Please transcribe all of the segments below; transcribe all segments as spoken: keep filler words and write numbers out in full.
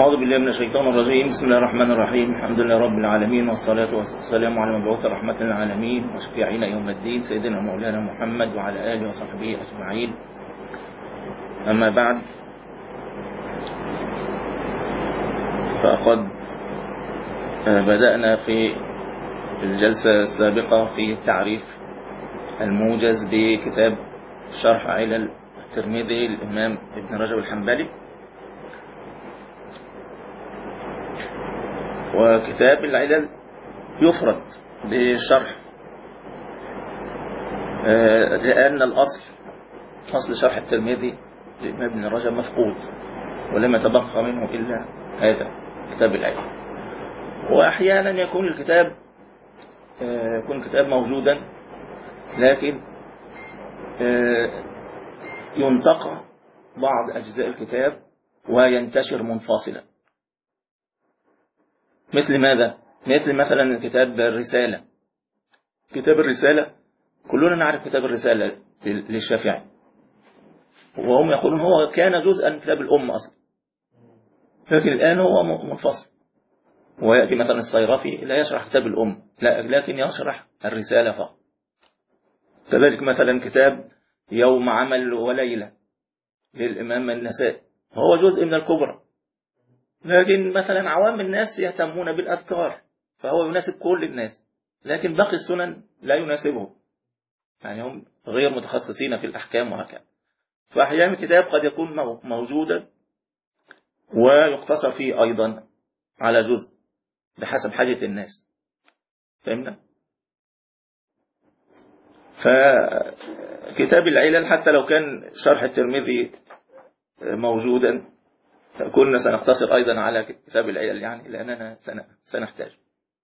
أعوذ بالله من الشيطان الرجيم. بسم الله الرحمن الرحيم. الحمد لله رب العالمين، والصلاة والسلام على مبعوث رحمة للعالمين وشفيعنا يوم الدين سيدنا مولانا محمد وعلى آله وصحبه أجمعين. أما بعد، فقد بدأنا في الجلسة السابقة في تعريف الموجز بكتاب شرح علل الترمذي للإمام ابن رجب الحنبلي. وكتاب العلل يفرد بشرح لأن الأصل أصل شرح الترمذي للإمام ابن رجب مفقود، ولم يتبقى منه إلا هذا كتاب العلل. وأحيانا يكون الكتاب يكون الكتاب موجودا، لكن ينتقى بعض أجزاء الكتاب وينتشر منفصلا. مثل ماذا؟ مثل مثلا كتاب الرسالة. كتاب الرسالة كلنا نعرف كتاب الرسالة للشافعي، وهم يقولون هو كان جزءا من كتاب الأم أصلا، لكن الآن هو منفصل. ويأتي مثلا الصيرفي لا يشرح كتاب الأم، لا لكن يشرح الرسالة فقط. كذلك مثلا كتاب يوم عمل وليلة للإمام النسائي، هو جزء من الكبرى، لكن مثلا عوام الناس يهتمون بالأذكار فهو يناسب كل الناس، لكن باقي السنن لا يناسبهم، يعني هم غير متخصصين في الأحكام وهكذا. فأحيانا الكتاب قد يكون موجودا ويقتصر فيه أيضا على جزء بحسب حاجة الناس. فهمنا؟ فكتاب العلل حتى لو كان شرح الترمذي موجودا كنا سنقتصر أيضا على كتاب العلل، يعني لأننا سنحتاج.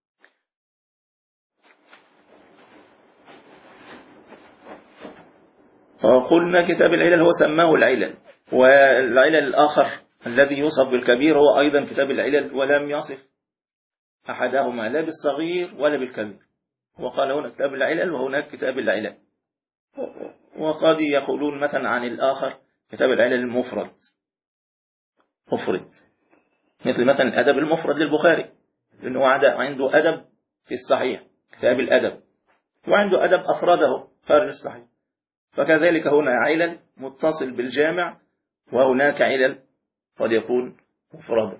وقلنا كتاب العلل هو سماه العلل، والعلل الآخر الذي يوصف بالكبير هو أيضا كتاب العلل، ولم يصف أحدهما لا بالصغير ولا بالكبير، وقال هنا كتاب العلل وهناك كتاب العلل. وقد يقولون مثلا عن الآخر كتاب العلل المفرد مفرد، مثل مثلا الأدب المفرد للبخاري، لأنه عنده أدب في الصحيح كتاب الأدب، وعنده أدب أفرده خارج الصحيح. فكذلك هنا علل متصل بالجامع، وهناك علل قد يكون مفردا.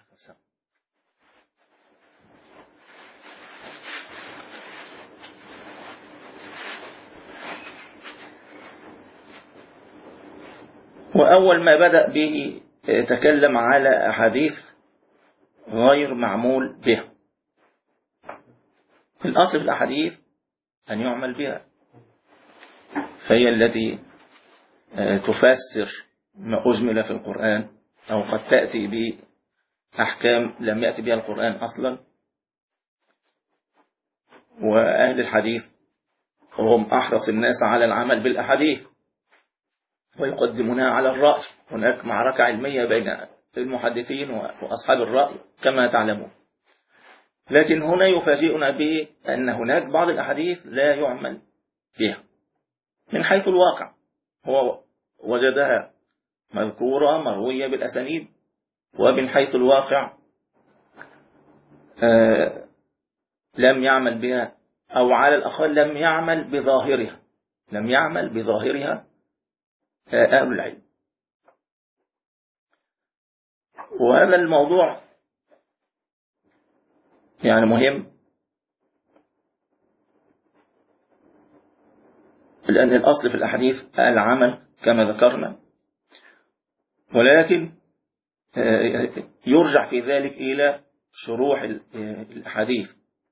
وأول ما بدأ به تكلم على أحاديث غير معمول بها. الأصل في الأحاديث أن يعمل بها، فهي التي تفسر ما أجمل في القرآن، أو قد تأتي بأحكام لم يأتي بها القرآن أصلا. وأهل الحديث هم أحرص الناس على العمل بالأحاديث ويقدمونها على الرأي. هناك معركة علمية بين المحدثين وأصحاب الرأي كما تعلمون، لكن هنا يفاجئنا بأن هناك بعض الأحاديث لا يعمل بها من حيث الواقع. هو وجدها مذكورة مروية بالأسانيد، ومن حيث الواقع آه لم يعمل بها، أو على الأقل لم يعمل بظاهرها لم يعمل بظاهرها آه أهل العلم. وهذا الموضوع يعني مهم، لأن الأصل في الأحاديث العمل كما ذكرنا، ولكن يرجع في ذلك إلى شروح الأحاديث.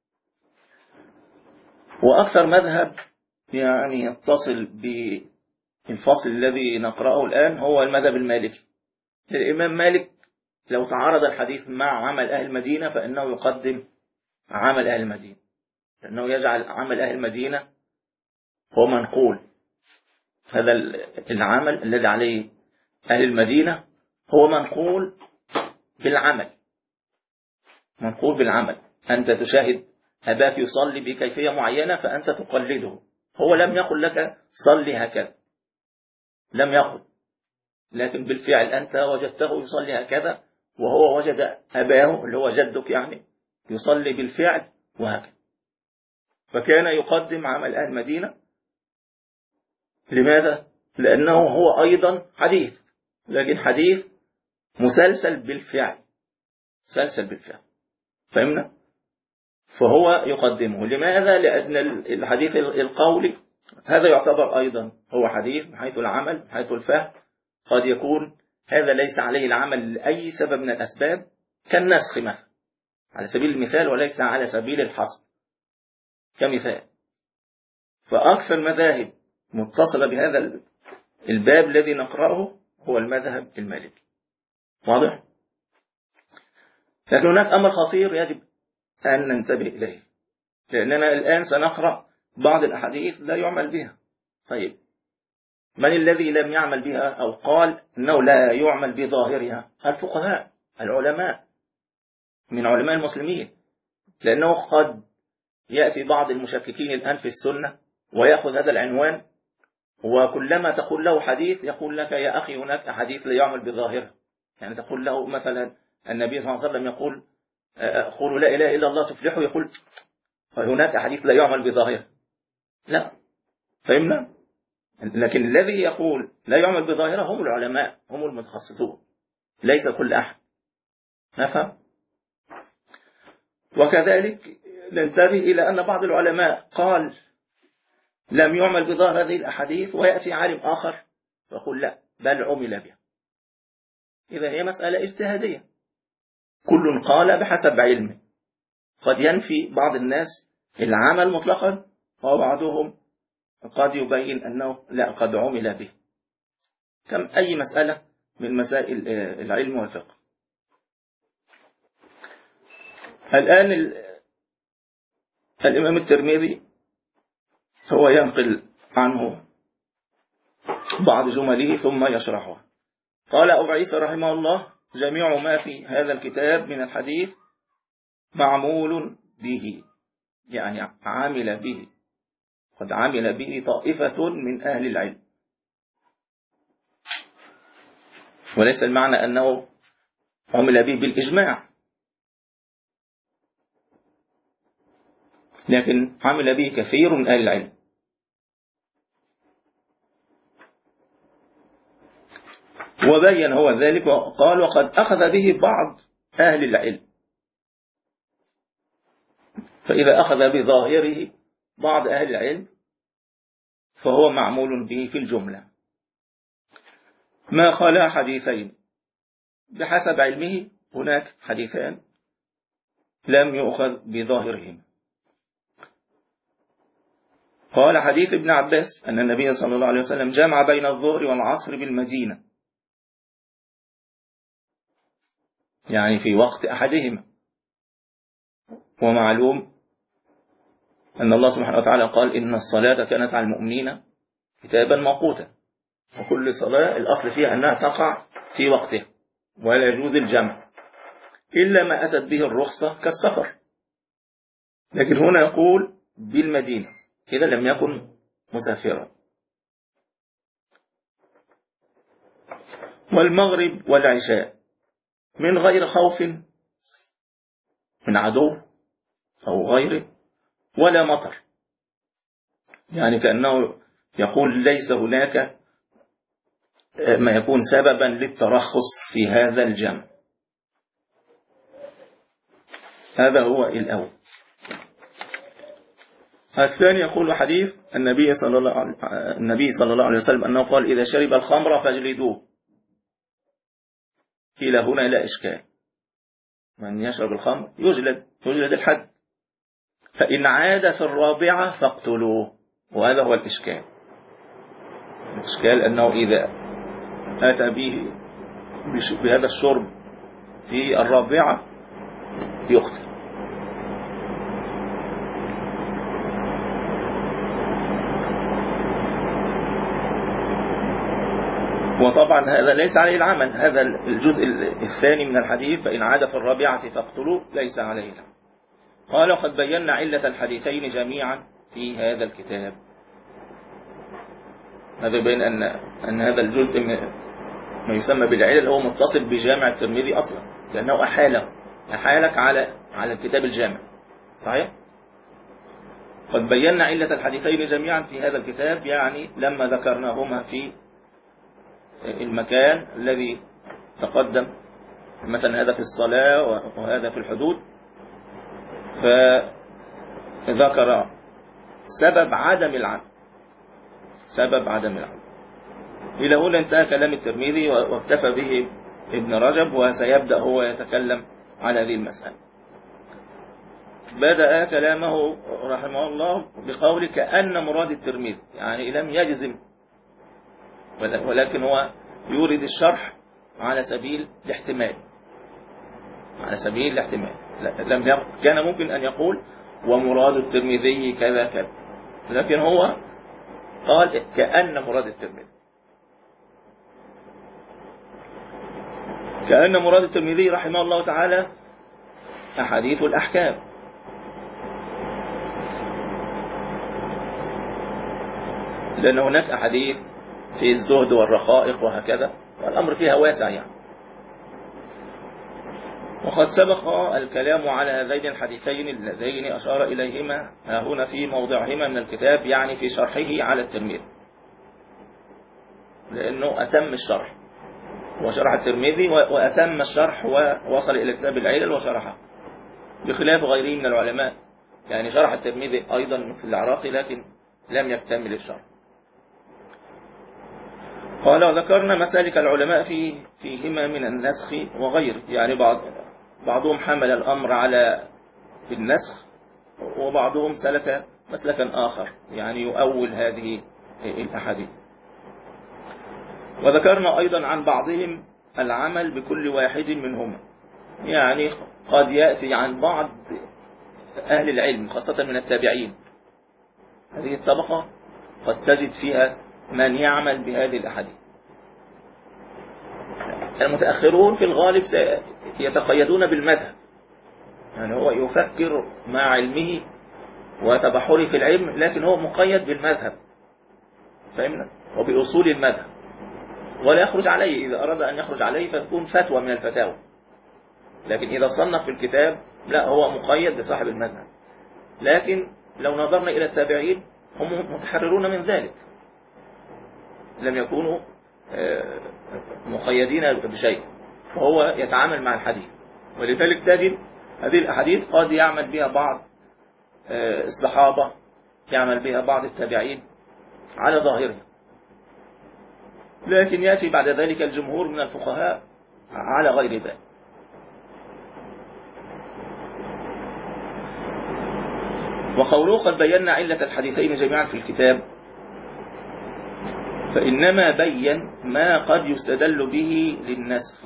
وأكثر مذهب يعني يتصل بالفصل الذي نقرأه الآن هو المذهب المالكي. الإمام مالك لو تعارض الحديث مع عمل أهل المدينة فإنه يقدم عمل أهل المدينة، لأنه يجعل عمل أهل المدينة هو منقول. هذا العمل الذي عليه أهل المدينة هو منقول بالعمل منقول بالعمل أنت تشاهد أباك يصلي بكيفية معينة فأنت تقلده. هو لم يقل لك صلي هكذا، لم يقل، لكن بالفعل أنت وجدته يصلي هكذا وهو وجد أباه اللي هو جدك يعني يصلي بالفعل وهكذا. فكان يقدم عمل أهل المدينة. لماذا؟ لأنه هو أيضا حديث، لكن حديث مسلسل بالفعل، مسلسل بالفعل، فهمنا؟ فهو يقدمه. لماذا؟ لأن الحديث القولي هذا يعتبر أيضا هو حديث من حيث العمل، من حيث الفهم. قد يكون هذا ليس عليه العمل لأي سبب من الأسباب، كالنسخ مثلا على سبيل المثال، وليس على سبيل الحصر كمثال. فأكثر المذاهب متصلة بهذا الباب الذي نقرأه هو المذهب المالكي. واضح؟ لكن هناك أمر خطير يجب أن ننتبه إليه، لأننا الآن سنقرأ بعض الأحاديث لا يعمل بها. طيب من الذي لم يعمل بها أو قال أنه لا يعمل بظاهرها؟ الفقهاء العلماء من علماء المسلمين. لأنه قد يأتي بعض المشككين الآن في السنة ويأخذ هذا العنوان، وكلما تقول له حديث يقول لك يا أخي هناك أحاديث لا يعمل بظاهرها. يعني تقول له مثلا النبي صلى الله عليه وسلم يقول قولوا لا إله إلا الله تفلحوا، يقول هناك أحاديث لا يعمل بظاهرها. لا، فهمنا؟ لكن الذي يقول لا يعمل بظاهرها هم العلماء، هم المتخصصون، ليس كل أحد. نفهم؟ وكذلك ننتبه إلى أن بعض العلماء قال لم يعمل بظاهر هذه الأحاديث، ويأتي عالم آخر ويقول لا بل عمل بها. إذا هي مسألة اجتهادية، كل قال بحسب علمه. قد ينفي بعض الناس العمل مطلقا، وبعضهم قد يبين أنه لا قد عمل به، كم أي مسألة من مسائل العلم والفقه. الآن الإمام الترمذي هو ينقل عنه بعض جمله ثم يشرحها. قال أبو عيسى رحمه الله جميع ما في هذا الكتاب من الحديث معمول به، يعني عامل به، قد عمل به طائفة من أهل العلم. وليس المعنى أنه عمل به بالإجماع، لكن عمل به كثير من أهل العلم. وبين هو ذلك وقال وقد أخذ به بعض أهل العلم. فإذا أخذ بظاهره بعض أهل العلم فهو معمول به في الجملة. ما خلا حديثين بحسب علمه، هناك حديثان لم يؤخذ بظاهرهم. قال حديث ابن عباس أن النبي صلى الله عليه وسلم جمع بين الظهر والعصر بالمدينة، يعني في وقت أحدهما. ومعلوم أن الله سبحانه وتعالى قال إن الصلاة كانت على المؤمنين كتابا موقوتا، وكل صلاة الأصل فيها أنها تقع في وقتها ولا يجوز الجمع إلا ما أتت به الرخصة كالسفر. لكن هنا يقول بالمدينة، إذا لم يكن مسافرا. والمغرب والعشاء من غير خوف من عدو أو غيره ولا مطر، يعني كأنه يقول ليس هناك ما يكون سببا للترخص في هذا الجمع. هذا هو الأول. الثاني يقول حديث النبي صلى الله عليه النبي صلى الله عليه وسلم أنه قال إذا شرب الخمر فاجلدوه. إلى هنا لا إشكال، من يشرب الخمر يجلد يجلد الحد، فإن عاد في الرابعة فاقتلوه. وهذا هو الإشكال. الإشكال أنه إذا أتى به بهذا الشرب في الرابعة يقتل. وطبعا هذا ليس عليه العمل، هذا الجزء الثاني من الحديث فإن عاد في الرابعة فاقتلوه ليس عليه العمل. قال وقد بينا علة الحديثين جميعا في هذا الكتاب. هذا يبين أن أن هذا الجزء ما يسمى بالعلل هو متصل بجامع الترمذي أصلا. لأنه أحاله أحالك على على الكتاب الجامع. صحيح؟ قد بينا علة الحديثين جميعا في هذا الكتاب، يعني لما ذكرناهما في المكان الذي تقدم، مثلا هذا في الصلاة وهذا في الحدود، فذكر سبب عدم العمل سبب عدم العمل. إلى هنا انتهى كلام الترمذي واكتفى به ابن رجب، وسيبدأ هو يتكلم على هذه المسألة. بدأ كلامه رحمه الله بقول كأن مراد الترمذي، يعني لم يجزم، ولكن هو يورد الشرح على سبيل الاحتمال على سبيل الاحتمال لم يق... كان ممكن أن يقول ومراد الترمذي كذا كذا، لكن هو قال كأن مراد الترمذي كأن مراد الترمذي رحمه الله تعالى أحاديث الأحكام، لأن هناك أحاديث في الزهد والرقائق وهكذا، والأمر فيها واسع يعني. وقد سبق الكلام على هذين الحديثين اللذين أشار إليهما هنا في موضعهما من الكتاب، يعني في شرحه على الترمذي، لأنه أتم الشرح وشرح الترمذي وأتم الشرح ووصل إلى كتاب العلل وشرحه، بخلاف غيره من العلماء، يعني شرح الترمذي أيضا مثل العراقي لكن لم يكتمل الشرح. قال وذكرنا مسالك العلماء في فيهما من النسخ وغيره، يعني بعض بعضهم حمل الأمر على النسخ وبعضهم سلك مسلكا آخر، يعني يؤول هذه الأحاديث. وذكرنا أيضا عن بعضهم العمل بكل واحد منهما، يعني قد يأتي عن بعض أهل العلم خاصة من التابعين، هذه الطبقة قد تجد فيها من يعمل بهذه الأحاديث. المتأخرون في الغالب يتقيدون بالمذهب، يعني هو يفكر مع علمه وتبحره في العلم، لكن هو مقيد بالمذهب، فهمنا، وبأصول المذهب، ولا يخرج عليه. إذا أراد أن يخرج عليه فتكون فتوى من الفتاوى، لكن إذا صنف في الكتاب لا، هو مقيد بصاحب المذهب. لكن لو نظرنا إلى التابعين هم متحررون من ذلك، لم يكونوا مقيدين بشيء، وهو يتعامل مع الحديث. ولذلك تجد هذه الأحاديث قد يعمل بها بعض الصحابة، يعمل بها بعض التابعين على ظاهرها، لكن يأتي بعد ذلك الجمهور من الفقهاء على غير ذلك. وقوله قد بينا علة الحديثين جميعا في الكتاب، فإنما بين ما قد يستدل به للنسخ،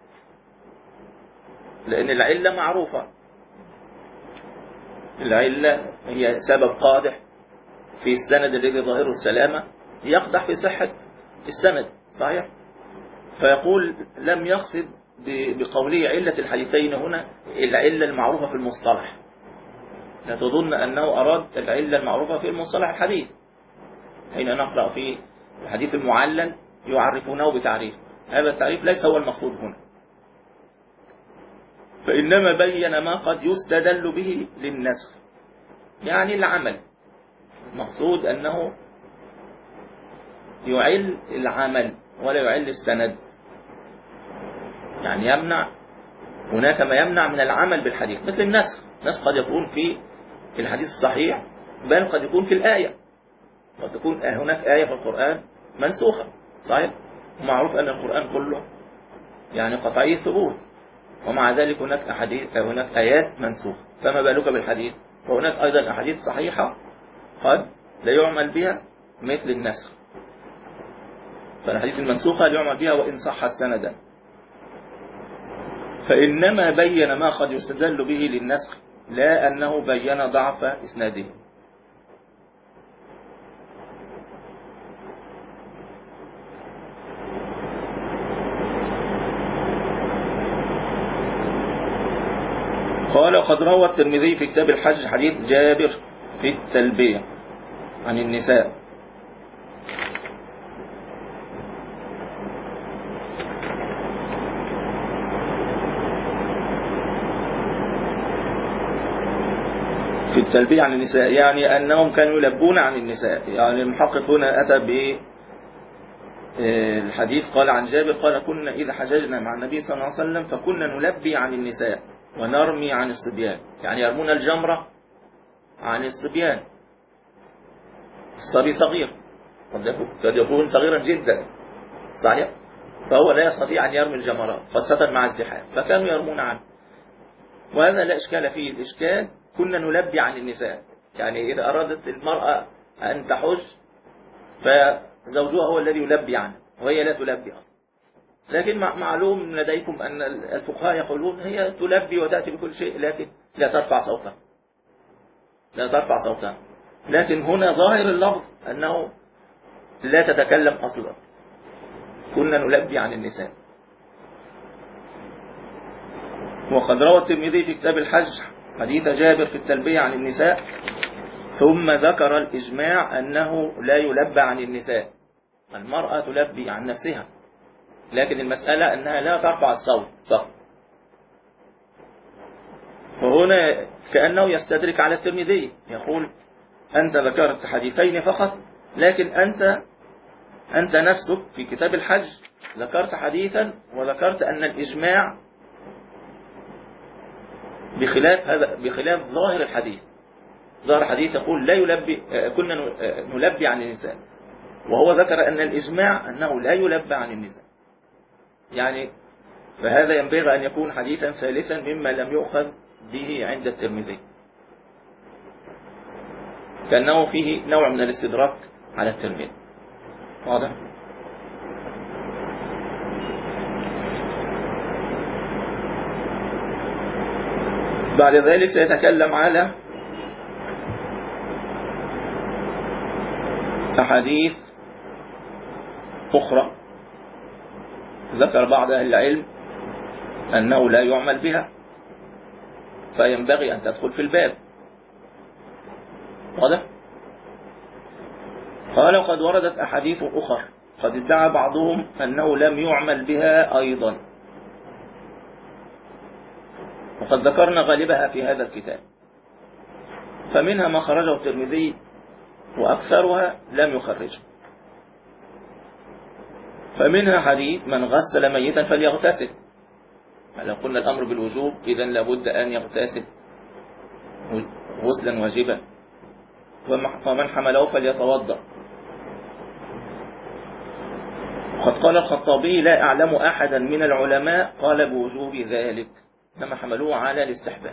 لأن العلة معروفة، العلة هي سبب قادح في السند الذي ظاهره السلامة يقدح في صحة السند، صحيح؟ فيقول لم يقصد بقوله علة الحديثين هنا العلة المعروفة في المصطلح، لا تظن أنه أراد العلة المعروفة في المصطلح الحديث. حين نقرأ في الحديث المعلل يعرفونه بتعريف، هذا التعريف ليس هو المقصود هنا. فإنما بين ما قد يستدل به للنسخ، يعني العمل، المقصود أنه يعل العمل ولا يعل السند، يعني يمنع، هناك ما يمنع من العمل بالحديث مثل النسخ. النسخ قد يكون في الحديث الصحيح، بل قد يكون في الآية، قد تكون هناك آية في القرآن منسوخة، صحيح؟ ومعروف أن القرآن كله يعني قطعي الثبوت، ومع ذلك هناك أحاديث، هناك آيات منسوخة، فما بالك بالحديث؟ وهناك أيضا أحاديث صحيحة قد لا يعمل بها مثل النسخ، فالحديث المنسوخة لا يعمل بها وإن صحت سندا. فإنما بين ما قد يستدل به للنسخ، لا أنه بين ضعف إسناده. قال وقد روى الترمذي في كتاب الحج حديث جابر في التلبية عن النساء، في التلبية عن النساء، يعني أنهم كانوا يلبون عن النساء. يعني المحقق هنا أتى بالحديث، قال عن جابر قال كنا إذا حججنا مع النبي صلى الله عليه وسلم فكنا نلبي عن النساء ونرمي عن الصبيان، يعني يرمون الجمرة عن الصبيان. الصبي صغير، قد يكون صغيرا جدا صحيح، فهو لا يستطيع أن يرمي الجمرات خاصة مع الزحام، فكانوا يرمون عنه، وهذا لا إشكال فيه. الإشكال كنا نلبي عن النساء، يعني إذا أرادت المرأة أن تحج فزوجها هو الذي يلبي عنها وهي لا تلبي أصلا. لكن معلوم لديكم أن الفقهاء يقولون هي تلبي وتأتي بكل شيء، لكن لا ترفع صوتها، لا ترفع صوتها. لكن هنا ظاهر اللفظ أنه لا تتكلم أصلا، كنا نلبي عن النساء. وقد روى الترمذي في كتاب الحج حديث جابر في التلبية عن النساء، ثم ذكر الإجماع أنه لا يلبى عن النساء، المرأة تلبي عن نفسها، لكن المسألة أنها لا ترفع الصوت فقط. وهنا كأنه يستدرك على الترمذي، يقول أنت ذكرت حديثين فقط، لكن أنت أنت نفسك في كتاب الحج ذكرت حديثا وذكرت أن الإجماع بخلاف هذا، بخلاف ظاهر الحديث. ظاهر الحديث يقول لا يلبي، كنا نلبي عن النساء، وهو ذكر أن الإجماع أنه لا يلبى عن النساء. يعني فهذا ينبغي أن يكون حديثا ثالثا مما لم يؤخذ به عند الترمذي، كأنه فيه نوع من الاستدراك على الترمذي. واضح؟ بعد ذلك سيتكلم على أحاديث أخرى ذكر بعض أهل العلم أنه لا يعمل بها، فينبغي أن تدخل في الباب. واضح؟ قال وقد وردت أحاديث أخرى قد ادعى بعضهم أنه لم يعمل بها أيضا، وقد ذكرنا غالبها في هذا الكتاب، فمنها ما خرجه الترمذي وأكثرها لم يخرجه. فمنها حديث من غسل ميتا فليغتسل، لو قلنا الأمر بالوجوب إذن لابد أن يغتسل غسلا واجبا، ومن حمله فليتوضأ. وقد قال الخطابي لا أعلم أحدا من العلماء قال بوجوب ذلك، إنما حملوه على الاستحباب.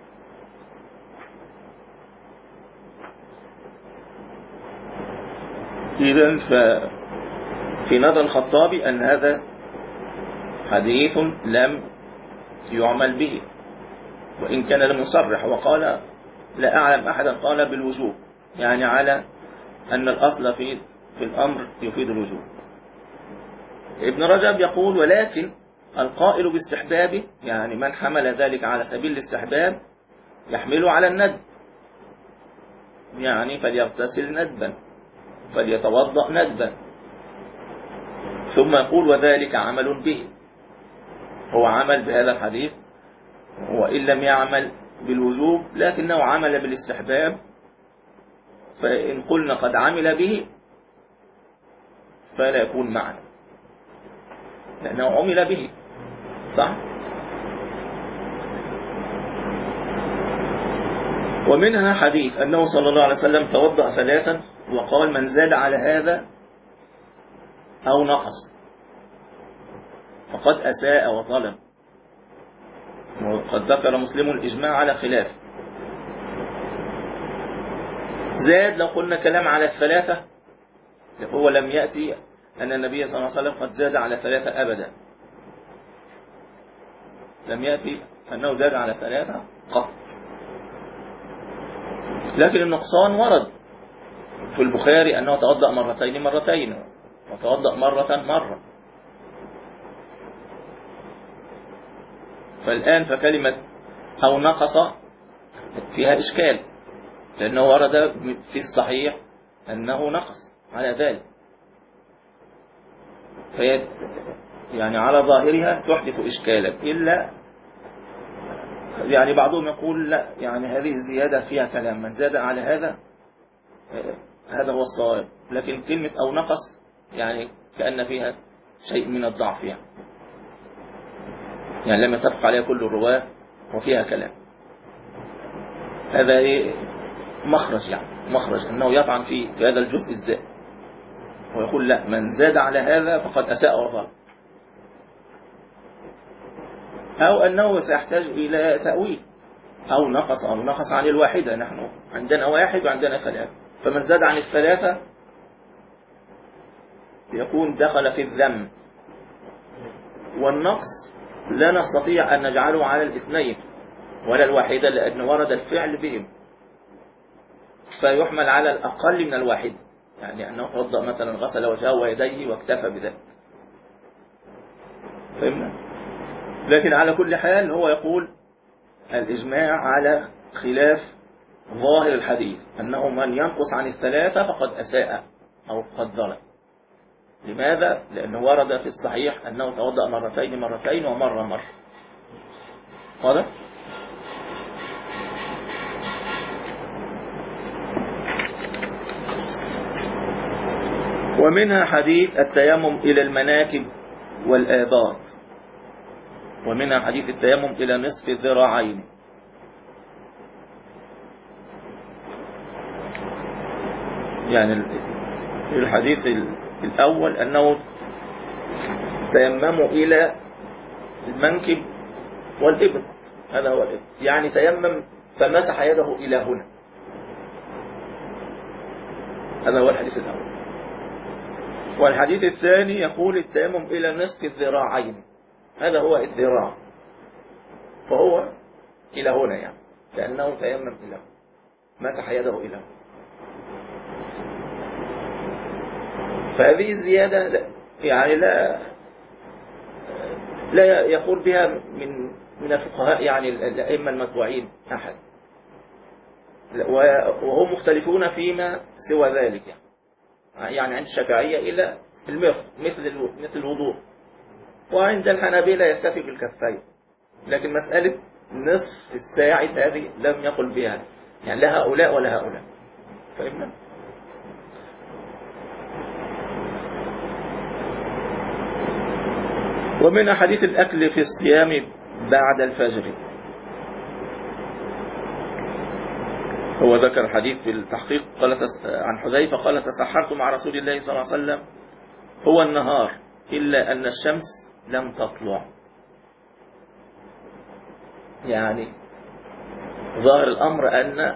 إذن في نظر الخطابي أن هذا حديث لم يعمل به، وإن كان لم يصرح، وقال لا أعلم أحدا قال بالوجوب، يعني على أن الأصل في في الأمر يفيد الوجوب. ابن رجب يقول ولكن القائل باستحبابه، يعني من حمل ذلك على سبيل الاستحباب يحمله على الندب، يعني فليغتسل ندبا فليتوضأ ندبا، ثم يقول وذلك عمل به، هو عمل بهذا الحديث وإن لم يعمل بالوجوب لكنه عمل بالاستحباب، فإن قلنا قد عمل به فلا يكون معنا لأنه عمل به، صح؟ ومنها حديث أنه صلى الله عليه وسلم توضأ ثلاثا وقال من زاد على هذا أو نقص فقد أساء وظلم، وقد ذكر مسلم الإجماع على خلاف. زاد لو قلنا كلام على الثلاثة، هو لم يأتي أن النبي صلى الله عليه وسلم قد زاد على ثلاثة أبدا، لم يأتي أنه زاد على ثلاثة قط، لكن النقصان ورد في البخاري أنه توضأ مرتين مرتين وتوضأ مرة مرة. فالآن فكلمة أو نقص فيها إشكال، لأنه ورد في الصحيح أنه نقص على ذلك، فهي يعني على ظاهرها تحدث إشكالا، إلا يعني بعضهم يقول لا، يعني هذه الزيادة فيها كلام، من زاد على هذا هذا هو الصواب، لكن كلمة أو نقص يعني كأن فيها شيء من الضعف، يعني يعني لم يتفق عليها كل الرواة وفيها كلام. هذا إيه مخرج، يعني مخرج أنه يطعن في في هذا الجزء الزائد ويقول لا، من زاد على هذا فقد أساء وظلم، أو أنه سيحتاج إلى تأويل، أو نقص أو نقص عن الواحدة، نحن عندنا واحد وعندنا ثلاثة، فمن زاد عن الثلاثة يكون دخل في الذم، والنقص لا نستطيع أن نجعله على الاثنين ولا الواحدة، لأن ورد الفعل بهم، فيحمل على الأقل من الواحد، يعني أنه توضأ مثلا غسل وجهه ويديه واكتفى بذلك، فهمنا؟ لكن على كل حال هو يقول الإجماع على خلاف ظاهر الحديث، أنه من ينقص عن الثلاثة فقد أساء أو قد ظلم. لماذا؟ لأنه ورد في الصحيح أنه توضأ مرتين مرتين ومرة مرة. واضح؟ ومنها حديث التيمم إلى المناكب والآباط، ومنها حديث التيمم إلى نصف الذراعين. يعني الحديث الأول أنه تيمموا إلى المنكب والإبط، هذا هو الإبط، يعني تيمم فمسح يده إلى هنا، هذا هو الحديث الأول. والحديث الثاني يقول التيمم إلى نصف الذراعين، هذا هو الذراع، فهو إلى هنا، يعني لأنه تيمم إلى هنا، مسح يده إلى هنا. فهذه الزيادة يعني لا لا يقول بها من من الفقهاء، يعني الأئمة المتبوعين أحد، وهم مختلفون فيما سوى ذلك، يعني يعني عند الشافعية إلى المرفق مثل مثل الوضوء، وعند الحنابلة يكتفي بالكفين، لكن مسألة نصف الساعد هذه لم يقل بها، يعني لا هؤلاء ولا هؤلاء، فهمنا؟ ومن حديث الأكل في الصيام بعد الفجر، هو ذكر حديث في التحقيق قال عن حذيفة قال تسحرت مع رسول الله صلى الله عليه وسلم هو النهار إلا أن الشمس لم تطلع، يعني ظاهر الأمر أن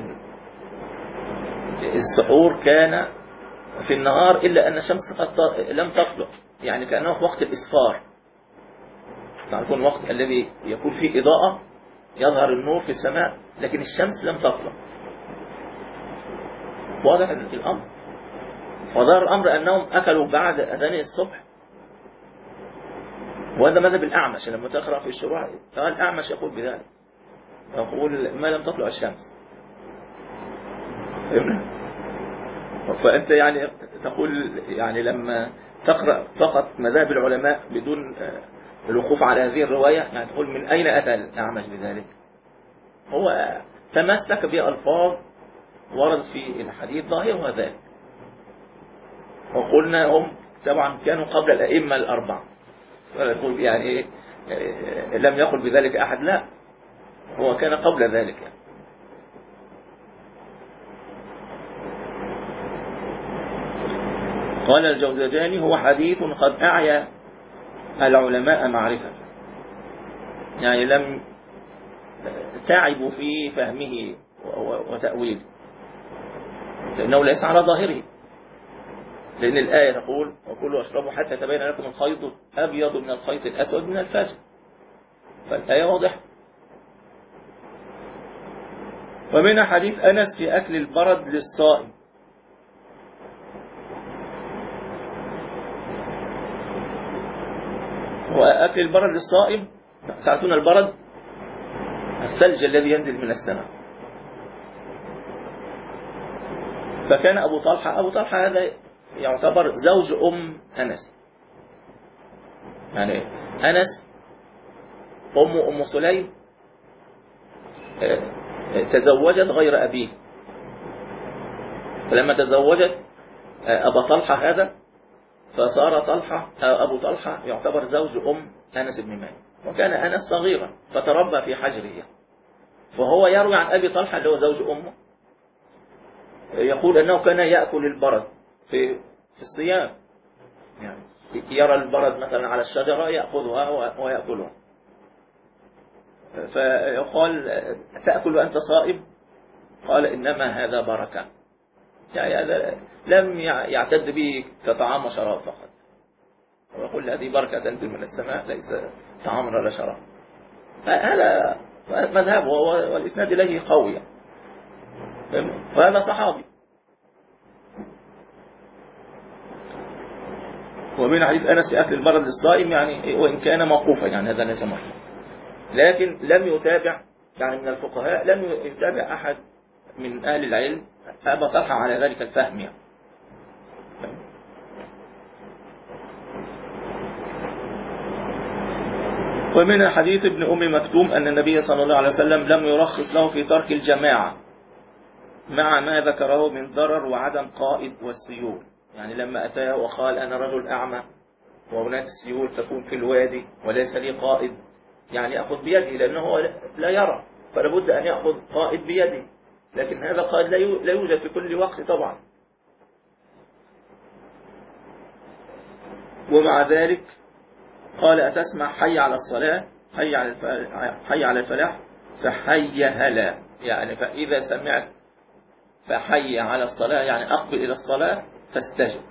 السحور كان في النهار إلا أن الشمس لم تطلع، يعني كأنه في وقت الإسفار، تعرفون الوقت الذي يكون فيه إضاءة يظهر النور في السماء لكن الشمس لم تطلع. واضح الأمر، وظهر الأمر أنهم أكلوا بعد أذان الصبح، وهذا مذهب الأعمش لما تقرأ في الشروح، الأعمش يقول بذلك، يقول ما لم تطلع الشمس. فأنت يعني تقول يعني لما تقرأ فقط مذاهب العلماء بدون الوقوف على هذه الرواية، يعني تقول من أين أتى الأعمش بذلك؟ هو تمسك بألفاظ ورد في الحديث ظاهرها ذلك، وقلنا هم طبعا كانوا قبل الأئمة الأربعة، يعني لم يقل بذلك أحد، لا هو كان قبل ذلك يعني. قال الجوزجاني هو حديث قد أعيا العلماء معرفة، يعني لم تعبوا في فهمه وتأويله، لأنه ليس على ظاهره، لأن الآية تقول وكلوا واشربوا حتى تبين لكم الخيط الأبيض من الخيط الأسود من الفجر، فالآية واضحة. ومن حديث أنس في أكل البرد للصائم، وأكل البرد للصائم تعرفون البرد الثلج الذي ينزل من السماء، فكان أبو طلحة أبو طلحة هذا يعتبر زوج أم أنس، يعني أنس أم أم سليم تزوجت غير أبيه، فلما تزوجت أبا طلحة هذا فصار طلحة أبو طلحة يعتبر زوج أم أنس بن مالك، وكان أنس صغيرا فتربى في حجره، فهو يروي عن أبي طلحة اللي هو زوج أمه يقول أنه كان يأكل البرد في في الصيام، يعني يرى البرد مثلا على الشجرة يأخذها ويأكلها، فيقال تأكل وأنت صائم؟ قال إنما هذا بركة، يعني هذا لم يعتد به كطعام وشراب فقط، ويقول هذه بركة تنزل من السماء ليس طعام ولا شراب. هذا مذهبه والإسناد إليه قوي، وهذا صحابي. ومن حديث أنس في أكل البرد للصائم يعني وإن كان موقوفا، يعني هذا ليس مرفوعا، لكن لم يتابع يعني من الفقهاء لم يتابع أحد من أهل العلم أبا طلحة على ذلك الفهم يعني. ومن حديث ابن أم مكتوم أن النبي صلى الله عليه وسلم لم يرخص له في ترك الجماعة مع ما ذكره من ضرر وعدم قائد والسيول، يعني لما أتاه وقال أنا رجل أعمى وهناك السيول تكون في الوادي وليس لي قائد، يعني يأخذ بيده لأنه لا يرى، فلا بد أن يأخذ قائد بيده، لكن هذا قائد لا يوجد في كل وقت طبعا. ومع ذلك قال أتسمع حي على الصلاة حي على الفلاح حي على الفلاح فحي هلا، يعني فإذا سمعت فحي على الصلاة يعني أقبل إلى الصلاة فاستجب.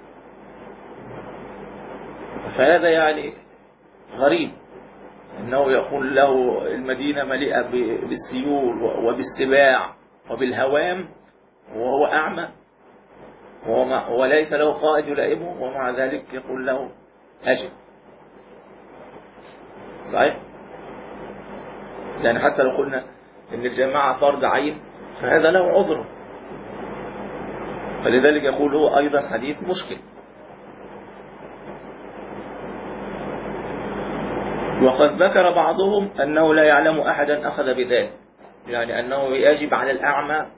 فهذا يعني غريب أنه يقول له المدينة مليئة بالسيول وبالسباع وبالهوام وهو أعمى وليس له قائد يلائمه، ومع ذلك يقول له أجب. صحيح؟ يعني حتى لو قلنا إن الجماعة فرض عين فهذا له عذر، فلذلك يقول هو أيضا حديث مشكل. وقد ذكر بعضهم أنه لا يعلم أحدا أخذ بذلك، يعني أنه يجب على الأعمى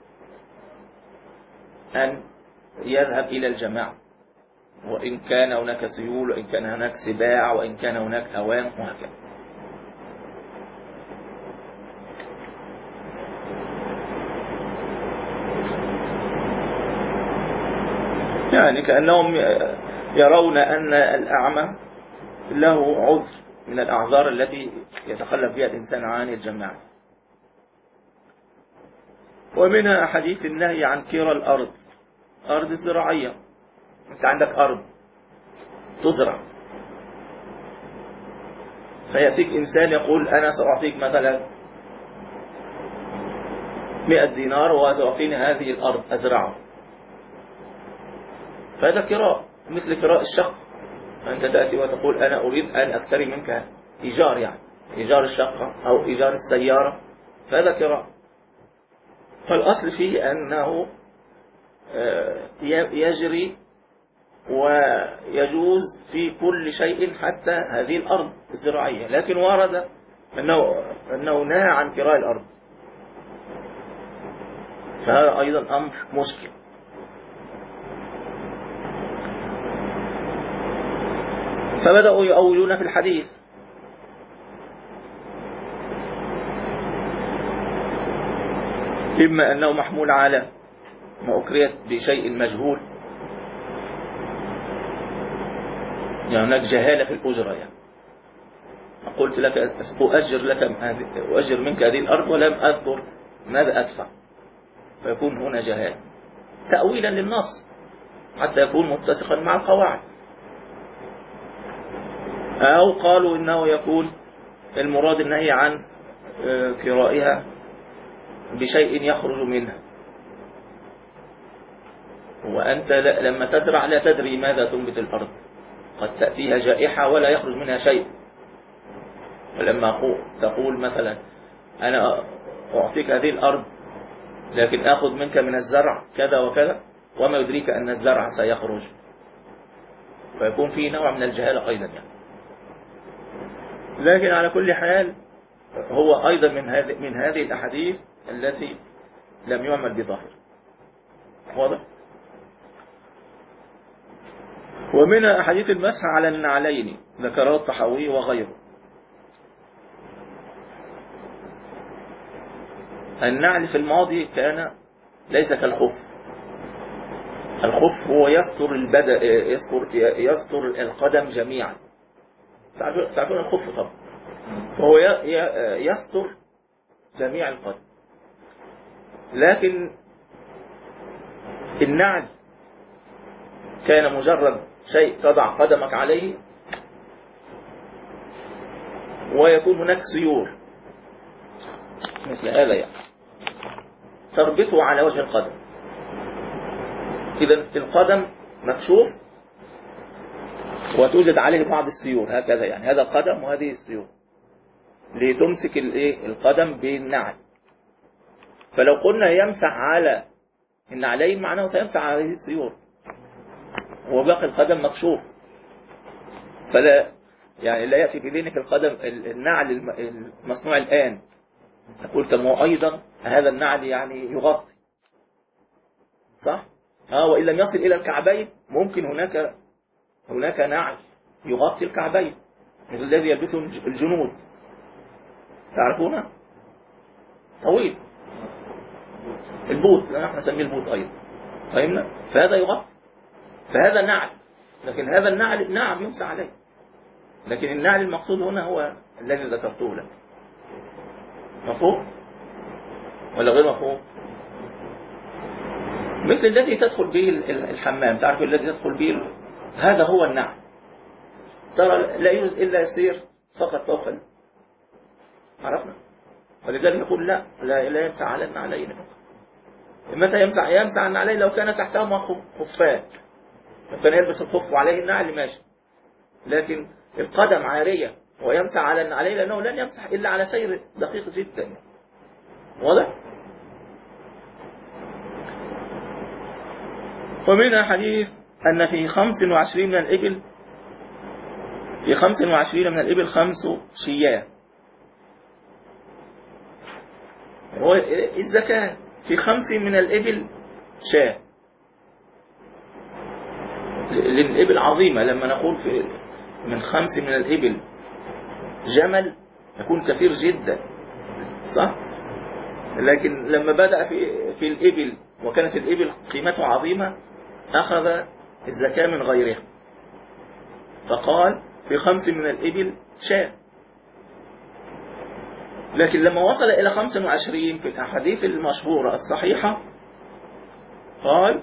أن يذهب إلى الجماعة وإن كان هناك سيول وإن كان هناك سباع وإن كان هناك هوام وهكذا. يعني كأنهم يرون أن الأعمى له عذر من الأعذار التي يتخلف بها الإنسان عن الجماعة. ومنها حديث النهي عن كرى الأرض، أرض زراعية، أنت عندك أرض تزرع فيأتيك إنسان يقول أنا سأعطيك مثلا مئة دينار وتعطيني هذه الأرض أزرعها، فهذا كراء مثل كراء الشقة، أنت تأتي وتقول أنا أريد أن أكتري منك إيجار، يعني إيجار الشقة أو إيجار السيارة، فهذا كراء. فالأصل فيه أنه يجري ويجوز في كل شيء حتى هذه الأرض الزراعية، لكن ورد أنه, أنه نهى عن كراء الأرض، فهذا أيضا أمر مشكل. فبدأوا يؤولون في الحديث، إما أنه محمول على ما أكريت بشيء مجهول، يعني هناك جهالة في الأجرة، يعني قلت لك أؤجر لك أؤجر منك هذه الأرض ولم أذكر ماذا أدفع، فيكون هنا جهالة تأويلا للنص حتى يكون متسقا مع القواعد. أو قالوا إنه يكون المراد النهي عن كرائها بشيء يخرج منها، وأنت لما تزرع لا تدري ماذا تنبت الأرض، قد تأتيها جائحة ولا يخرج منها شيء، ولما تقول مثلا أنا أعطيك هذه الأرض لكن أخذ منك من الزرع كذا وكذا وما يدريك أن الزرع سيخرج، فيكون فيه نوع من الجهالة أيضا يعني. لكن على كل حال هو أيضا من هذه من هذه الأحاديث التي لم يعمل بظاهر. واضح؟ ومن أحاديث المسح على النعلين ذكره الطحاوي وغيره. النعل في الماضي كان ليس كالخف. الخف هو يستر البدن، يستر يستر القدم جميعا. تعرفون الخف طبعا، وهو يستر جميع القدم. لكن النعل كان مجرد شيء تضع قدمك عليه ويكون هناك سيور مثل هذا يعني تربطه على وجه القدم. إذا القدم مكشوف وتوجد عليه بعض السيور هكذا، يعني هذا القدم وهذه السيور لتمسك القدم بالنعل. فلو قلنا يمسح على النعلين معناه سيمسح على هذه السيور وباقي القدم مكشوف. فلا يعني لا يأتي بذهنك القدم النعل المصنوع الآن تقول طب هو أيضا هذا النعل يعني يغطي، صح؟ اه وإن لم يصل إلى الكعبين ممكن هناك هناك نعل يغطي الكعبين مثل الذي يلبسه الجنود، تعرفونه؟ طويل، البوت، نحن نسميه البوت أيضا، فهمنا؟ فهذا يغطي، فهذا نعل. لكن هذا النعل نعم يمسح عليه، لكن النعل المقصود هنا هو الذي ذكرته لك. مفهوم ولا غير مفهوم؟ مثل الذي تدخل به الحمام، تعرف الذي تدخل به هذا هو النعل. ترى لا يوجد إلا يسير فقط فوق. عرفنا؟ ولذلك يقول لا لا, لا يمسح على النعلين. متى يمسح؟ يمسح النعلين لو كان تحتهما خفان، لو كان يلبس الخف وعليه النعل ماشي، لكن القدم عارية ويمسح على النعلين لأنه لن يمسح إلا على سير دقيق جدا. واضح؟ ومنها حديث أن في خمس وعشرين من الإبل في خمس وعشرين من الإبل خمس شياه. هو الزكاة في خمس من الإبل شاة، لأن الإبل عظيمة. لما نقول في من خمس من الإبل جمل يكون كثير جدا، صح؟ لكن لما بدأ في في الإبل وكانت الإبل قيمته عظيمة أخذ الزكاة من غيرها، فقال في خمس من الإبل شاة. لكن لما وصل إلى خمس وعشرين في الأحاديث المشهورة الصحيحة قال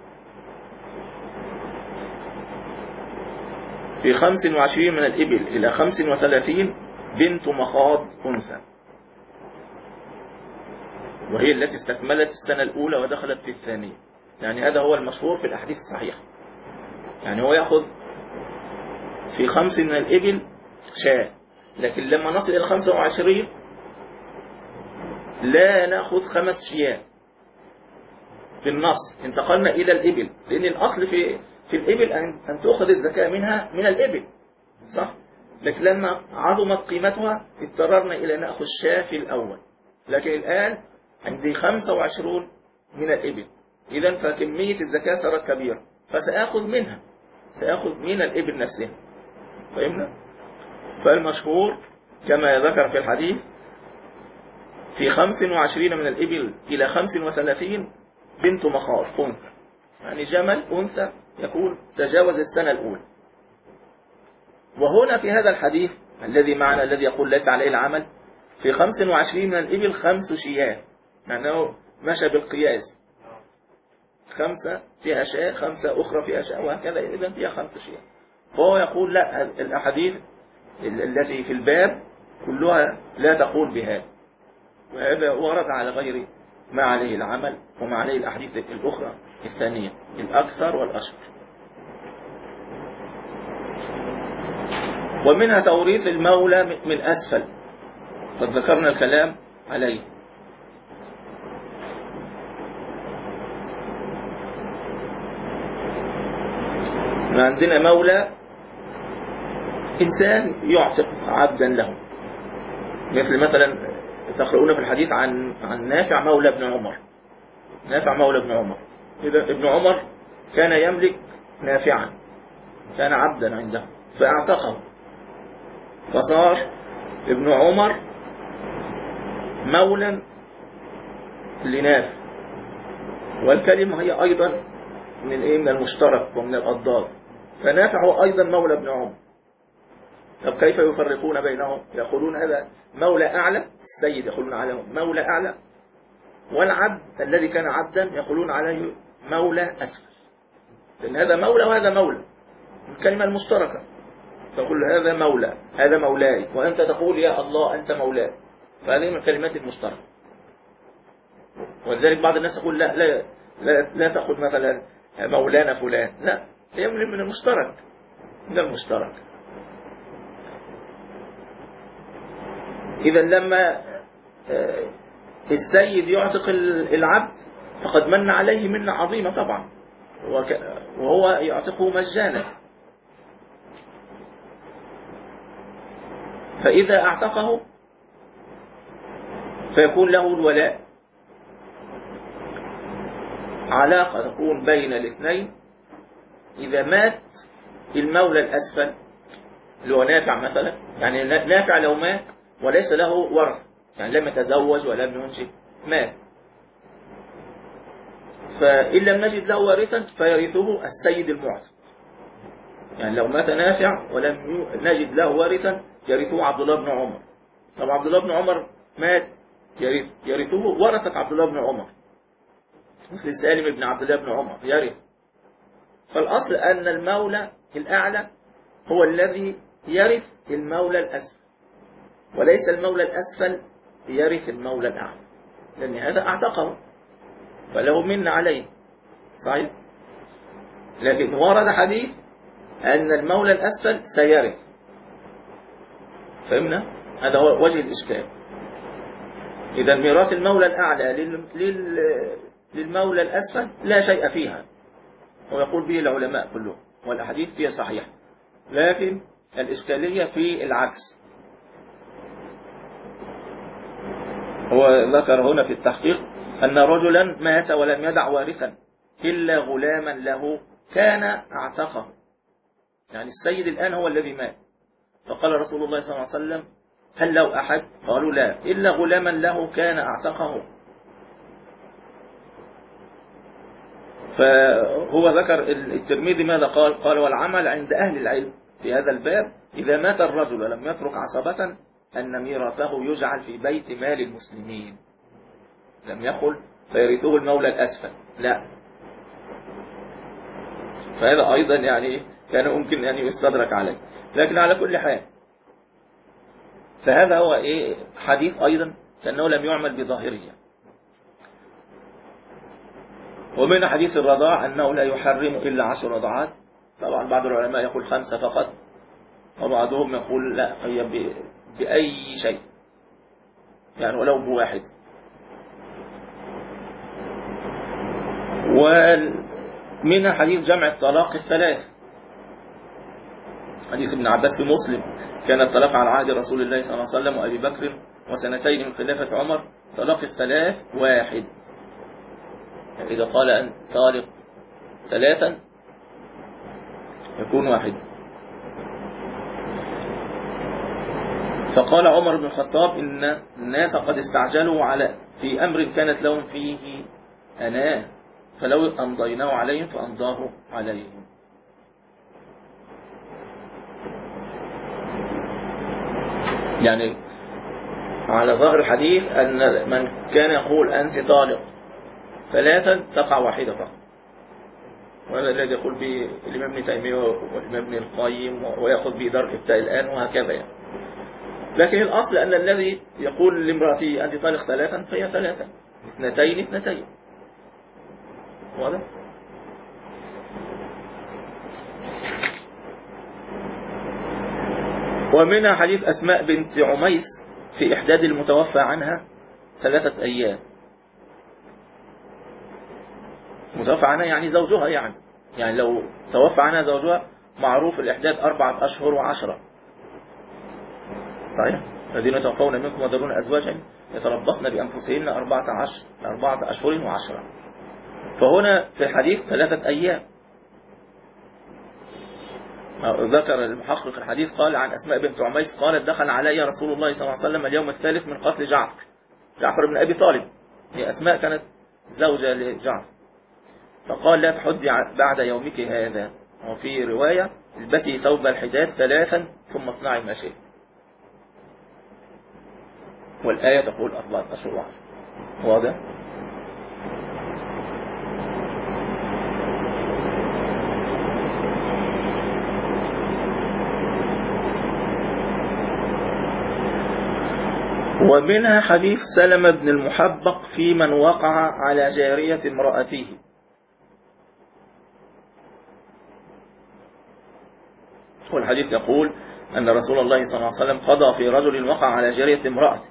في خمس وعشرين من الإبل إلى خمس وثلاثين بنت مخاض أنثى، وهي التي استكملت السنة الأولى ودخلت في الثانية. يعني هذا هو المشهور في الأحاديث الصحيحة، يعني هو يأخذ في خمس من الإبل شاة. لكن لما نصل إلى خمسة وعشرين لا نأخذ خمس شياه في النص، انتقلنا إلى الإبل، لأن الأصل في في الإبل أن تأخذ الزكاة منها من الإبل، صح؟ لكن لما عظمت قيمتها اضطررنا إلى نأخذ شاة في الأول. لكن الآن عندي خمسة وعشرون من الإبل، إذن فكمية الزكاة صارت كبيرة، فسأخذ منها، سأخذ من الإبل نفسها. فهمنا؟ فالمشهور كما ذكر في الحديث في خمس وعشرين من الإبل إلى خمس وثلاثين بنت مخاض أنثى، يعني جمل أنثى يكون تجاوز السنة الأولى. وهنا في هذا الحديث الذي معنا الذي يقول ليس عليه العمل في خمس وعشرين من الإبل خمس شياه، معناه مشى بالقياس، خمسة فيها شاة، خمسة أخرى فيها شاة، وهكذا إذن فيها خمس شياه. فهو يقول لا، الأحاديث التي في الباب كلها لا تقول بهذا، وهذا ورد على غير ما عليه العمل وما عليه الأحاديث الأخرى الثانية الأكثر والأشهر. ومنها توريث المولى من أسفل، قد ذكرنا الكلام عليه. عندنا مولى إنسان يعتق عبدا له، مثل مثلا تقرؤون في الحديث عن عن نافع مولى ابن عمر. نافع مولى ابن عمر، إذا ابن عمر كان يملك نافعا، كان عبدا عنده فاعتقه، فصار ابن عمر مولا لنافع. والكلمة هي أيضا من إيه؟ من المشترك ومن الأضداد، فنافع هو أيضا مولى ابن عمر. طب كيف يفرقون بينهم؟ يقولون هذا مولى أعلى، السيد يقولون عليه مولى أعلى، والعبد الذي كان عبدا يقولون عليه مولى أسفل، لأن هذا مولى وهذا مولى، الكلمة المشتركة. تقول هذا مولى، هذا مولاي، وأنت تقول يا الله أنت مولاي، فهذه من الكلمات المشتركة. ولذلك بعض الناس يقول لا لا لا, لا تأخذ مثلا مولانا فلان، لا، هي من المشترك، من المشترك. إذا لما السيد يعتق العبد فقد من عليه منة عظيمة طبعا، وهو يعتقه مجانا. فإذا اعتقه فيكون له الولاء، علاقة تكون بين الاثنين. إذا مات المولى الأسفل اللي هو نافع مثلا، يعني نافع لو مات وليس له ورث، يعني لم يتزوج ولم ينجب، مات، فإن لم نجد له وارثا فيرثه السيد المعتق. يعني لو مات نافع ولم نجد له وارثا يرثه عبد الله بن عمر. طب عبد الله بن عمر مات، يرث يرثه ورثة عبد الله بن عمر، مثل سالم بن عبد الله بن عمر يرث. فالأصل أن المولى الأعلى هو الذي يرث المولى الأسفل، وليس المولى الأسفل يرث المولى الأعلى، لأن هذا أعتقه فله من عليه، صحيح. لكن ورد حديث أن المولى الأسفل سيرث، فهمنا؟ هذا هو وجه الإشكال. إذا ميراث المولى الأعلى للمولى الأسفل لا شيء فيها، ويقول به العلماء كلهم، والأحاديث فيها صحيحة، لكن الإشكالية في العكس. هو ذكر هنا في التحقيق أن رجلا مات ولم يدع وارثا إلا غلاما له كان اعتقه، يعني السيد الآن هو الذي مات، فقال رسول الله صلى الله عليه وسلم هل له أحد؟ قالوا لا، إلا غلاما له كان اعتقه. فهو ذكر الترمذي ماذا قال؟ قال والعمل عند أهل العلم في هذا الباب إذا مات الرجل ولم يترك عصبة أن ميراثه يجعل في بيت مال المسلمين. لم يقل فيرثه المولى الأسفل، لا. فهذا أيضا يعني كان ممكن أن يستدرك عليه، لكن على كل حال فهذا هو إيه حديث أيضا كأنه لم يعمل بظاهره. ومن حديث الرضاع أنه لا يحرم إلا عشر رضعات، طبعا بعض العلماء يقول خمسة فقط، وبعضهم يقول لا، هي بأي شيء، يعني ولو بواحد. ومن حديث جمع الطلاق الثلاث، حديث ابن عباس في مسلم كان الطلاق على عهد رسول الله صلى الله عليه وسلم وأبي بكر وسنتين من خلافة عمر طلاق الثلاث واحد، يعني إذا قال أن طالق ثلاثا يكون واحد. فقال عمر بن الخطاب إن الناس قد استعجلوا على في أمر كانت لهم فيه أناه، فلو أمضيناه عليهم فأمضاه عليهم. يعني على ظاهر الحديث أن من كان يقول أنت طالق ثلاثا تقع واحدة فقط، وهذا الذي يقول به الإمام ابن تيمية والإمام ابن القيم، ويأخذ به دار الإفتاء الآن وهكذا يعني. لكن الأصل أن الذي يقول لامرأته أنت طالق ثلاثا فهي ثلاثا، اثنتين اثنتين، واضح؟ ومنها حديث أسماء بنت عميس في إحداد المتوفى عنها ثلاثة أيام. متوفى عنها يعني زوجها، يعني يعني لو توفى عنها زوجها معروف الإحداد أربعة أشهر وعشرة، صحيح؟ الذين يتوفون منكم ويذرون أزواجا يتربصن بأنفسهن أربعة عشر أربعة أشهر وعشرة. فهنا في الحديث ثلاثة أيام. ذكر المحقق الحديث قال عن أسماء بنت عميس قالت دخل علي رسول الله صلى الله عليه وسلم اليوم الثالث من قتل جعفر جعفر بن أبي طالب. هي أسماء كانت زوجة لجعفر. فقال لا تحدي بعد يومك هذا. وفي رواية البسي ثوب الحداد ثلاثا ثم اصنعي ما شئت. والآية تقول أربعة أشهر وعشرة. واضح؟ ومنها حديث سلمة بن المحبق في من وقع على جارية امرأته. والحديث يقول أن رسول الله صلى الله عليه وسلم قضى في رجل وقع على جارية امرأته.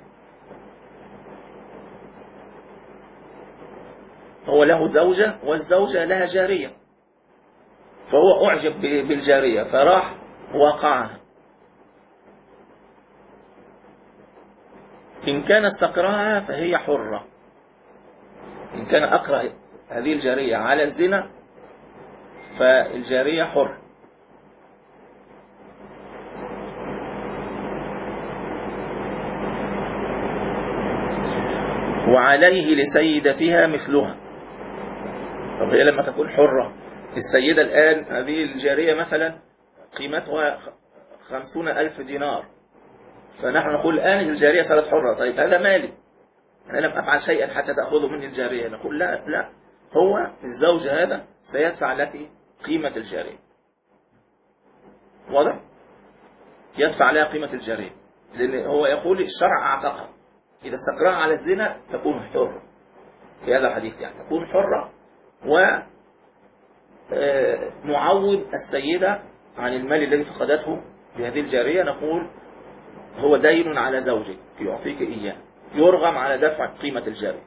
هو له زوجة والزوجة لها جارية، فهو أعجب بالجارية فراح وقعها. إن كان استكرهها فهي حرة. إن كان أكره هذه الجارية على الزنا فالجارية حرة. وعليه لسيدتها مثلها. طب هي لما تكون حرة، السيدة الآن هذه الجارية مثلا قيمتها خمسون ألف دينار، فنحن نقول الآن الجارية صارت حرة. طيب هذا مالي، أنا لم أفعل شيئا حتى تأخذه مني الجارية. نقول لا لا، هو الزوج هذا سيدفع لك قيمة الجارية. واضح؟ يدفع لها قيمة الجارية، لأن هو يقول الشرع أعتقها إذا استقرها على الزنا تكون حرة. في هذا الحديث يعني تكون حرة، ونعوض السيدة عن المال الذي فقدته بهذه الجارية. نقول هو دين على زوجك يعطيك إياه، يرغم على دفع قيمة الجارية.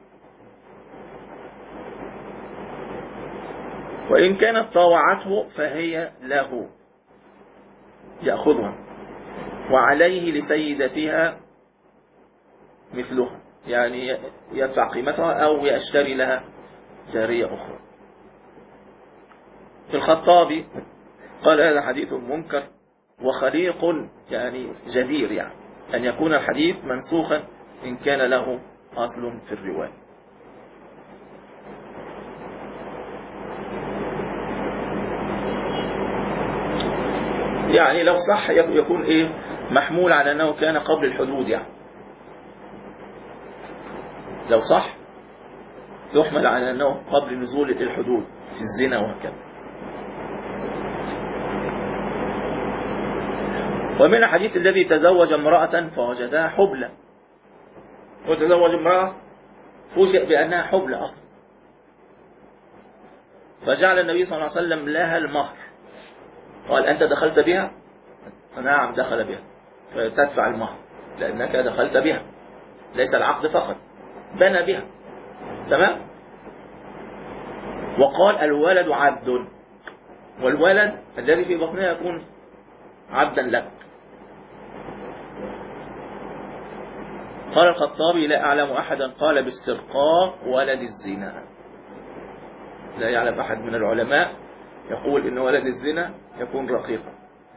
وإن كانت طاوعته فهي له يأخذها، وعليه لسيدتها مثلها، يعني يدفع قيمتها أو يشتري لها جارية أخرى. في الخطابي قال هذا حديث منكر وخليق، يعني جدير يعني أن يكون الحديث منسوخا إن كان له أصل في الرواية. يعني لو صح يكون إيه محمول على أنه كان قبل الحدود، يعني لو صح يحمل على أنه قبل نزول الحدود في الزنا وهكذا. ومن الحديث الذي تزوج امرأة فوجدها حبلى. وتزوج امرأة فوجئ بأنها حبلى أصلا، فجعل النبي صلى الله عليه وسلم لها المهر. قال أنت دخلت بها؟ نعم دخل بها، فتدفع المهر لأنك دخلت بها، ليس العقد فقط، بنى بها. تمام؟ وقال الولد عبد، والولد الذي في بطنها يكون عبدا لك. قال الخطابي لا أعلم أحدا قال باسترقاء ولد الزنا. لا يعلم أحد من العلماء يقول إن ولد الزنا يكون رقيقا.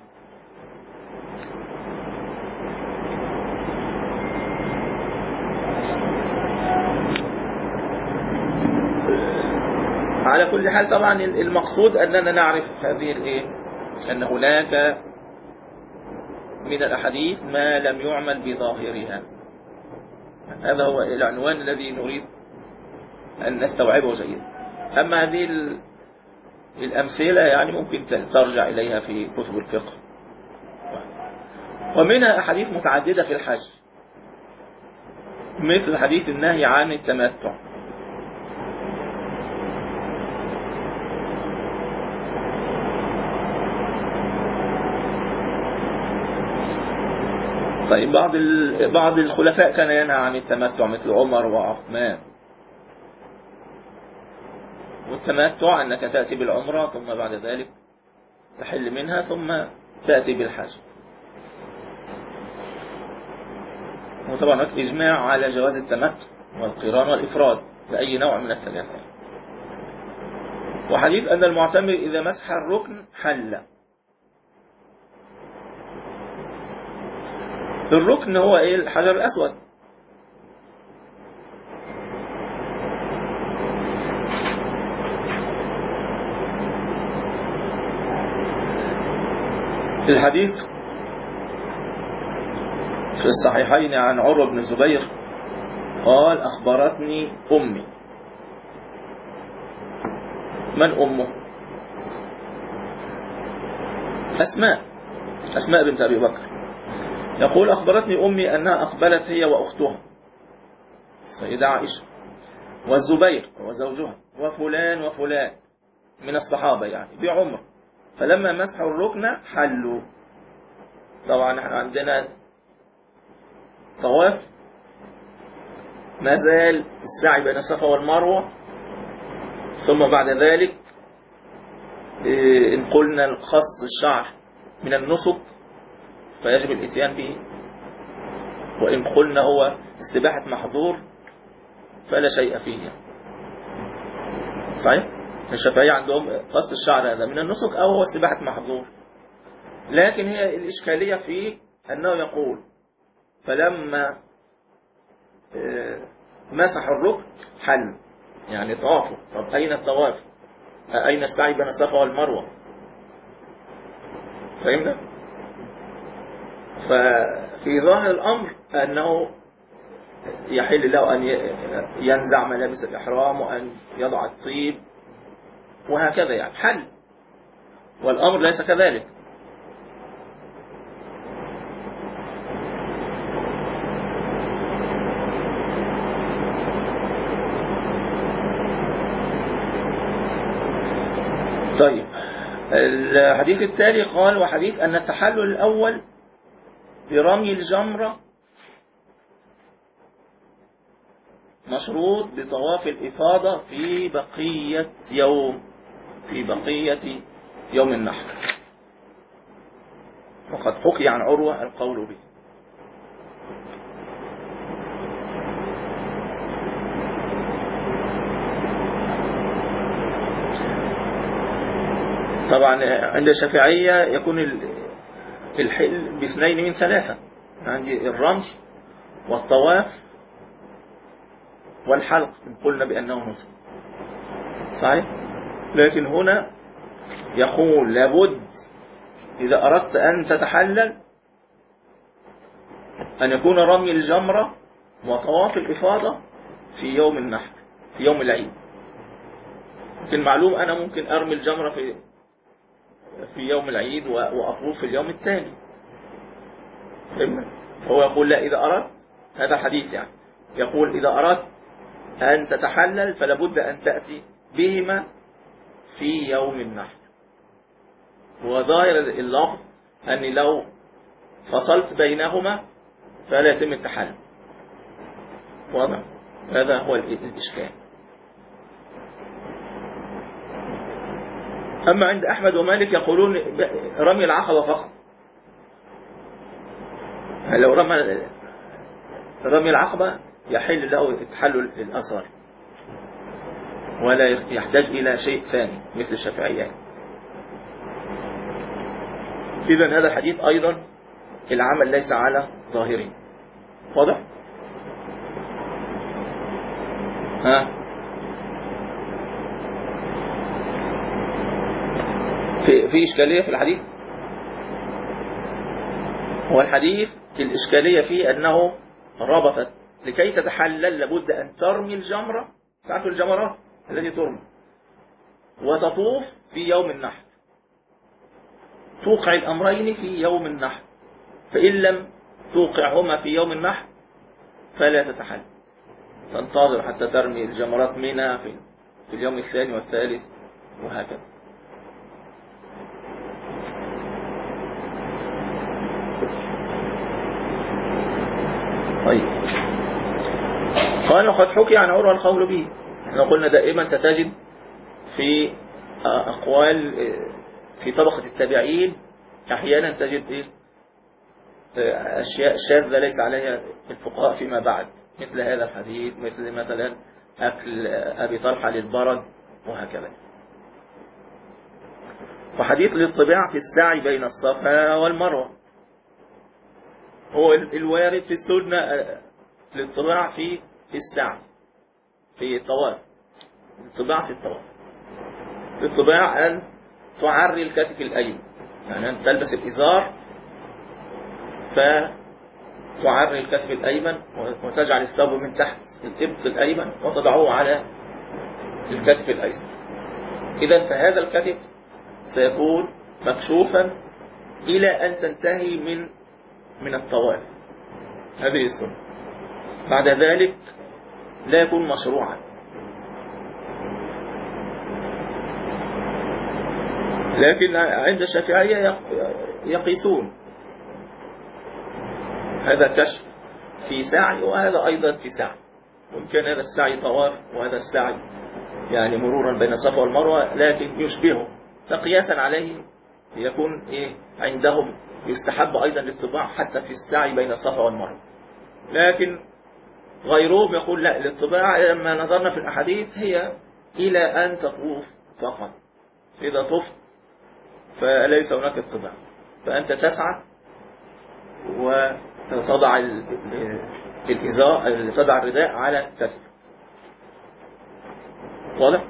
على كل حال طبعا المقصود أننا نعرف هذه الإيه، أن هناك من الأحاديث ما لم يعمل بظاهرها. هذا هو العنوان الذي نريد أن نستوعبه جيدا. أما هذه الأمثلة يعني ممكن ترجع إليها في كتب الفقه. ومنها أحاديث متعددة في الحج، مثل حديث النهي عن التمتع. طيب بعض بعض الخلفاء كان ينهى عن التمتع مثل عمر وعثمان. والتمتع أنك تأتي بالعمرة ثم بعد ذلك تحل منها ثم تأتي بالحج. وطبعا هناك إجماع على جواز التمتع والقران والإفراد بأي نوع من الثلاثة. وحديث أن المعتمر إذا مسح الركن حل. الركن هو إيه؟ الحجر الأسود. الحديث في الصحيحين عن عروة بن الزبير قال أخبرتني أمي. من أمه؟ أسماء أسماء بنت أبي بكر. يقول أخبرتني أمي أنها أقبلت هي وأختها سيدة عائشة والزبير وزوجها وفلان وفلان من الصحابة يعني بعمر، فلما مسحوا الركن حلوا. طبعا احنا عندنا طواف، ما زال السعي بين الصفا والمروة، ثم بعد ذلك إن قلنا الخص الشعر من النسك فيجب الاتيان به، وإن قلنا هو استباحة محظور فلا شيء فيه. صحيح؟ الشافعية عندهم قص الشعر هذا من النسك أو هو استباحة محظور، لكن هي الإشكالية فيه أنه يقول فلما مسح الركن حل، يعني طوافه. طب أين الطواف؟ أين السعي بين الصفا والمروة؟ فهمنا؟ ففي ظاهر الأمر أنه يحل له أن ينزع ملابس الإحرام وأن يضع الطيب وهكذا، يعني حل، والأمر ليس كذلك. طيب الحديث التالي قال وحديث أن التحلل الأول برمي الجمرة مشروط بطواف الإفاضة في بقية يوم في بقية يوم النحر، وقد حكي عن عروة القول به. طبعا عند الشافعية يكون الحل باثنين من ثلاثة، عندي الرمي والطواف والحلق إن قلنا بأنه نسك. صحيح؟ لكن هنا يقول لابد إذا أردت أن تتحلل أن يكون رمي الجمرة وطواف الإفاضة في يوم النحر في يوم العيد. لكن معلوم أنا ممكن أرمي الجمرة في في يوم العيد وأطوف في اليوم الثاني. فهمنا؟ هو يقول لا، إذا أردت، هذا حديث يعني يقول إذا أردت أن تتحلل فلا بد أن تأتي بهما في يوم النحر. وظاهر اللفظ أني لو فصلت بينهما فلا يتم التحلل. واضح؟ هذا هو الإشكال. أما عند أحمد ومالك يقولون رمي العقبة فقط. لو رمى رمي العقبة يحل له تحلل الأثر ولا يحتاج إلى شيء ثاني مثل الشافعية. إذن هذا الحديث أيضا العمل ليس على ظاهره. واضح؟ ها في في إشكالية في الحديث. هو الحديث الإشكالية فيه أنه ربطت لكي تتحلل لابد أن ترمي الجمرة، تعرفوا الجمرات التي ترمي، وتطوف في يوم النحر. توقع الأمرين في يوم النحر، فإن لم توقعهما في يوم النحر فلا تتحلل، تنتظر حتى ترمي الجمرات منها في في اليوم الثاني والثالث وهكذا. طيب قال وقد حكي عن عروة القول به. احنا قلنا دائما ستجد في أقوال في طبقة التابعين أحيانا تجد إيه؟ أشياء شاذة ليس عليها الفقهاء فيما بعد، مثل هذا الحديث، مثل مثلا أكل أبي طلحة للبرد وهكذا. وحديث الاطباع في السعي بين الصفا والمروة، هو الوارد في السنة الاطباع في في السعي في الطواف، الاطباع في الطواف. الاطباع أن تعري الكتف الأيمن، يعني أن تلبس الإزار فتعري الكتف الأيمن وتجعل الثوب من تحت الإبط الأيمن وتضعه على الكتف الأيسر. إذا فهذا الكتف سيكون مكشوفا إلى أن تنتهي من من الطواف، هذه السنة. بعد ذلك لا يكون مشروعا. لكن عند الشافعية يقيسون هذا كشف في سعي وهذا أيضا في سعي، وإن كان هذا السعي طواف وهذا السعي يعني مرورا بين الصفا والمروة لكن يشبهه، فقياسا عليه يكون إيه عندهم يستحب أيضا الاطباع حتى في السعي بين الصفا والمروة. لكن غيرهم يقول لا، الاطباع لما نظرنا في الأحاديث هي إلى أن تطوف فقط، إذا طفت فليس هناك اطباع، فأنت تسعى وتضع الإزار، تضع الرداء على كتفك. واضح؟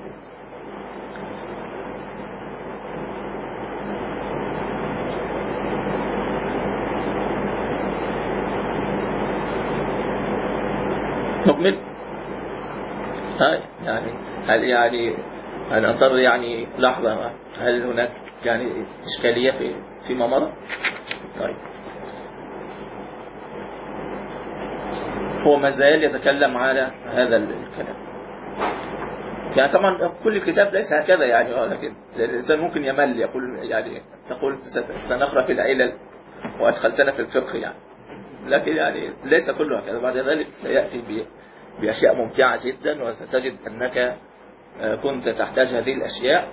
نكمل. هاي يعني هل يعني هل أضطر يعني لحظة، هل هناك يعني إشكالية في فيما مضى؟ طيب، هو ما زال يتكلم على هذا الكلام. يعني طبعا كل الكتاب ليس هكذا يعني، لكن الإنسان ممكن يمل، يقول يعني تقول سنقرأ في العلل وأدخلتنا في الفقه يعني، لكن يعني ليس كله هكذا. بعد ذلك سيأتي بأشياء ممتعة جدا، وستجد أنك كنت تحتاج هذه الأشياء،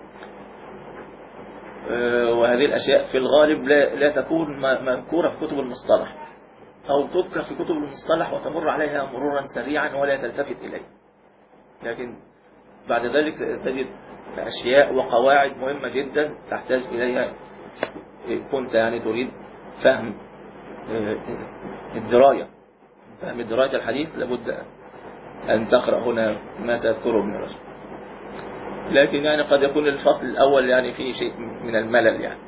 وهذه الأشياء في الغالب لا, لا تكون مذكورة في كتب المصطلح، أو تذكر في كتب المصطلح وتمر عليها مرورا سريعا ولا تلتفت إليه. لكن بعد ذلك تجد أشياء وقواعد مهمة جدا تحتاج إليها، كنت يعني تريد فهم الدراية، فهم دراية الحديث لابد أن تقرأ هنا ما سأذكره ابن رشد. لكن يعني قد يكون الفصل الأول يعني فيه شيء من الملل يعني.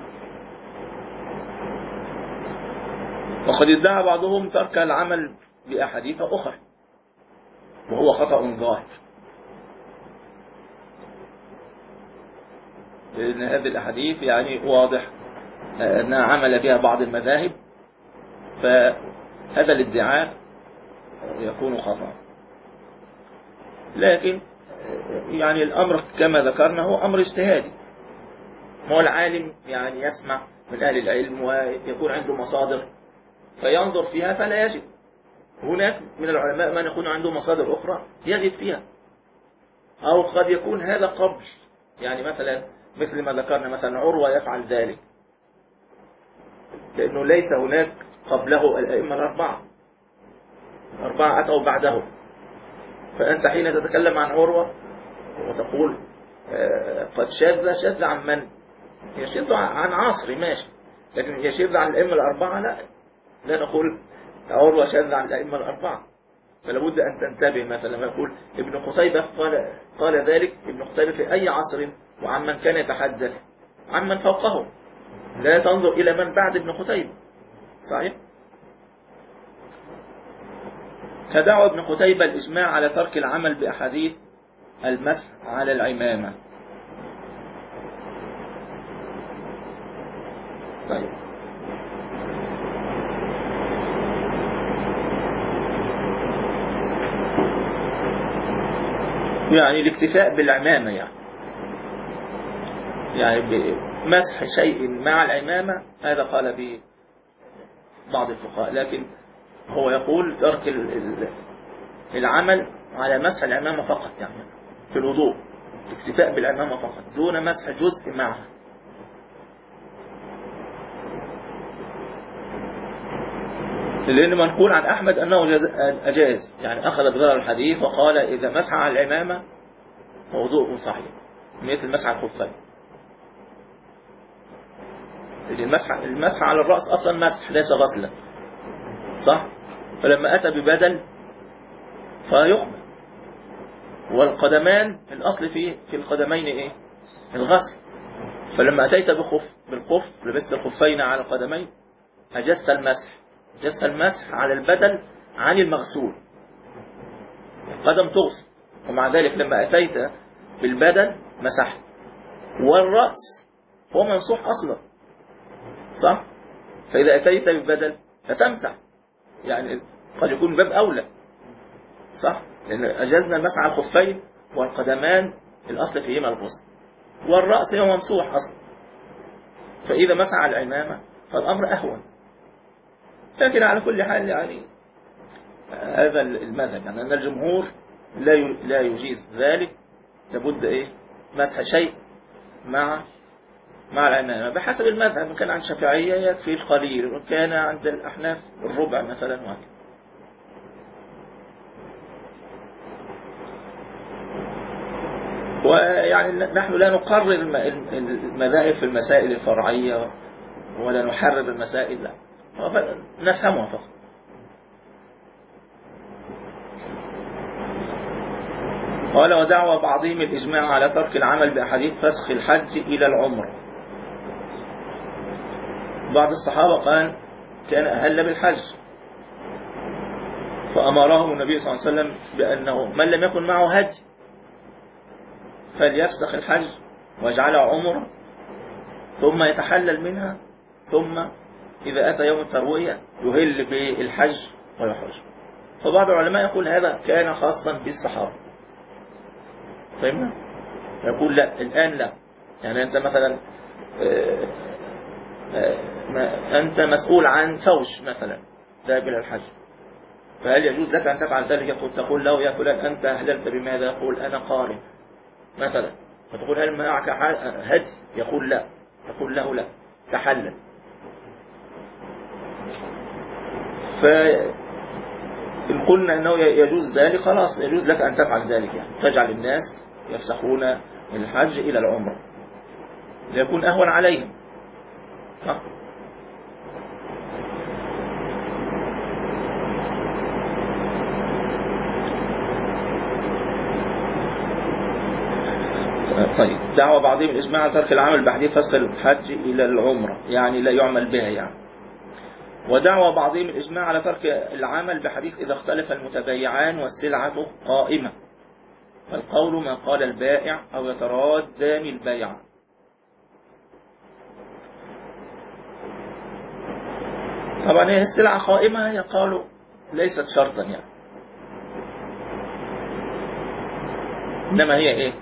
وقد ادعى بعضهم ترك العمل بأحاديث أخرى، وهو خطأ ظاهر، لأن هذه الأحاديث يعني واضح أنها عمل بها بعض المذاهب، فهذا الادعاء يكون خطأ. لكن يعني الأمر كما ذكرنا هو أمر اجتهادي، هو العالم يعني يسمع من أهل العلم ويكون عنده مصادر فينظر فيها فلا يجد. هناك من العلماء من يكون عنده مصادر أخرى يجد فيها، أو قد يكون هذا قبل، يعني مثلا مثل ما ذكرنا مثلا عروة يفعل ذلك لأنه ليس هناك قبله الأئمة الأربعة، الأربعة أتوا بعده. فأنت حين تتكلم عن عروة وتقول قد شاذ، شاذ عن من؟ يشذ عن عصر ماشي، لكن يشذ عن الأئمة الأربعة لا، لا نقول عروة شاذ عن الأئمة الأربعة. فلا بد أن تنتبه. مثلا لما يقول ابن قتيبة قال قال ذلك، ابن قتيبة في أي عصر وعمن كان يتحدث؟ عمن فوقه، لا تنظر إلى من بعد ابن قتيبة. صحيح؟ فدعوا ابن قتيبة الإجماع على ترك العمل بأحاديث المسح على العمامة. طيب، يعني الاكتفاء بالعمامة، يعني يعني بمسح شيء مع العمامة، هذا قال به بعض الفقهاء. لكن هو يقول ترك العمل على مسح العمامة فقط، يعني في الوضوء الاكتفاء بالعمامة فقط دون مسح جزء معها. لأن منقول عن أحمد أنه أجاز، يعني أخذ بظاهر الحديث وقال إذا مسح على العمامة وضوءه صحيح مثل مسح الخفين. المسح المسح على الرأس أصلا مسح ليس غسلا، صح؟ فلما أتى ببدل فيقبل. والقدمان الأصل فيه في القدمين إيه؟ الغسل. فلما أتيت بخف بالخف لبست الخفين على القدمين أجزت المسح، أجزت المسح على البدل عن المغسول. القدم تغسل، ومع ذلك لما أتيت بالبدل مسحت. والرأس هو ممسوح أصلا، صح؟ فإذا أتيت بالبدل فتمسح، يعني قد يكون باب أولى، صح؟ لأن أجزنا المسح على الخفين والقدمان الأصل فيهما الغسل، والرأس هو ممسوح أصلا، فإذا مسح على العمامة فالأمر أهون. لكن على كل حال يعني هذا المذهب، يعني أن الجمهور لا لا يجيز ذلك، لابد إيه مسح شيء مع مع العمامة بحسب المذهب. إن كان عند الشافعية يكفي القليل، وإن كان عند الأحناف الربع مثلا وهكذا. ويعني نحن لا نقرر المذاهب في المسائل الفرعية ولا نحرر المسائل، لا نفهمها فقط. قال ودعوى بعضهم الإجماع على ترك العمل بأحاديث فسخ الحج إلى العمرة. بعض الصحابة قال كان أهل بالحج فأمرهم النبي صلى الله عليه وسلم بأنه من لم يكن معه هدي فليفسخ الحج ويجعلها عمرة ثم يتحلل منها، ثم إذا أتى يوم التروية يهل بالحج ويحج. فبعض العلماء يقول هذا كان خاصا بالصحابة، فهمنا؟ يقول لا الآن لا، يعني أنت مثلا أنت مسؤول عن فوش مثلا ذهب إلى الحج، فهل يجوز لك أن تفعل ذلك؟ تقول له يا فلان أنت أهللت بماذا؟ يقول أنا قارن مثلا، فتقول هل معك هدي؟ يقول لا، تقول له لا تحلل. فإن قلنا أنه يجوز ذلك خلاص يجوز لك أن تفعل ذلك، يعني تجعل الناس يفسخون الحج إلى العمرة ليكون أهون عليهم. صح؟ طيب دعوة بعضهم الإجماع على ترك العمل بحديث فسخ الحج إلى العمرة، يعني لا يعمل بها يعني. ودعوة بعضهم الإجماع على ترك العمل بحديث إذا اختلف المتبايعان والسلعة قائمة، فالقول ما قال البائع أو يترادان البيع. طبعا هي السلعة قائمة هي قالوا ليست شرطا يعني، إنما هي إيه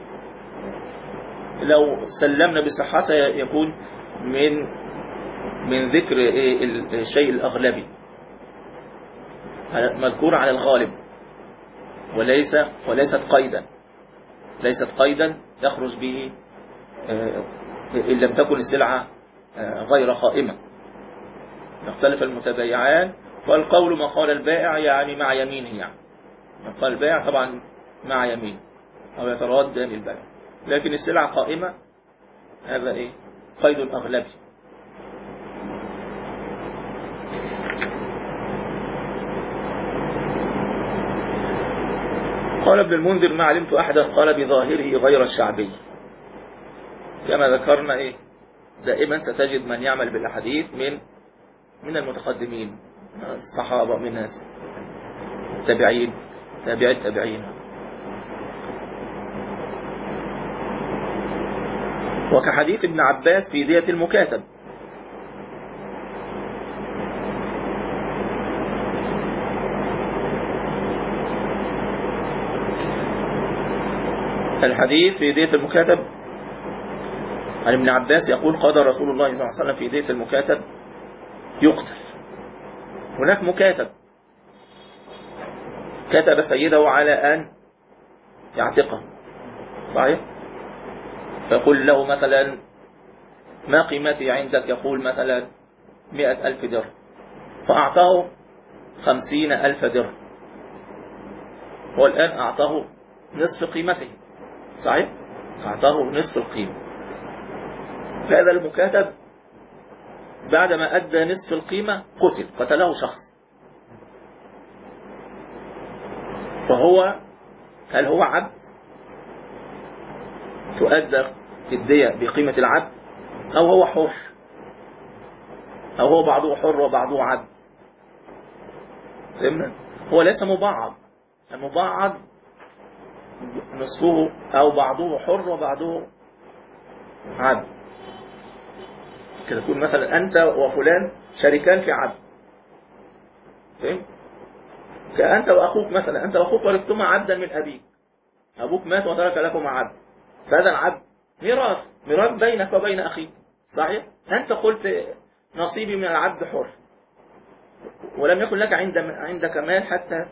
لو سلمنا بصحتها يكون من من ذكر إيه الشيء الأغلبي مذكور على الغالب، وليس وليست قيدا، ليست قيدا يخرج به إن لم تكن السلعة غير قائمة. يختلف المتبايعان والقول ما قال البائع يعني مع يمينه، يعني ما قال البائع طبعا مع يمين أو يترادى للبائع، لكن السلعة قائمة هذا إيه قيد أغلبي. قال ابن المنذر ما علمت أحدا قال بظاهره غير الشعبي. كما ذكرنا إيه دائما ستجد من يعمل بالأحاديث من من المتقدمين الصحابة، من الناس التابعين تابعي التابعين. وكحديث ابن عباس في دية المكاتب. الحديث في دية المكاتب عن ابن عباس يقول قضى رسول الله صلى الله عليه وسلم في دية المكاتب يقتل. هناك مكاتب كتب سيده على أن يعتقه، صحيح؟ فيقول له مثلا ما قيمتي عندك؟ يقول مثلا مئة ألف درهم، فأعطاه خمسين ألف درهم، والآن أعطاه نصف قيمته، صحيح؟ أعطاه نصف القيمة. هذا المكاتب بعدما أدى نصف القيمة قتل، قتله شخص، فهو هل هو عبد تؤدى الدية بقيمة العبد، أو هو حر، أو هو بعضه حر وبعضه عبد؟ فهمنا؟ هو ليس مبعض، المبعض نصفه أو بعضه حر وبعضه عبد. كده تكون مثلا أنت وفلان شريكان في عبد، فهم؟ كأنت وأخوك مثلا، أنت وأخوك ورثتما عبدا من أبيك، أبوك مات وترك لكم عبد، فهذا العبد ميراث، ميراث بينك وبين أخيك، صحيح؟ أنت قلت نصيبي من العبد حر، ولم يكن لك عند عندك مال حتى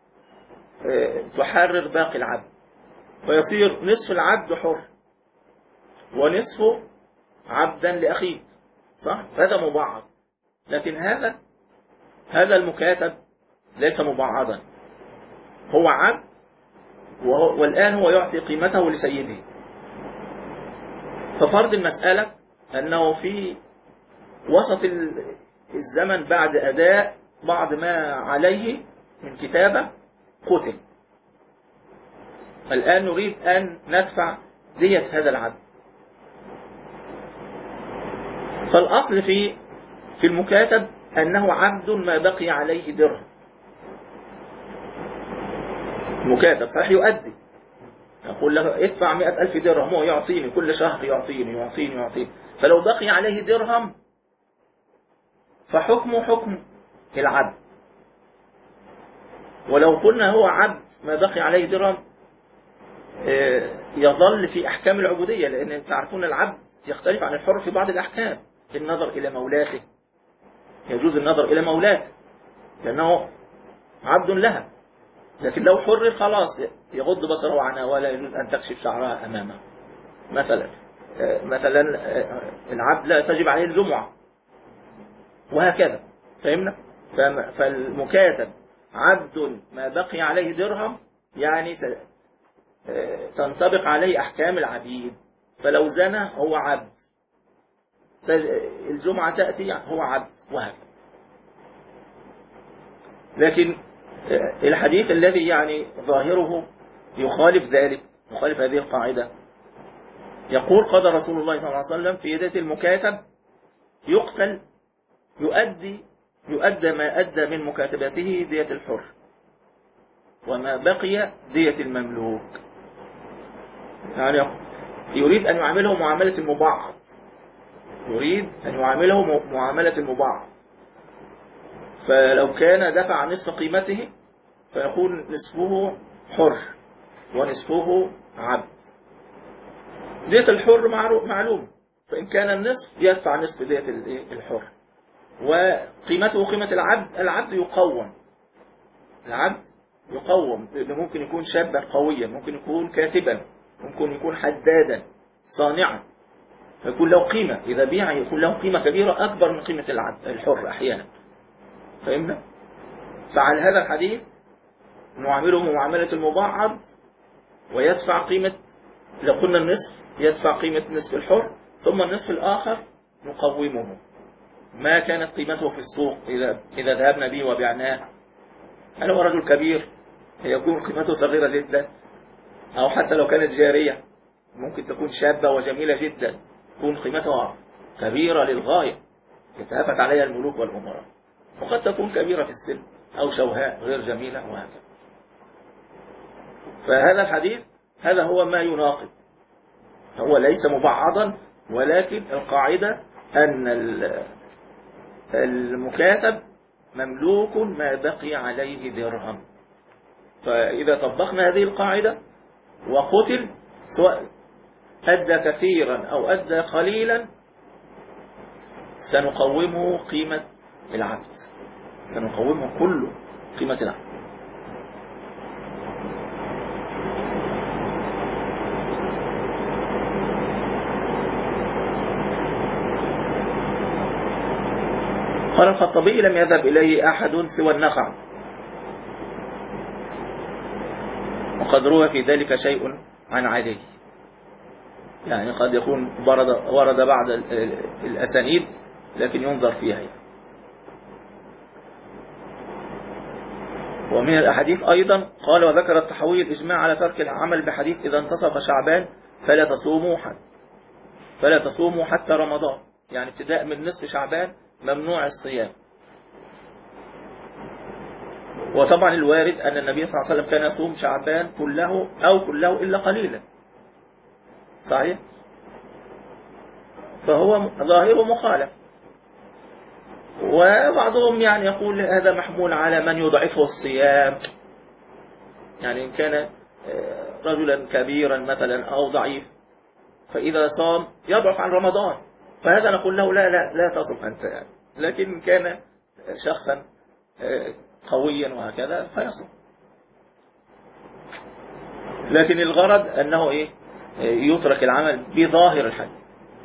تحرر باقي العبد، فيصير نصف العبد حر ونصفه عبدا لأخيك، صح؟ هذا مبعض. لكن هذا هذا المكاتب ليس مبعضا، هو عبد، والآن هو يعطي قيمته لسيده. ففرض المسألة أنه في وسط الزمن بعد أداء بعض ما عليه من كتابة قتل، الآن نريد أن ندفع دية هذا العبد. فالأصل في في المكاتب أنه عبد ما بقي عليه درهم. مكاتب صحيح يؤدي، يقول له ادفع مئة ألف درهم، هو يعطيني كل شهر، يعطيني يعطيني يعطيني، فلو بقي عليه درهم فحكمه حكم العبد. ولو قلنا هو عبد ما بقي عليه درهم يظل في أحكام العبودية، لأن تعرفون العبد يختلف عن الحر في بعض الأحكام، في النظر إلى مولاته، يجوز النظر إلى مولاته لأنه عبد لها، لكن لو حر خلاص يغض بصره عنها ولا يجوز أن تكشف شعرها أمامه. مثلا مثلا العبد لا تجب عليه الجمعة، وهكذا، فهمنا؟ فالمكاتب عبد ما بقي عليه درهم، يعني تنطبق عليه أحكام العبيد، فلو زنى هو عبد، الجمعة تأتي هو عبد، وهكذا. لكن الحديث الذي يعني ظاهره يخالف ذلك، يخالف هذه القاعدة، يقول قال رسول الله صلى الله عليه وسلم في يدة المكاتب يقتل يؤدي يؤدى ما أدى من مكاتبته دية الحر، وما بقي دية المملوك. يعني يريد أن يعامله معاملة المبعض، يريد أن يعامله معاملة المبعض، فلو كان دفع نصف قيمته فيكون نصفه حر ونصفه عبد. دية الحر معلوم، فإن كان النصف يدفع نصف دية الحر، وقيمته قيمة العبد. العبد يقوم، العبد يقوم، ممكن يكون شابا قويا، ممكن يكون كاتبا، ممكن يكون حدادا صانعا، فيكون له قيمة، إذا بيع يكون له قيمة كبيرة أكبر من قيمة العبد الحر أحيانا، فهمنا؟ فعلى هذا الحديث نعامله معاملة المبعض، ويدفع قيمة، لو قلنا النصف يدفع قيمة نصف الحر، ثم النصف الآخر نقومه ما كانت قيمته في السوق إذا إذا ذهبنا به وبعناه. هل هو رجل كبير يكون قيمته صغيرة جدا، أو حتى لو كانت جارية ممكن تكون شابة وجميلة جدا تكون قيمتها كبيرة للغاية يتهافت عليها الملوك والأمراء، وقد تكون كبيرة في السن أو شوهاء غير جميلة، وهكذا. فهذا الحديث هذا هو ما يناقض، هو ليس مبعضا، ولكن القاعدة أن المكاتب مملوك ما بقي عليه درهم. فإذا طبقنا هذه القاعدة وقتل، سواء أدى كثيرا أو أدى قليلا، سنقومه قيمة العبد، سنقومه كله قيمة العبد. قال الخطابي لم يذهب إليه أحد سوى النخع، وقد روى في ذلك شيء عن علي. يعني قد يكون ورد ورد بعض الأسانيد لكن ينظر فيها. ومن الأحاديث أيضا قال وذكر الطحاوي الإجماع على ترك العمل بحديث إذا انتصف شعبان فلا تصوموا حتى فلا تصوموا حتى رمضان، يعني ابتداء من نصف شعبان ممنوع الصيام. وطبعا الوارد أن النبي صلى الله عليه وسلم كان يصوم شعبان كله أو كله إلا قليلا، صحيح؟ فهو ظاهره مخالف. وبعضهم يعني يقول هذا محمول على من يضعفه الصيام، يعني إن كان رجلا كبيرا مثلا أو ضعيف فإذا صام يضعف عن رمضان، فهذا نقول له لا لا لا تصم أنت يعني. لكن إن كان شخصا قويا وهكذا فيصم. لكن الغرض أنه إيه؟ يترك العمل بظاهر الحديث.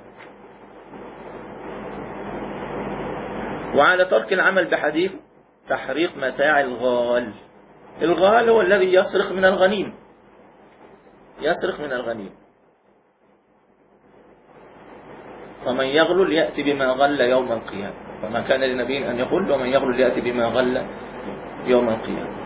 وعلى ترك العمل بحديث تحريق متاع الغال. الغال هو الذي يسرق من الغنيم، يسرق من الغنيم. ومن يغلل يأتي بما غل يوم القيامة، فما كان لنبي أن يقول ومن يغلل يأتي بما غل يوم القيامة.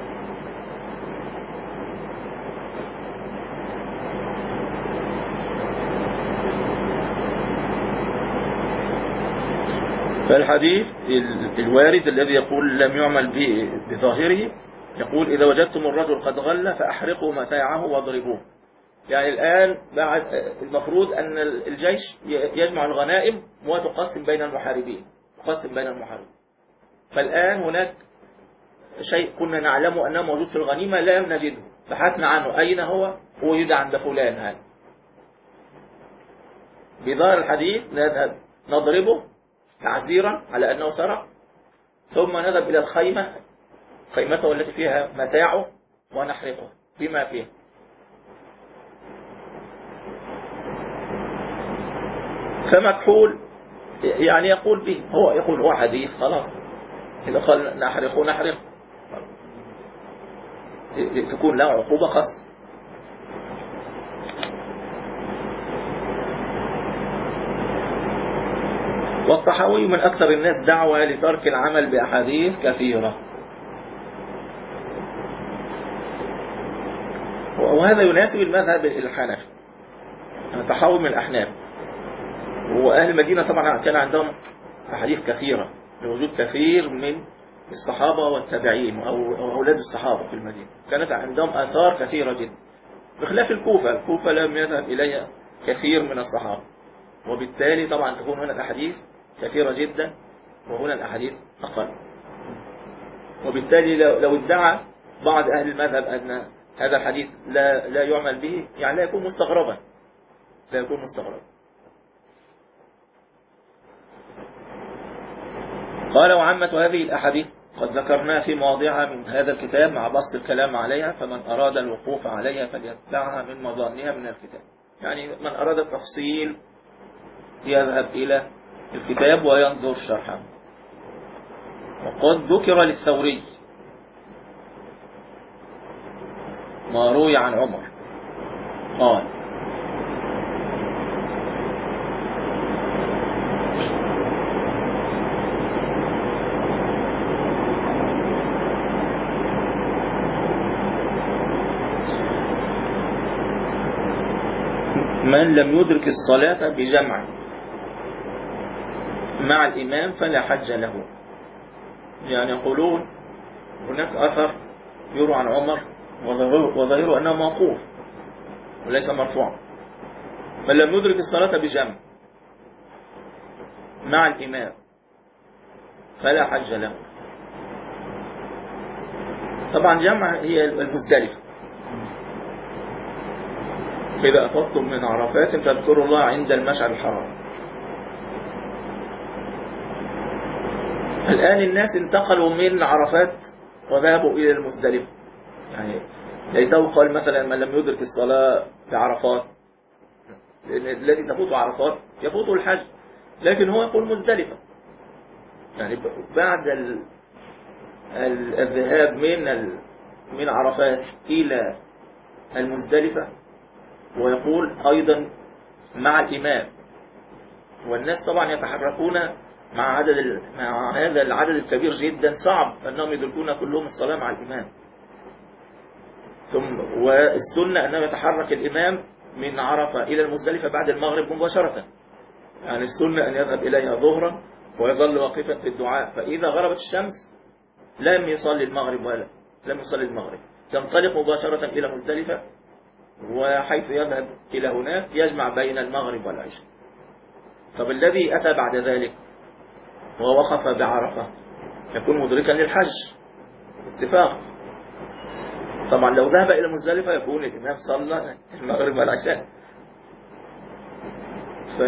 فالحديث الوارد الذي يقول لم يعمل به بظاهره يقول إذا وجدتم الرجل قد غل فأحرقوا متاعه واضربوه. يعني الآن بعد المفروض أن الجيش يجمع الغنائم وتقسم بين المحاربين، تقسم بين المحاربين. فالآن هناك شيء كنا نعلمه أنه موجود في الغنيمة لم نجده، بحثنا عنه أين هو، هو يدعى عند فلان هذا. بظاهر الحديث نضربه تعزيرا على أنه سرق، ثم نذهب إلى الخيمة، خيمته التي فيها متاعه، ونحرقه بما فيه. فمكحول يعني يقول به، هو يقول هو حديث خلاص، إذا قال نحرقه نحرقه تكون له عقوبة خاصة. والطحاوي من أكثر الناس دعوة لترك العمل بأحاديث كثيرة، وهذا يناسب المذهب الحنفي. الطحاوي من الأحناف، وأهل المدينة طبعا كان عندهم أحاديث كثيرة لوجود كثير من الصحابة والتابعين أو أولاد الصحابة في المدينة، كانت عندهم آثار كثيرة جدا، بخلاف الكوفة. الكوفة لم يذهب إليها كثير من الصحابة، وبالتالي طبعا تكون هنا الأحاديث كثيرة جدا وهنا الأحاديث أقل. وبالتالي لو ادعى بعض أهل المذهب أن هذا الحديث لا لا يعمل به، يعني لا يكون مستغربا، لا يكون مستغربا. قال وعامة هذه الأحاديث قد ذكرناها في مواضعها من هذا الكتاب مع بسط الكلام عليها، فمن أراد الوقوف عليها فليتبعها من مظانها من الكتاب. يعني من أراد التفصيل يذهب إلى الكتاب وينظر شرحه. وقد ذكر للثوري ما روي عن عمر قال من لم يدرك الصلاة بجمع مع الإمام فلا حج له. يعني يقولون هناك أثر يروى عن عمر وظاهره أنه موقوف وليس مرفوع. من لم يدرك الصلاة بجمع مع الإمام فلا حج له. طبعا جمع هي المزدلفة. إذا أفضتم من عرفات فاذكروا الله عند المشعر الحرام. الآن الناس انتقلوا من عرفات وذهبوا إلى المزدلفة. يعني ليته قال مثلا من لم يدرك الصلاة بعرفات، لأن الذي تفوت عرفات يفوت الحج، لكن هو يقول مزدلفة. يعني بعد ال... ال... الذهاب من ال... من عرفات إلى المزدلفة، ويقول أيضا مع الإمام، والناس طبعا يتحركون مع عدد ال... مع هذا العدد الكبير جدا، صعب أنهم يدركون كلهم الصلاة مع الإمام. ثم والسنة أنه يتحرك الإمام من عرفة إلى المزدلفة بعد المغرب مباشرة، يعني السنة أن يذهب إليها ظهرا ويظل واقفا في الدعاء، فإذا غربت الشمس لم يصلي المغرب ولا لم يصلي المغرب، ينطلق مباشرة إلى مزدلفة، وحيث يذهب إلى هناك يجمع بين المغرب والعشاء. طب الذي أتى بعد ذلك ووقف بعرفة يكون مدركا للحج اتفاق. طبعا لو ذهب إلى مزدلفة يكون الإمام صلى المغرب والعشاء، ف...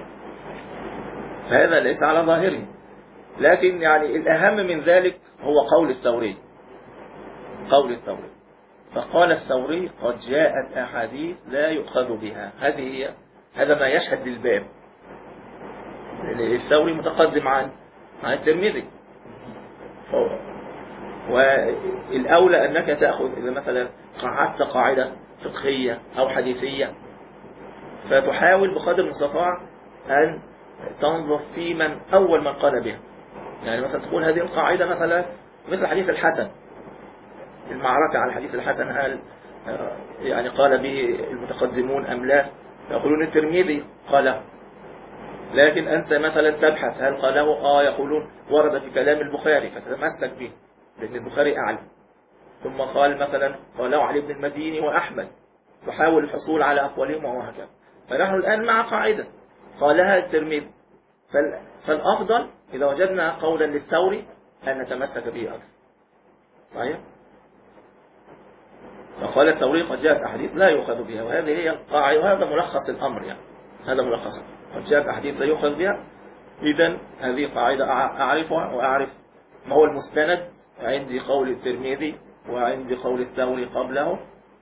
فهذا ليس على ظاهره. لكن يعني الأهم من ذلك هو قول الثوري، قول الثوري فقال الثوري قد جاءت أحاديث لا يؤخذ بها. هذه هي هذا ما يشهد للباب. الثوري متقدم عن عن الترمذي، والأولى أنك تأخذ إذا مثلا قعدت قاعدة فقهية أو حديثية فتحاول بقدر المستطاع أن تنظر في من أول من قال بها. يعني مثلا تقول هذه القاعدة مثلا مثل حديث الحسن، المعركة على الحديث الحسن هل يعني قال به المتقدمون أم لا؟ يقولون الترمذي قال، لكن أنت مثلا تبحث هل قاله آه يقولون ورد في كلام البخاري فتتمسك به لأن البخاري أعلم. ثم قال مثلا قاله علي بن المديني وأحمد، تحاول الحصول على أقوالهم وهكذا. فنحن الآن مع قاعدة قالها الترمذي، فالأفضل إذا وجدنا قولا للثوري أن نتمسك به أكثر. صحيح؟ فقال الثوري قد جاءت أحاديث لا يؤخذ بها، وهذه هي القاعدة، وهذا ملخص الأمر. يعني هذا ملخص قد جاءت أحاديث لا يؤخذ بها. إذن هذه قاعدة أعرفها وأعرف ما هو المستند عندي قول الترمذي وعندي قول الثوري قبله.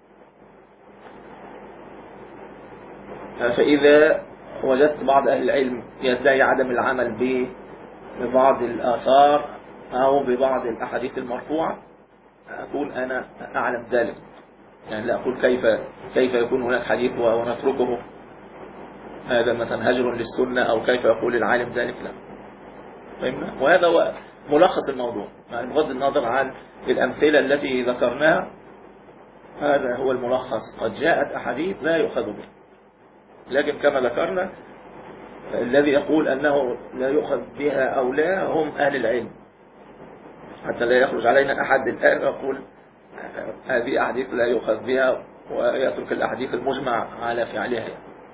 فإذا وجدت بعض أهل العلم يدعي عدم العمل ببعض الآثار أو ببعض الأحاديث المرفوعة أكون أنا أعلم ذلك، يعني لا أقول كيف كيف يكون هناك حديث ونتركه، هذا مثلا هجر للسنة، أو كيف يقول العالم ذلك، لا. فهمنا؟ وهذا هو ملخص الموضوع، يعني بغض النظر عن الأمثلة التي ذكرناها، هذا هو الملخص. قد جاءت أحاديث لا يؤخذ بها، لكن كما ذكرنا الذي يقول أنه لا يؤخذ بها أو لا هم أهل العلم، حتى لا يخرج علينا أحد الآن يقول هذه أحاديث لا يؤخذ بها ويترك الأحاديث المجمع على فعلها.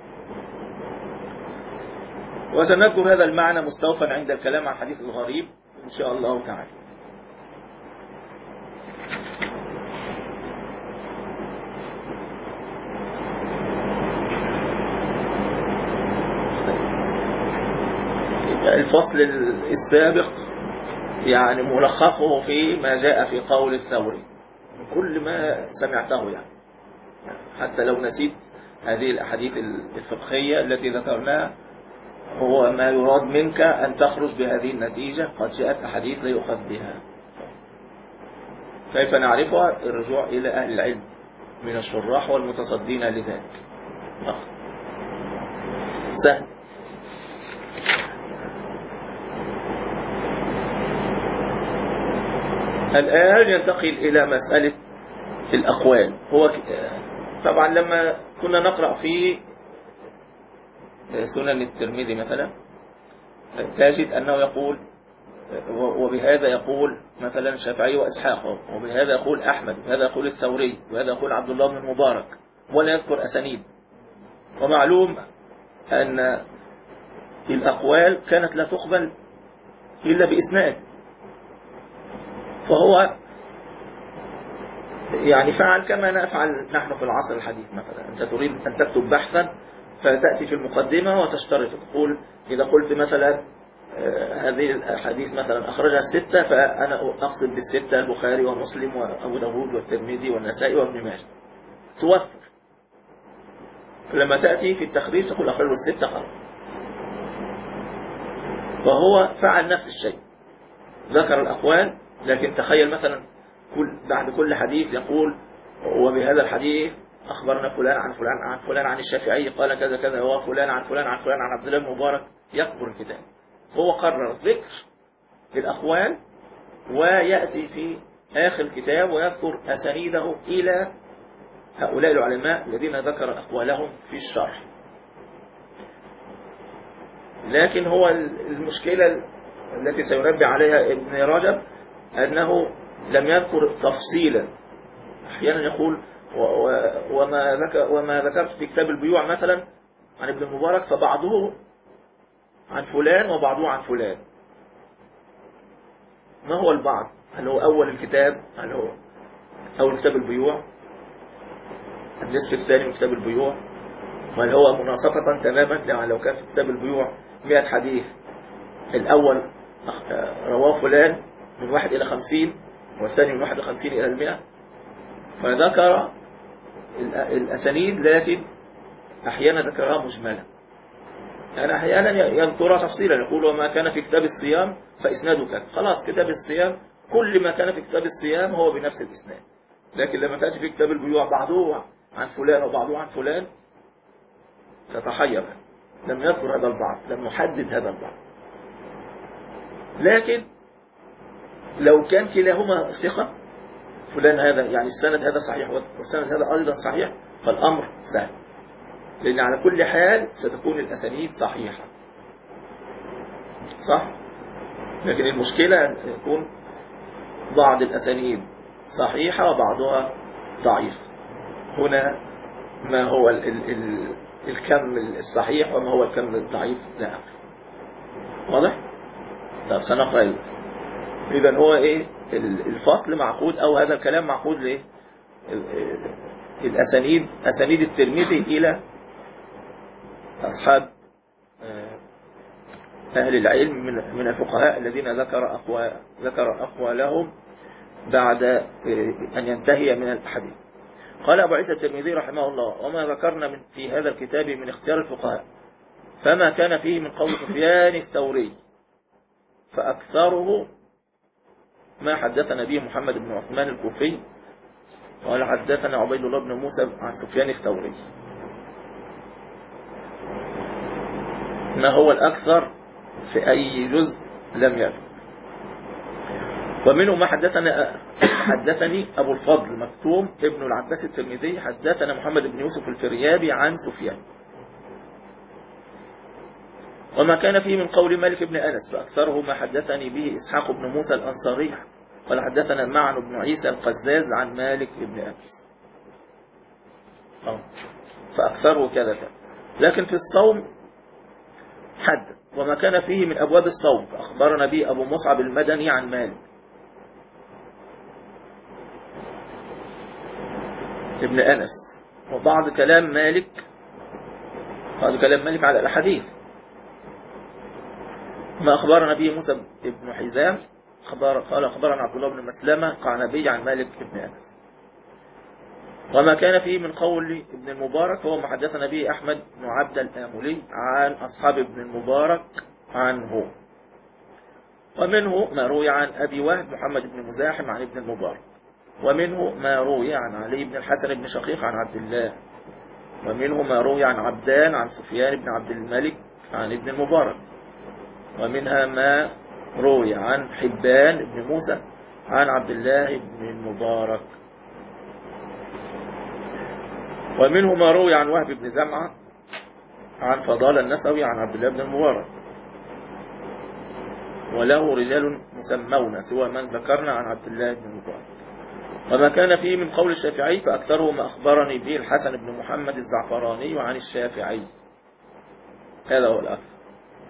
وسنذكر هذا المعنى مستوفا عند الكلام عن حديث الغريب إن شاء الله تعالى. الفصل السابق يعني ملخصه في ما جاء في قول الثوري، كل ما سمعته، يعني حتى لو نسيت هذه الأحاديث الفقهية التي ذكرناها، هو ما يراد منك أن تخرج بهذه النتيجة قد جاءت أحاديث لا يؤخذ بها. كيف نعرفها؟ الرجوع إلى أهل العلم من الشراح والمتصدين لذلك. سهل. الآن ينتقل إلى مسألة الأقوال. هو طبعا لما كنا نقرأ في سنن الترمذي مثلا تجد أنه يقول وبهذا يقول مثلا الشافعي وإسحاق، وبهذا يقول أحمد، وبهذا يقول الثوري، وبهذا يقول عبد الله بن المبارك، ولا يذكر أسانيد. ومعلوم أن الأقوال كانت لا تقبل إلا بإسناد، فهو يعني فعل كما نفعل نحن في العصر الحديث. مثلا أنت تريد أن تكتب بحثا فتأتي في المقدمة وتشترط تقول إذا قلت مثلا هذه الحديث مثلا أخرجها الستة، فأنا أقصد بالستة البخاري ومسلم وأبو داود والترمذي والنسائي وابن ماجه، توفر. لما تأتي في التخريج تقول أخرجه الستة خلاص. وهو فعل نفس الشيء، ذكر الأقوال، لكن تخيل مثلا كل بعد كل حديث يقول وبهذا الحديث أخبرنا فلان عن فلان عن فلان عن الشافعي قال كذا كذا، وفلان عن فلان عن فلان عن عبد الله بن مبارك، يكبر الكتاب. هو قرر ذكر الأقوال ويأتي في آخر الكتاب ويذكر أسانيده إلى هؤلاء العلماء الذين ذكر أقوالهم في الشرح. لكن هو المشكلة التي سينبه عليها ابن رجب أنه لم يذكر تفصيلا. أحيانا يقول وما ذكر وما ذكرت في كتاب البيوع مثلا عن ابن المبارك فبعضه عن فلان وبعضه عن فلان. ما هو البعض؟ هل هو أول الكتاب؟ هل هو أول كتاب البيوع؟ النصف الثاني من كتاب البيوع؟ وهل هو مناصفة تماما؟ يعني لو كان في كتاب البيوع مئة حديث، الأول رواه فلان من واحد إلى خمسين والثاني من واحد وخمسين إلى المئة، فذكر الأسانيد لكن أحيانا ذكرها مجملة، يعني أحيانا يذكرها تفصيلا، يقول وما كان في كتاب الصيام فإسناده كذا. خلاص كتاب الصيام كل ما كان في كتاب الصيام هو بنفس الإسناد. لكن لما كان في كتاب البيوع بعضه عن فلان وبعضه عن فلان تتحير، لم يذكر هذا البعض، لم يحدد هذا البعض. لكن لو كان كلاهما ثقة، فلان هذا يعني السند هذا صحيح والسند هذا أيضا صحيح، فالأمر سهل، لأن على كل حال ستكون الأسانيد صحيحة، صح؟ لكن المشكلة أن يكون بعض الأسانيد صحيحة وبعضها ضعيف. هنا ما هو ال ال ال الكم الصحيح وما هو الكم الضعيف لا أعرف. واضح؟ طب سنقرأ. إذن هو إيه الفصل معقود أو هذا الكلام معقود ليه؟ الأسانيد أسانيد الترمذي إلى أصحاب أهل العلم من من الفقهاء الذين ذكر أقوى ذكر أقوالهم بعد أن ينتهي من الحديث. قال أبو عيسى الترمذي رحمه الله: وما ذكرنا من في هذا الكتاب من اختيار الفقهاء فما كان فيه من قول سفيان الثوري فأكثره ما حدثنا به محمد بن عثمان الكوفي قال حدثنا عبيد الله بن موسى عن سفيان الثوري. ما هو الأكثر في أي جزء لم يذكر. ومنه ما حدثنا حدثني أبو الفضل مكتوم ابن العباس الترمذي حدثنا محمد بن يوسف الفريابي عن سفيان. وما كان فيه من قول مالك بن أنس فأكثره ما حدثني به إسحاق بن موسى الأنصاري قال حدثنا معن بن عيسى القزاز عن مالك بن أنس فأكثره كذا كذا. لكن في الصوم حدث وما كان فيه من أبواب الصوم فأخبرنا به أبو مصعب المدني عن مالك ابن أنس. وبعض كلام مالك بعض كلام مالك على الأحاديث ما أخبرنا به موسى بن حزام خبر قال أخبرنا عبد الله بن مسلمة قعنبي عن مالك بن أنس. وما كان فيه من قول ابن المبارك فهو ما حدثنا به أحمد بن عبد الآملي عن أصحاب ابن المبارك عنه. ومنه ما روي عن أبي وهب محمد بن مزاحم عن ابن المبارك. ومنه ما روي عن علي بن الحسن بن شقيق عن عبد الله. ومنه ما روي عن عبدان عن سفيان بن عبد الملك عن ابن المبارك. ومنها ما روي عن حبان بن موسى عن عبد الله بن المبارك. ومنه ما روي عن وهب بن زمعة عن فضال النسوي عن عبد الله بن المبارك. وله رجال مسمون سوى من ذكرنا عن عبد الله بن المبارك. وما كان فيه من قول الشافعي فأكثره ما أخبرني به الحسن بن محمد الزعفراني عن الشافعي. هذا هو الأكثر.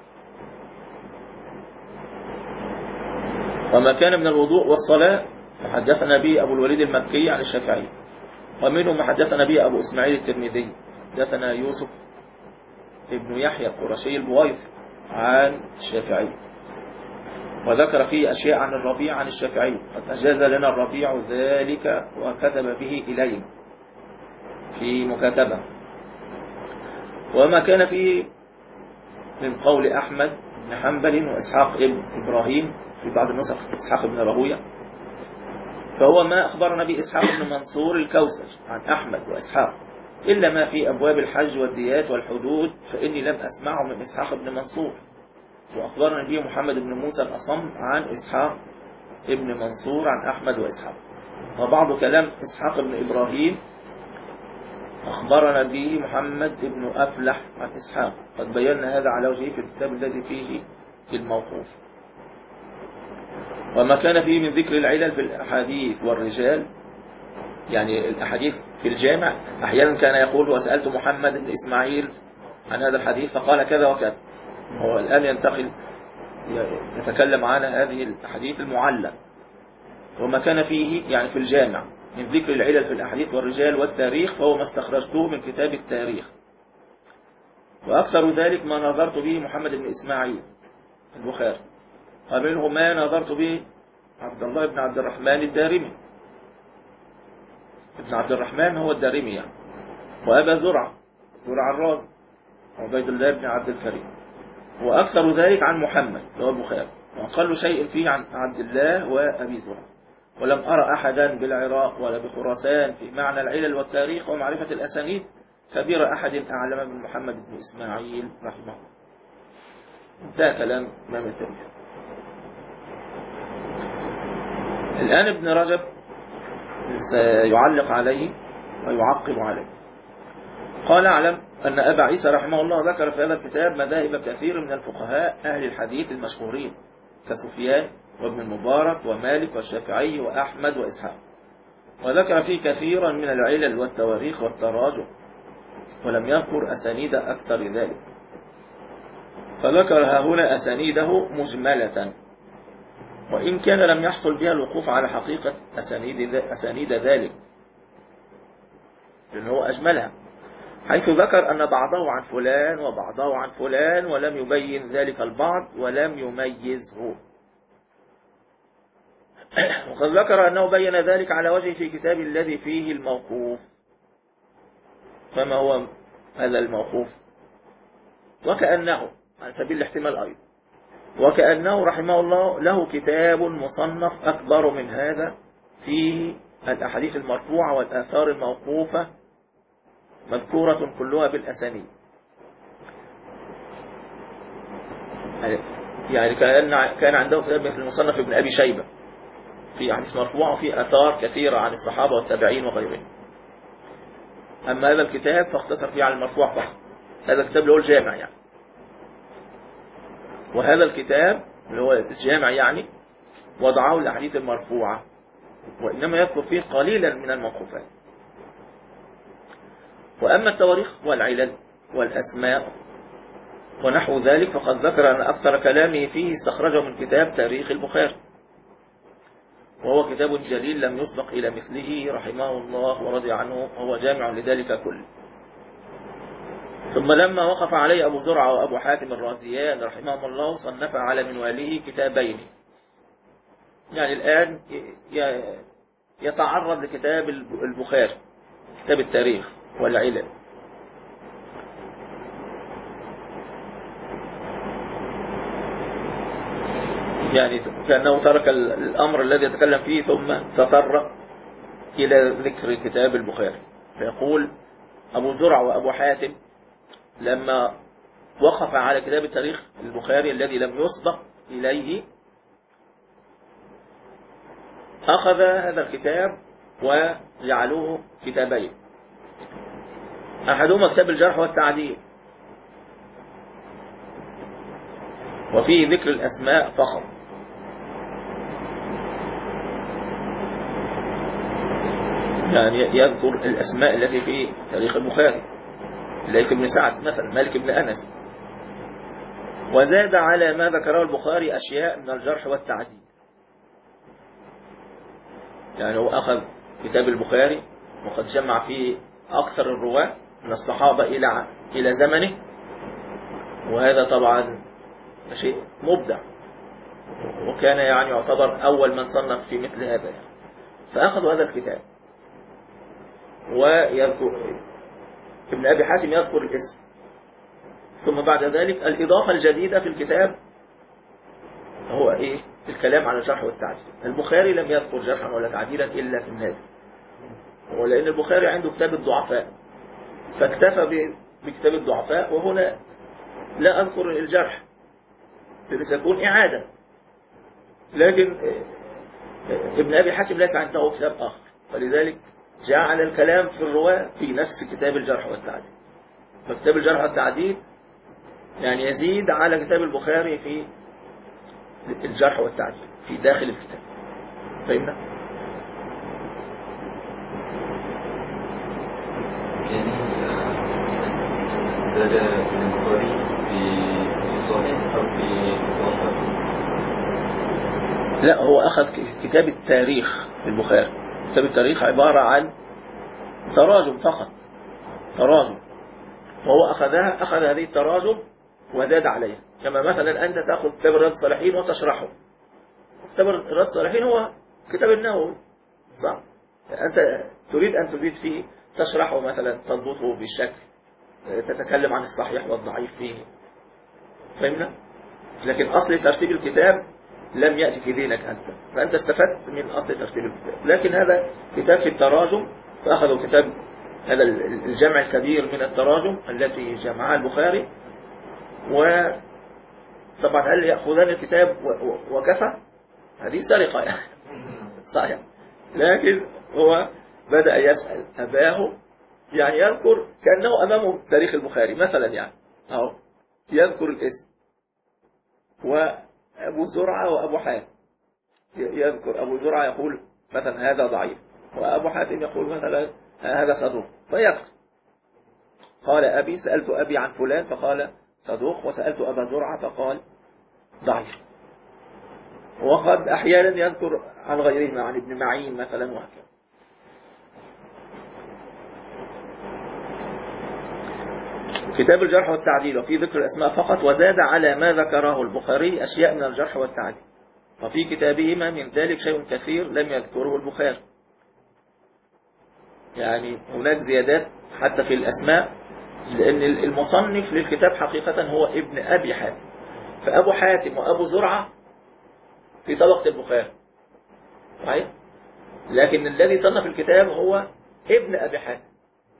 وما كان من الوضوء والصلاة فحدثنا به أبو الوليد المكي عن الشافعي. ومنهم ما حدثنا به أبو إسماعيل الترمذي حدثنا يوسف ابن يحيى القرشي البويض عن الشافعي. وذكر فيه أشياء عن الربيع عن الشافعي قد أجاز لنا الربيع ذلك وكتب به إلينا في مكاتبة. وما كان فيه من قول أحمد بن حنبل وإسحاق ابن إبراهيم في بعض النسخ إسحاق بن راهويه. فهو ما أخبرنا به إسحاق بن منصور الكوسج عن أحمد وإسحاق، إلا ما في أبواب الحج والديات والحدود فإني لم أسمعه من إسحاق بن منصور. وأخبرنا به محمد بن موسى الأصم عن إسحاق بن منصور عن أحمد وإسحاق. وبعض كلام إسحاق بن إبراهيم أخبرنا به محمد بن أفلح عن إسحاق، قد بينا هذا على وجهه في الكتاب الذي فيه الموقوف. وما كان فيه من ذكر العلل في الأحاديث والرجال، يعني الأحاديث في الجامع أحيانا كان يقول وسألت محمد بن إسماعيل عن هذا الحديث فقال كذا وكذا. هو الآن ينتقل يتكلم عن هذه الأحاديث المعلة. وما كان فيه يعني في الجامع من ذكر العلل في الأحاديث والرجال والتاريخ فهو ما استخرجته من كتاب التاريخ. وأكثر ذلك ما نظرت به محمد بن إسماعيل البخاري، ومنه ما نظرت به عبد الله بن عبد الرحمن الدارمي. ابن عبد الرحمن هو الدارمي يعني. وأبا زرعة زرع الرازي وعبيد الله بن عبد الكريم. وأكثر ذلك عن محمد هو البخاري، وأقل شيء فيه عن عبد الله وأبي زرعة. ولم أرى أحدا بالعراق ولا بخراسان في معنى العلل والتاريخ ومعرفة الأسانيد كبير أحد أعلم من محمد بن إسماعيل رحمه الله. انتهى كلام إمام التاريخ. الآن ابن رجب سيعلق عليه ويعقب عليه. قال اعلم أن أبا عيسى رحمه الله ذكر في هذا الكتاب مذاهب كثير من الفقهاء أهل الحديث المشهورين كسفيان وابن المبارك ومالك والشافعي وأحمد وإسحاق، وذكر فيه كثيرا من العلل والتواريخ والتراجم، ولم يذكر أسانيد أكثر ذلك. فذكر ها هنا أسانيده مجملة، وإن كان لم يحصل بها الوقوف على حقيقة أسانيد, أسانيد ذلك، لأنه أجملها، حيث ذكر أن بعضه عن فلان وبعضه عن فلان، ولم يبين ذلك البعض ولم يميزه. وقد ذكر أنه بين ذلك على وجه في كتاب الذي فيه الموقوف. فما هو هذا الموقوف؟ وكأنه على سبيل الاحتمال أيضا، وكأنه رحمه الله له كتاب مصنف أكبر من هذا فيه الأحاديث المرفوعة والآثار الموقوفة مذكورة كلها بالأسانيد. يعني كان كان عنده كتاب مثل المصنف ابن أبي شيبة في أحاديث مرفوعة وفي آثار كثيرة عن الصحابة والتابعين وغيرهم. أما هذا الكتاب فاختصر فيه على المرفوع فقط. هذا الكتاب اللي هو الجامع يعني. وهذا الكتاب اللي هو الجامع يعني وضعه الأحاديث المرفوعة، وإنما يذكر فيه قليلا من الموقوفات. وأما التواريخ والعلل والأسماء ونحو ذلك فقد ذكر أن أكثر كلامه فيه استخرجه من كتاب تاريخ البخاري، وهو كتاب جليل لم يسبق إلى مثله رحمه الله ورضي عنه، وهو جامع لذلك كله. ثم لما وقف عليه أبو زرعة وأبو حاتم الرازيان رحمهم الله صنف على منواله كتابين. يعني الآن يتعرض لكتاب البخاري، كتاب التاريخ والعلل. يعني كأنه ترك الأمر الذي يتكلم فيه ثم تطرق إلى ذكر كتاب البخاري. فيقول أبو زرع وأبو حاتم لما وقف على كتاب التاريخ البخاري الذي لم يسبق إليه أخذ هذا الكتاب وجعلوه كتابين. أحدهما كتاب الجرح والتعديل، وفيه ذكر الأسماء فقط، يعني يذكر الأسماء التي في تاريخ البخاري، ليث بن سعد مثلا، مالك بن أنس. وزاد على ما ذكره البخاري أشياء من الجرح والتعديل. يعني هو أخذ كتاب البخاري وقد جمع فيه أكثر الرواة من الصحابة إلى إلى زمنه، وهذا طبعا شيء مبدع، وكان يعني يعتبر أول من صنف في مثل هذا يعني. فأخذوا هذا الكتاب، ويذكر ابن أبي حاتم يذكر الاسم، ثم بعد ذلك الإضافة الجديدة في الكتاب هو إيه؟ الكلام على الجرح والتعديل. البخاري لم يذكر جرحا ولا تعديلا إلا في النادي، ولأن البخاري عنده كتاب الضعفاء فاكتفى بكتاب الضعفاء، وهنا لا أذكر الجرح سيكون إعادة. لكن ابن أبي حاتم ليس عنده كتاب آخر، فلذلك جعل الكلام في الرواة في نفس كتاب الجرح والتعديل. فكتاب الجرح والتعديل يعني يزيد على كتاب البخاري في الجرح والتعديل في داخل الكتاب. فهمنا؟ يعني زاد البخاري في الصحيح أو في الضعف؟ لا، هو أخذ كتاب التاريخ البخاري. كتاب التاريخ عبارة عن تراجم فقط، تراجم، وهو أخذها أخذ هذه التراجم وزاد عليها. كما مثلا أنت تأخذ كتاب رياض الصالحين وتشرحه. كتاب رياض الصالحين هو كتاب النووي، صح؟ أنت تريد أن تزيد فيه، تشرحه مثلا، تضبطه بالشكل، تتكلم عن الصحيح والضعيف فيه. فهمنا؟ لكن أصل ترتيب الكتاب لم يأتي في ذهنك أنت، فأنت استفدت من أصل ترتيب الكتاب. لكن هذا كتاب في التراجم، فأخذوا كتاب هذا الجمع الكبير من التراجم التي جمعها البخاري. وطبعا هل يأخذان الكتاب وكفى؟ هذه سرقة يعني. صحيح. لكن هو بدأ يسأل أباه، يعني يذكر كأنه أمامه تاريخ البخاري مثلا، يعني أهو يذكر الاسم، وأبو زرعة وأبو حاتم، يذكر أبو زرعة يقول مثلا هذا ضعيف، وأبو حاتم يقول مثلا هذا صدوق، فيكتب. قال أبي سألت أبي عن فلان فقال صدوق، وسألت أبا زرعة فقال ضعيف. وقد أحيانا يذكر عن غيرهما، عن ابن معين مثلا وهكذا. كتاب الجرح والتعديل وفي ذكر الأسماء فقط، وزاد على ما ذكره البخاري أشياء من الجرح والتعديل، وفي كتابهما من ذلك شيء كثير لم يذكره البخاري. يعني هناك زيادات حتى في الأسماء، لأن المصنف للكتاب حقيقة هو ابن أبي حاتم، فأبو حاتم وأبو زرعة في طبقة البخاري، صحيح؟ لكن الذي صنف الكتاب هو ابن أبي حاتم،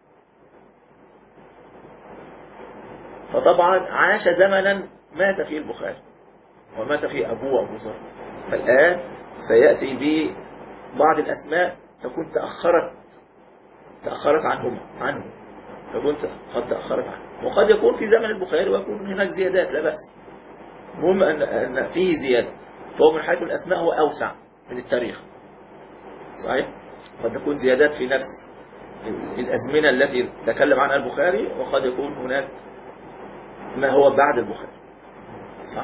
فطبعا عاش زمنا مات فيه البخاري ومات فيه أبوه أبو زرعة. فالآن سيأتي ببعض الأسماء تكون تأخرت تأخرت عنهم عنه تكون قد تأخرت عنه، وقد يكون في زمن البخاري ويكون هناك زيادات، لا بأس. المهم أن أن فيه زيادة، فهو من حيث الأسماء هو أوسع من التاريخ، صحيح؟ قد تكون زيادات في نفس الأزمنة التي تكلم عنها البخاري، وقد يكون هناك ما هو بعد البخاري، صح؟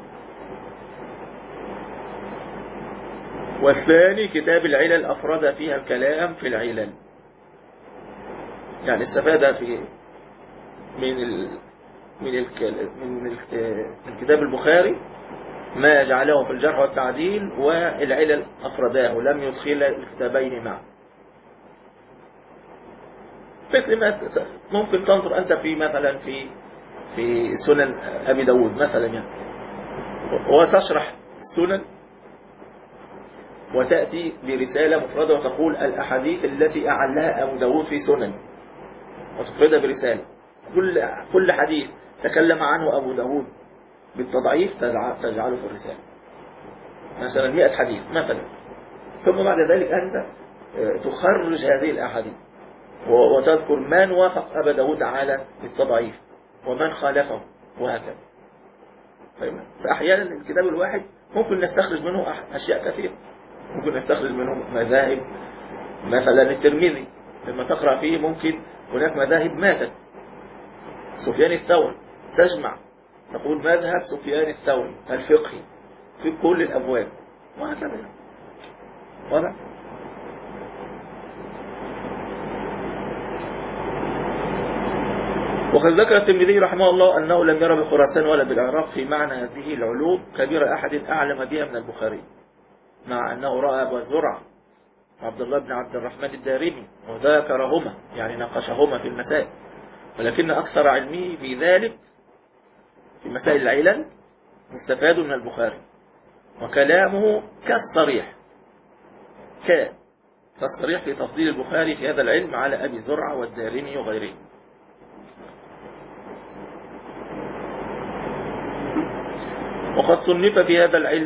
والثاني كتاب العلل أفرد فيها الكلام في العلل، يعني استفاد في من ال من ال من الكتاب البخاري ما جعله في الجرح والتعديل، والعلل أفرداه لم يدخل الكتابين معا. مثل ما ممكن تنظر أنت في مثلا في في سنن أبي داود مثلا، يعني وتشرح السنن وتأتي برسالة مفردة وتقول الأحاديث التي أعلها أبو داود في سنن، وتفردها برسالة. كل كل حديث تكلم عنه أبو داود بالتضعيف تجعله في الرسالة، مثلا مئة حديث مثلا، ثم بعد ذلك أنت تخرج هذه الأحاديث وتذكر من وافق أبا داود على التضعيف ومن خالفه وهكذا. فأحيانا الكتاب الواحد ممكن نستخرج منه أشياء كثيرة، ممكن نستخرج منه مذاهب. مثلا الترمذي لما تقرأ فيه ممكن هناك مذاهب ماتت، سفيان الثوري تجمع تقول مذهب سفيان الثوري الفقهي في كل الأبواب وهكذا. واضح؟ وقد ذكر الترمذي رحمه الله أنه لم يرى بخراسان ولا بالعراق في معنى هذه العلوم كبير أحد أعلم بها من البخاري، مع أنه رأى أبا زرعة عبد الله بن عبد الرحمن الدارمي وذاكرهما، يعني ناقشهما في المسائل، ولكن أكثر علمه في ذلك في مسائل العلل مستفاد من البخاري، وكلامه كالصريح ك كالصريح في تفضيل البخاري في هذا العلم على أبي زرعة والدارمي وغيره. وقد صنف في هذا العلم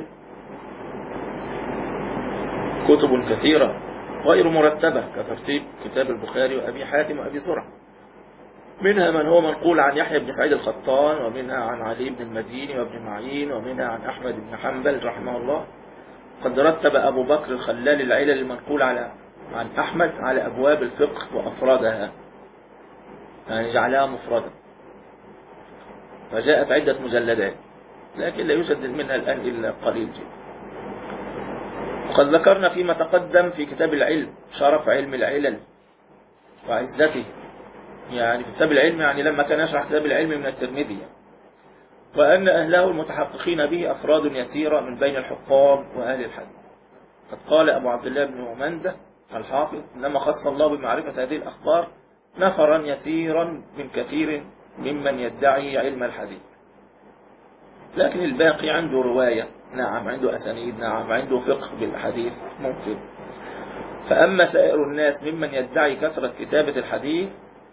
كتب كثيرة غير مرتبة كترتيب كتاب البخاري وأبي حاتم وأبي زرعة، منها من هو منقول عن يحيى بن سعيد القطان، ومنها عن علي بن المديني وابن معين، ومنها عن أحمد بن حنبل رحمه الله. قد رتب أبو بكر الخلال العلل المنقول على عن أحمد على أبواب الفقه وأفرادها، يعني جعلها مفردة، فجاءت عدة مجلدات لكن لا يوجد منها الآن إلا قليل جدا. وقد ذكرنا فيما تقدم في كتاب العلم شرف علم العلل وعزته، يعني في كتاب العلم يعني لما كان يشرح كتاب العلم من الترمذي، وأن أهله المتحققين به أفراد يسيرة من بين الحفاظ وأهل الحديث. قد قال أبو عبد الله بن مندة الحافظ: إنما خص الله بمعرفة هذه الأخبار نفرا يسيرا من كثير ممن يدعي علم الحديث، لكن الباقي عنده رواية، نعم عنده أسانيد، نعم عنده فقه بالحديث ممكن. فأما سائر الناس ممن يدعي كثرة كتابة الحديث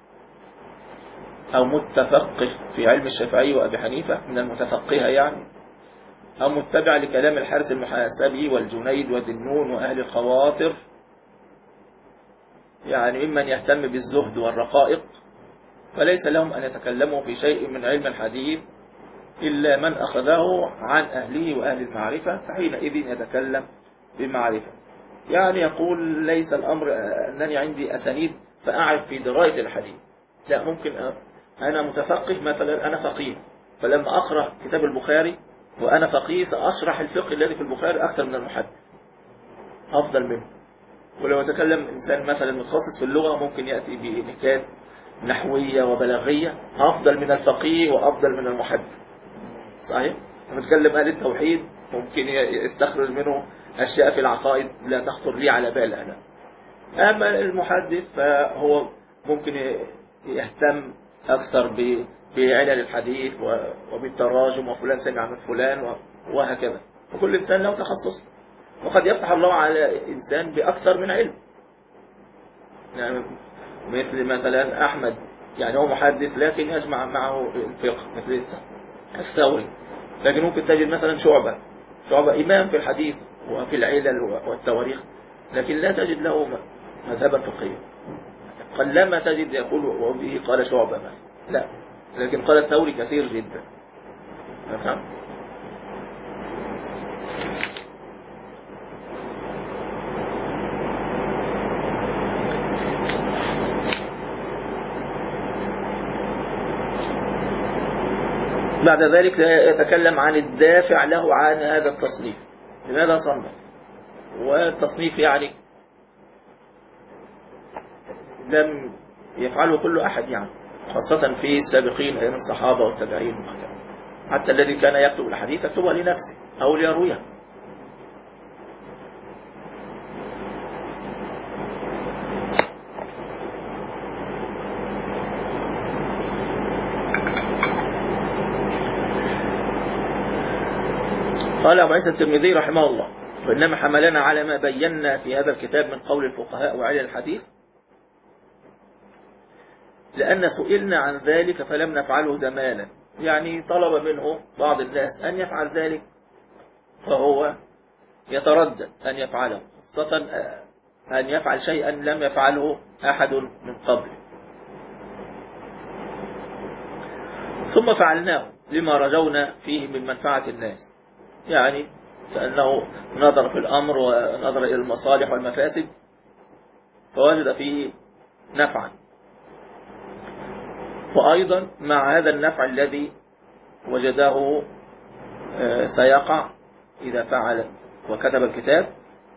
أو متفقه في علم الشافعي وأبي حنيفة من المتفقهة يعني، أو متبع لكلام الحارث المحاسبي والجنيد وذنون وأهل الخواطر، يعني ممن يهتم بالزهد والرقائق، فليس لهم أن يتكلموا في شيء من علم الحديث إلا من أخذه عن أهله وأهل المعرفة، فحينئذ يتكلم بمعرفة. يعني يقول ليس الأمر أنني عندي أسانيد فأعرف في دراية الحديث، لا، ممكن أنا متفقه مثلا، أنا فقيه، فلما أقرأ كتاب البخاري وأنا فقيه سأشرح الفقه الذي في البخاري أكثر من المحدث، أفضل منه. ولو يتكلم إنسان مثلا متخصص في اللغة ممكن يأتي بنكات نحوية وبلاغية أفضل من الفقيه وأفضل من المحدث، صحيح؟ لما يتكلم أهل التوحيد ممكن يستخرج منه أشياء في العقائد لا تخطر لي على بال أنا. أما المحدث فهو ممكن يهتم أكثر بعلل الحديث وبالتراجم وفلان سمع من فلان وهكذا، وكل إنسان له تخصص، وقد يفتح الله على إنسان بأكثر من علم. يعني مثل مثلا أحمد، يعني هو محدث لكن يجمع معه الفقه مثل الثوري، لكن ممكن تجد مثلا شعبة شعبة إمام في الحديث وفي العلل والتواريخ، لكن لا تجد له مذهبا فقهيا، قلما تجد يقول وبه قال شعبة مثلا، لا، لكن قال الثوري كثير جدا. نفهم؟ بعد ذلك يتكلم عن الدافع له عن هذا التصنيف، لماذا صنف؟ والتصنيف يعني لم يفعله كل أحد، يعني خاصة في السابقين أيام الصحابة والتابعين، حتى الذي كان يكتب الحديث يكتبها لنفسه أو ليرويها. قال أبو عيسى الترمذي رحمه الله: وإنما حملنا على ما بينا في هذا الكتاب من قول الفقهاء وعلل الحديث لأن سئلنا عن ذلك فلم نفعله زمانا، يعني طلب منه بعض الناس أن يفعل ذلك فهو يتردد أن يفعله، خاصة أن يفعل شيئا لم يفعله أحد من قبل، ثم فعلناه لما رجونا فيه من منفعة الناس، يعني كأنه نظر في الأمر ونظر إلى المصالح والمفاسد فوجد فيه نفعا، وأيضا مع هذا النفع الذي وجده سيقع إذا فعل وكتب الكتاب،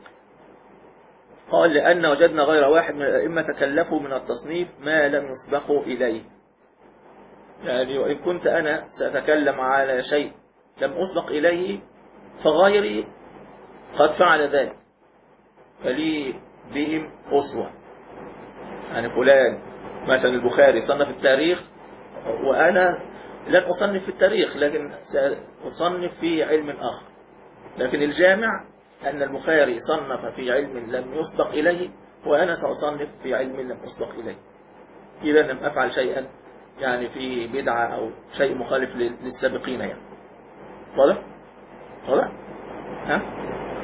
قال: لأن وجدنا غير واحد من الأئمة تكلفوا من التصنيف ما لم يسبقوا إليه، يعني وإن كنت أنا سأتكلم على شيء لم أسبق إليه فغيري قد فعل ذلك، فلي بهم أسوة. يعني فلان مثلا البخاري صنف التاريخ وأنا لن أصنف في التاريخ، لكن سأصنف في علم آخر، لكن الجامع أن البخاري صنف في علم لم يسبق إليه، وأنا سأصنف في علم لم أسبق إليه، إذا لم أفعل شيئا يعني في بدعة أو شيء مخالف للسابقين يعني. واضح؟ واضح؟ ها؟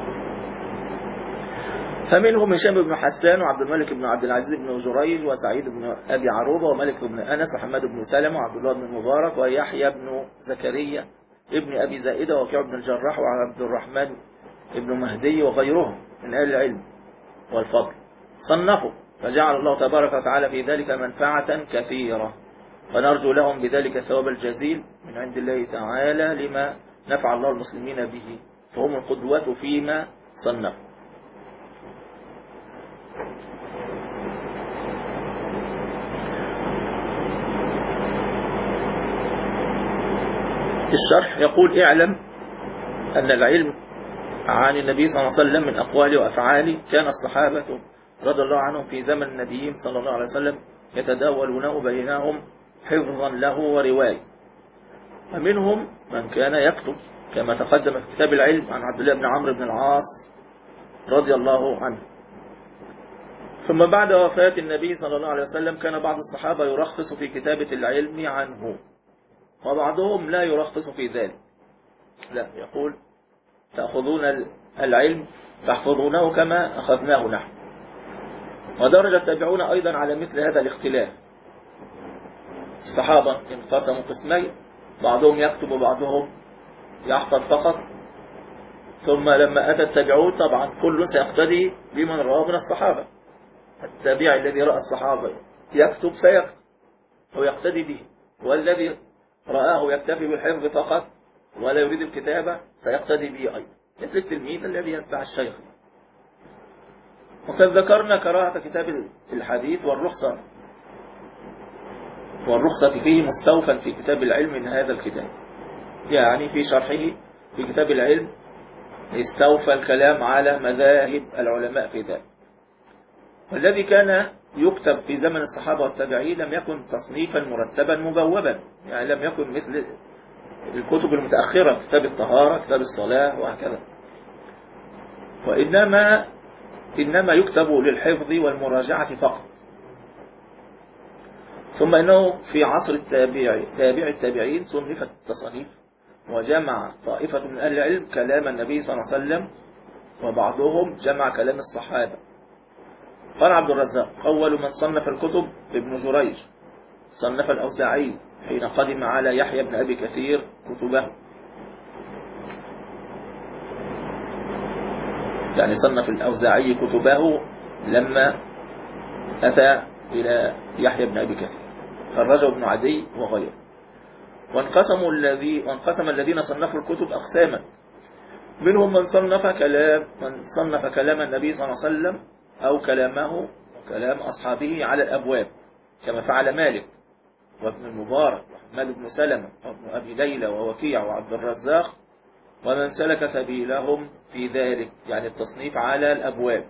فمنهم هشام بن حسان وعبد الملك بن عبد العزيز بن جريج وسعيد بن أبي عروبة ومالك بن أنس وحماد بن سلمة وعبد الله بن المبارك ويحيى بن زكريا ابن أبي زائدة ووكيع بن الجراح وعبد الرحمن ابن مهدي وغيرهم من أهل العلم والفضل صنفوا، فجعل الله تبارك وتعالى في ذلك منفعة كثيرة، ونرجو لهم بذلك الثواب الجزيل من عند الله تعالى لما نفع الله المسلمين به، فهم القدوة فيما صنفوا. الشرح يقول: اعلم أن العلم عن النبي صلى الله عليه وسلم من أقواله وأفعاله كان الصحابة رضي الله عنهم في زمن النبيين صلى الله عليه وسلم يتداولونه بينهم حفظا له ورواية، ومنهم من كان يكتب كما تقدم في كتاب العلم عن عبد الله بن عمرو بن العاص رضي الله عنه. ثم بعد وفاة النبي صلى الله عليه وسلم كان بعض الصحابة يرخص في كتابة العلم عنه، وبعضهم لا يرخص في ذلك، لا يقول: تأخذون العلم تحفظونه كما أخذناه نحن. ودرج التابعون أيضا على مثل هذا الاختلاف. الصحابة انقسموا قسمين، بعضهم يكتب وبعضهم يحفظ فقط. ثم لما أتى التابعون طبعا كل سيقتدي بمن رأى من الصحابة، التابع الذي رأى الصحابة يكتب سيكتب ويقتدي به، والذي رآه يكتفي بالحفظ فقط ولا يريد الكتابة سيقتدي به أيضا، مثل التلميذ الذي يتبع الشيخ. وقد ذكرنا كراهة كتاب الحديث والرخصة والرخصة فيه مستوفا في كتاب العلم من هذا الكتاب، يعني في شرحه في كتاب العلم استوفى الكلام على مذاهب العلماء في ذلك. والذي كان يكتب في زمن الصحابة والتابعين لم يكن تصنيفا مرتبا مبوبا، يعني لم يكن مثل الكتب المتأخرة، كتاب الطهارة، كتاب الصلاة وهكذا، وإنما إنما يكتب للحفظ والمراجعة فقط. ثم إنه في عصر التابع تابع التابعين صنفت التصانيف، وجمع طائفة من أهل العلم كلام النبي صلى الله عليه وسلم، وبعضهم جمع كلام الصحابة. قال عبد الرزاق: أول من صنف الكتب ابن جريج، صنف الأوزاعي حين قدم على يحيى بن أبي كثير كتبه، يعني صنف الأوزاعي كتبه لما أتى إلى يحيى بن أبي كثير، خرجه ابن عدي وغيره. وانقسموا الذي وانقسم الذين صنفوا الكتب أقساما، منهم من صنف كلام من صنف كلام النبي صلى الله عليه وسلم أو كلامه وكلام أصحابه على الأبواب، كما فعل مالك وابن المبارك وحماد بن سلمة وابن أبي ليلى ووكيع وعبد الرزاق ومن سلك سبيلهم في ذلك، يعني التصنيف على الأبواب.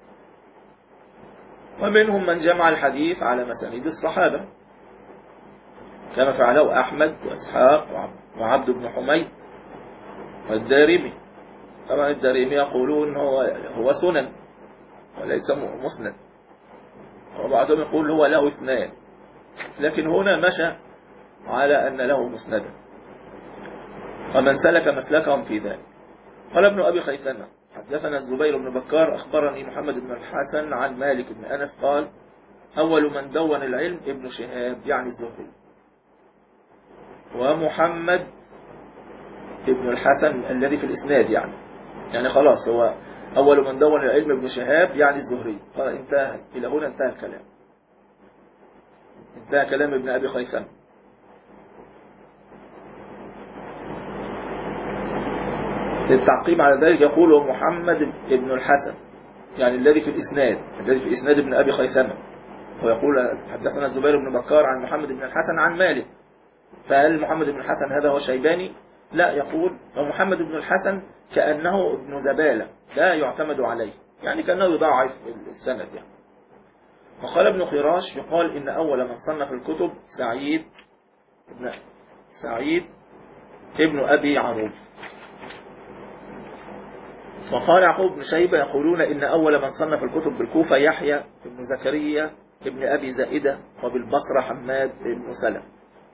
ومنهم من جمع الحديث على مسانيد الصحابة، كما فعله أحمد وإسحاق وعبد بن حميد والدارمي. طبعا الدارمي يقولون هو هو سنن وليس مسند، وبعضهم يقول هو له اثنان، لكن هنا مشى على أن له مسندا، ومن سلك مسلكهم في ذلك. قال ابن أبي خيثمة: حدثنا الزبير بن بكار أخبرني محمد بن الحسن عن مالك بن أنس قال: أول من دون العلم ابن شهاب يعني الزهري، ومحمد ابن الحسن الذي في الإسناد، يعني يعني خلاص هو أول من دون العلم ابن شهاب يعني الزهري. قال انتهى، إلى هنا انتهى الكلام، انتهى كلام ابن أبي خيثمة. للتعقيب على ذلك يقول محمد ابن الحسن يعني الذي في الإسناد، الذي في إسناد ابن أبي خيثمة، ويقول حدثنا الزبير بن بكار عن محمد بن الحسن عن مالك. فهل محمد بن الحسن هذا هو الشيباني؟ لا، يقول محمد بن الحسن كأنه ابن زبالة لا يعتمد عليه، يعني كأنه يضاعف السند يعني. وقال ابن خراش: يقال إن أول من صنف الكتب سعيد ابن سعيد ابن أبي عروب. وقال يعقوب بن شيبة يقولون إن أول من صنف الكتب بالكوفة يحيى بن زكريا ابن أبي زائدة، وبالبصرة حماد بن سلمة.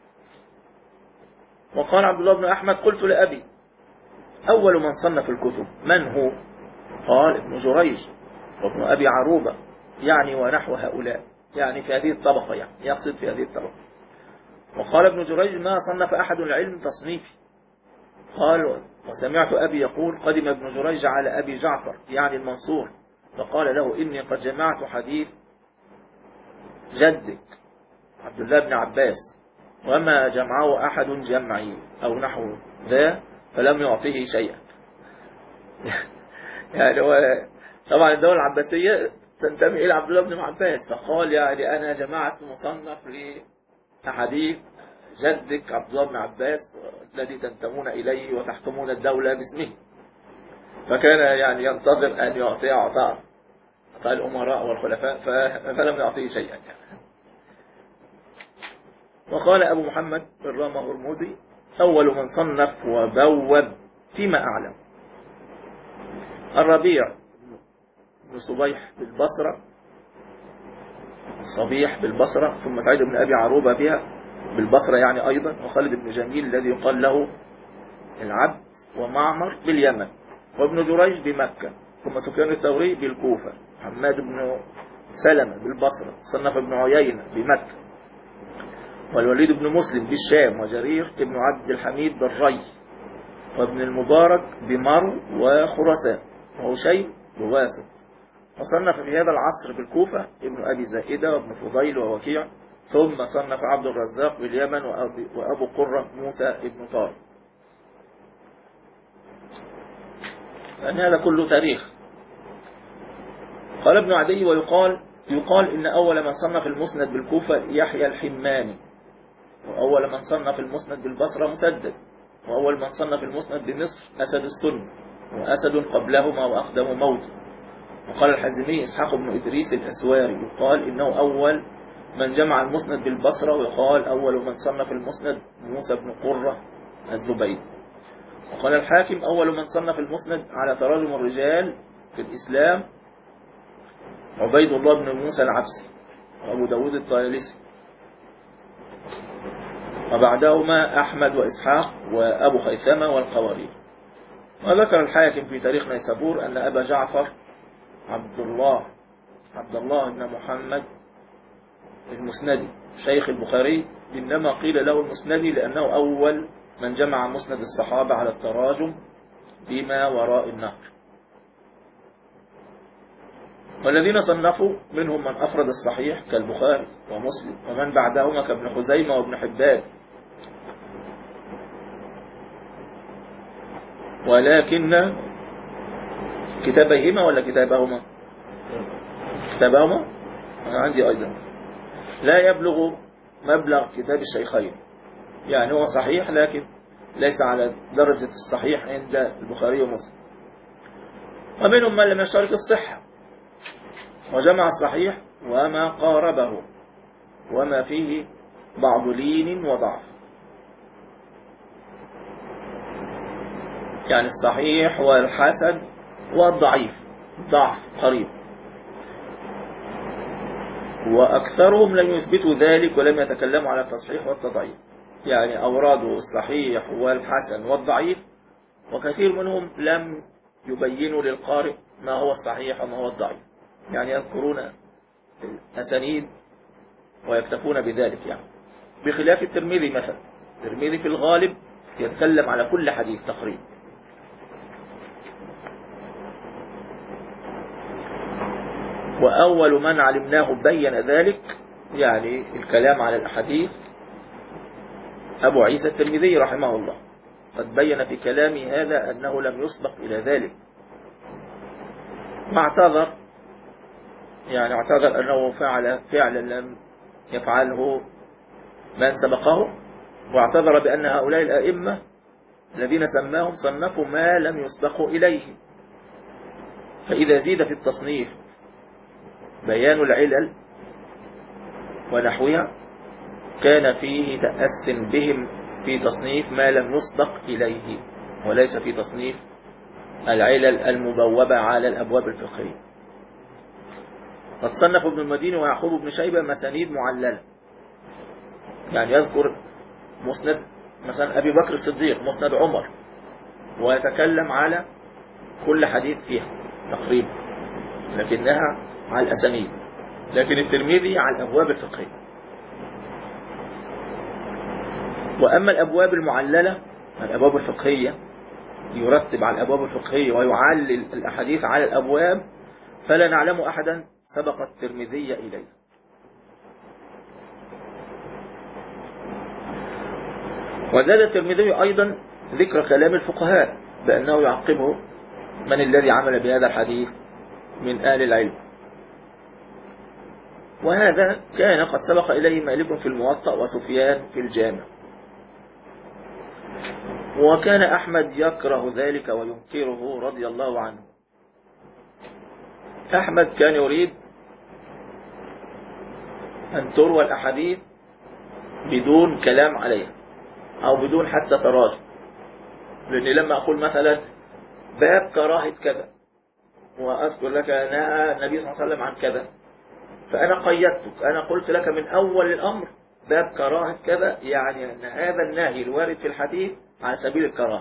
وقال عبد الله بن أحمد قلت لأبي أول من صنف الكتب من هو؟ قال ابن جريج وابن أبي عروبة، يعني ونحو هؤلاء، يعني في هذه الطبقة، يعني يقصد في هذه الطبقة. وقال ابن جريج ما صنف أحد العلم تصنيفي. قال وسمعت أبي يقول قدم ابن جريج على أبي جعفر يعني المنصور، فقال له إني قد جمعت حديث جدك عبد الله بن عباس وما جمعه أحد جمعي أو نحو ذا فلم يعطيه شيئا. يعني هو طبعا الدولة العباسية تنتمي إلى عبد الله بن عباس، فقال يعني أنا جمعت مصنف لأحاديث جدك عبد الله بن عباس الذي تنتمون إليه وتحكمون الدولة باسمه، فكان يعني ينتظر أن يعطي عطاء عطاء الأمراء والخلفاء فلم يعطيه شيئا يعني. وقال أبو محمد الرامة هرمزي أول من صنف وبوب فيما أعلم الربيع بن صبيح بالبصرة، صبيح بالبصرة، ثم سعيد بن أبي عروبة بها بالبصرة يعني أيضا، وخالد بن جميل الذي يقال له العبد، ومعمر باليمن، وابن جريج بمكة، ثم سفيان الثوري بالكوفة، حماد بن سلمة بالبصرة، صنف ابن عيينة بمكة، والوليد بن مسلم بالشام، وجرير ابن عبد الحميد بالري، وابن المبارك بمرو وخراسان، وهشيم بواسط. وصنف في هذا العصر بالكوفة ابن أبي زائدة وابن فضيل ووكيع، ثم صنف عبد الرزاق باليمن وأبو قرة موسى ابن طارق. لأن هذا كله تاريخ. قال ابن عدي ويقال يقال إن أول من صنف المسند بالكوفة يحيى الحماني، وأول من صنف المسند بالبصرة مسدد، وأول من صنف المسند بمصر أسد السن، وأسد قبلهما وأقدم موت. وقال الحزمي إسحاق بن إدريس الأسواري يقال إنه أول من جمع المسند بالبصرة، ويقال أول من صنف المسند موسى بن قرة الزبيدي. وقال الحاكم أول من صنف المسند على تراجم الرجال في الإسلام عبيد الله بن موسى العبسي وأبو داود الطيالسي، وبعدهما أحمد وإسحاق وأبو خيثمة والقوارير. وذكر الحاكم في تاريخ نيسابور أن أبا جعفر عبد الله عبد الله بن محمد المسندي شيخ البخاري إنما قيل له المسندي لأنه أول من جمع مسند الصحابة على التراجم بما وراء النهر. والذين صنفوا منهم من أفرد الصحيح كالبخاري ومسلم، ومن بعدهما كابن خزيمة وابن حبان، ولكن كتابيهما ولا كتابهما كتابهما أنا عندي أيضا لا يبلغ مبلغ كتاب الشيخين، يعني هو صحيح لكن ليس على درجة الصحيح عند البخاري ومسلم. ومنهم من لم يشترك الصحة وجمع الصحيح وما قاربه وما فيه بعض لين وضعف، يعني الصحيح والحسن والضعيف ضعف قريب. وأكثرهم لم يثبتوا ذلك ولم يتكلموا على التصحيح والتضعيف، يعني أورادوا الصحيح والحسن والضعيف، وكثير منهم لم يبينوا للقارئ ما هو الصحيح وما هو الضعيف، يعني يذكرون الأسانيد ويكتفون بذلك، يعني بخلاف الترمذي مثلا. الترمذي في الغالب يتكلم على كل حديث تقريبا. وأول من علمناه بين ذلك، يعني الكلام على الأحاديث، أبو عيسى الترمذي رحمه الله، قد بين في كلامه هذا أنه لم يسبق إلى ذلك، واعتذر يعني اعتذر أنه فعل فعلا لم يفعله من سبقه، واعتذر بأن هؤلاء الأئمة الذين سماهم صنفوا ما لم يسبقوا إليه، فإذا زيد في التصنيف بيان العلل ونحوها كان فيه تأس بهم في تصنيف ما لم يسبق إليه، وليس في تصنيف العلل المبوبة على الأبواب الفقهية. قد صنف ابن المديني ويعقوب بن شيبة مسانيد معللة، يعني يذكر مسند مثلا أبي بكر الصديق، مسند عمر، ويتكلم على كل حديث فيها تقريبا، لكنها على الأسانيد. لكن الترمذي على الأبواب الفقهية. وأما الأبواب المعللة، الأبواب الفقهية، يرتب على الأبواب الفقهية ويعلل الأحاديث على الأبواب، فلا نعلم أحدا سبق الترمذي إليه. وزاد الترمذي أيضا ذكر كلام الفقهاء بأنه يعقبه: من الذي عمل بهذا الحديث من أهل العلم. وهذا كان قد سبق إليه مالك في الموطأ وسفيان في الجامع. وكان أحمد يكره ذلك وينكره رضي الله عنه. أحمد كان يريد أن تروى الأحاديث بدون كلام عليها أو بدون حتى تراجع، لأني لما أقول مثلا باب كراهة كذا وأذكر لك نهى النبي صلى الله عليه وسلم عن كذا، فأنا قيدتك، أنا قلت لك من أول الأمر باب كراهة كذا، يعني أن هذا النهي الوارد في الحديث على سبيل الكراهة.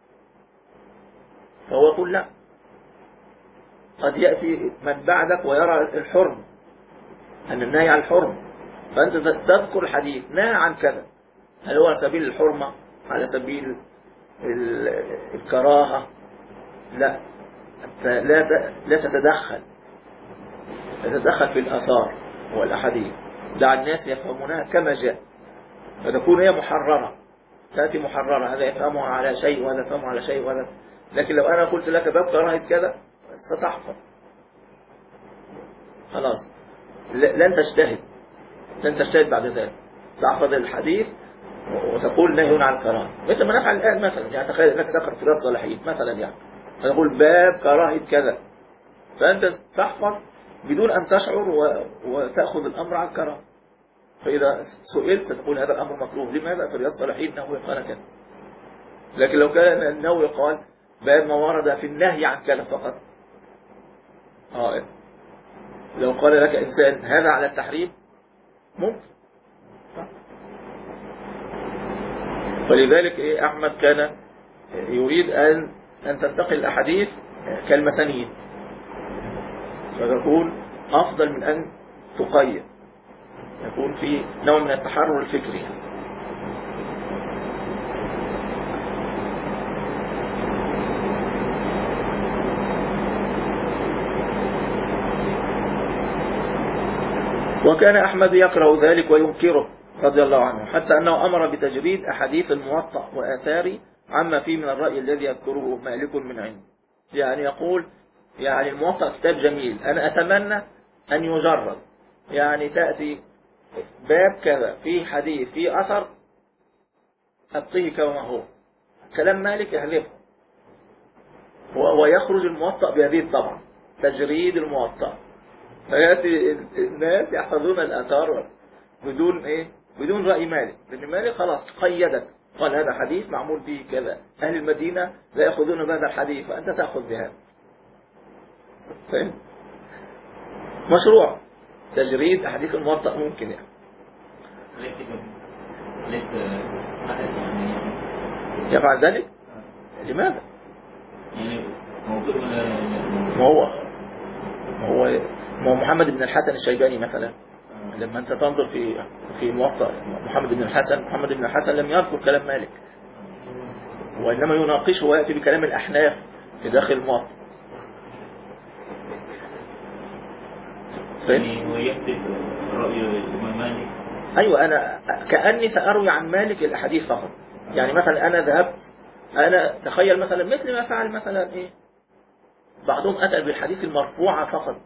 فهو يقول لا، قد يأتي من بعدك ويرى الحرم، أن النهي عن الحرم، فأنت تذكر الحديث نهى عن كذا، هل هو على سبيل الحرمة على سبيل الكراهة؟ لا، لا لا تتدخل تتدخل في الآثار والأحاديث، دع الناس يفهمونها كما جاء، فتكون هي محررة، تأتي محررة، هذا يفهمها على شيء وهذا يفهمها على شيء وهذا. لكن لو أنا قلت لك باب كراهة كذا ستحفظ، خلاص لن تجتهد لن تجتهد بعد ذلك، تحفظ الحديث وتقول نهي عن الكراهة، مثل ما نفعل الآن مثلا. يعني تخيل أنك تقرأ في رياض الصالحين مثلا، يعني تقول باب كراهة كذا، فأنت تحفظ بدون أن تشعر وتأخذ الأمر عن الكراهة. فإذا سئلت ستقول هذا الأمر مكروه، لماذا؟ في رياض الصالحين النووي قال كذا. لكن لو كان النووي قال باب ما ورد في النهي عن كذا فقط، آه لو قال لك إنسان هذا على التحريم ممكن. فلذلك إيه أحمد كان يريد أن أن تنتقل الأحاديث كالمسانيد، فتكون أفضل من أن تقيد، يكون في نوع من التحرر الفكري. وكان أحمد يكره ذلك وينكره رضي الله عنه، حتى أنه أمر بتجريد أحاديث الموطأ وآثاره عما فيه من الرأي الذي يذكره مالك من عنده. يعني يقول يعني الموطأ كتاب جميل، أنا أتمنى أن يجرد، يعني تأتي باب كذا في حديث في أثر أبقيه كما هو، كلام مالك يحذفه، ويخرج الموطأ بهذه طبعا تجريد الموطأ، فيأتي الناس يحفظون الآثار بدون إيه؟ بدون رأي مالك، لأن مالك خلاص قيدك، قال هذا حديث معمول به كذا، أهل المدينة لا يأخذون بهذا الحديث فأنت تأخذ بهذا. فهم؟ مشروع تجريد أحاديث الموطأ ممكن يعني. ليس يعني يفعل ذلك؟ لماذا؟ يعني موضوع ما هو ما هو ما هو محمد بن الحسن الشيباني مثلا، لما أنت تنظر في في موطأ محمد بن الحسن، محمد بن الحسن لم يذكر كلام مالك، وإنما يناقشه ويأتي بكلام الأحناف في داخل الموطأ. يعني ويكتب رأي الإمام مالك. أيوة، أنا كأني سأروي عن مالك الأحاديث فقط. يعني مثلا أنا ذهبت، أنا تخيل مثلا مثل ما فعل مثلا إيه بعضهم أتى بالحديث المرفوعة فقط،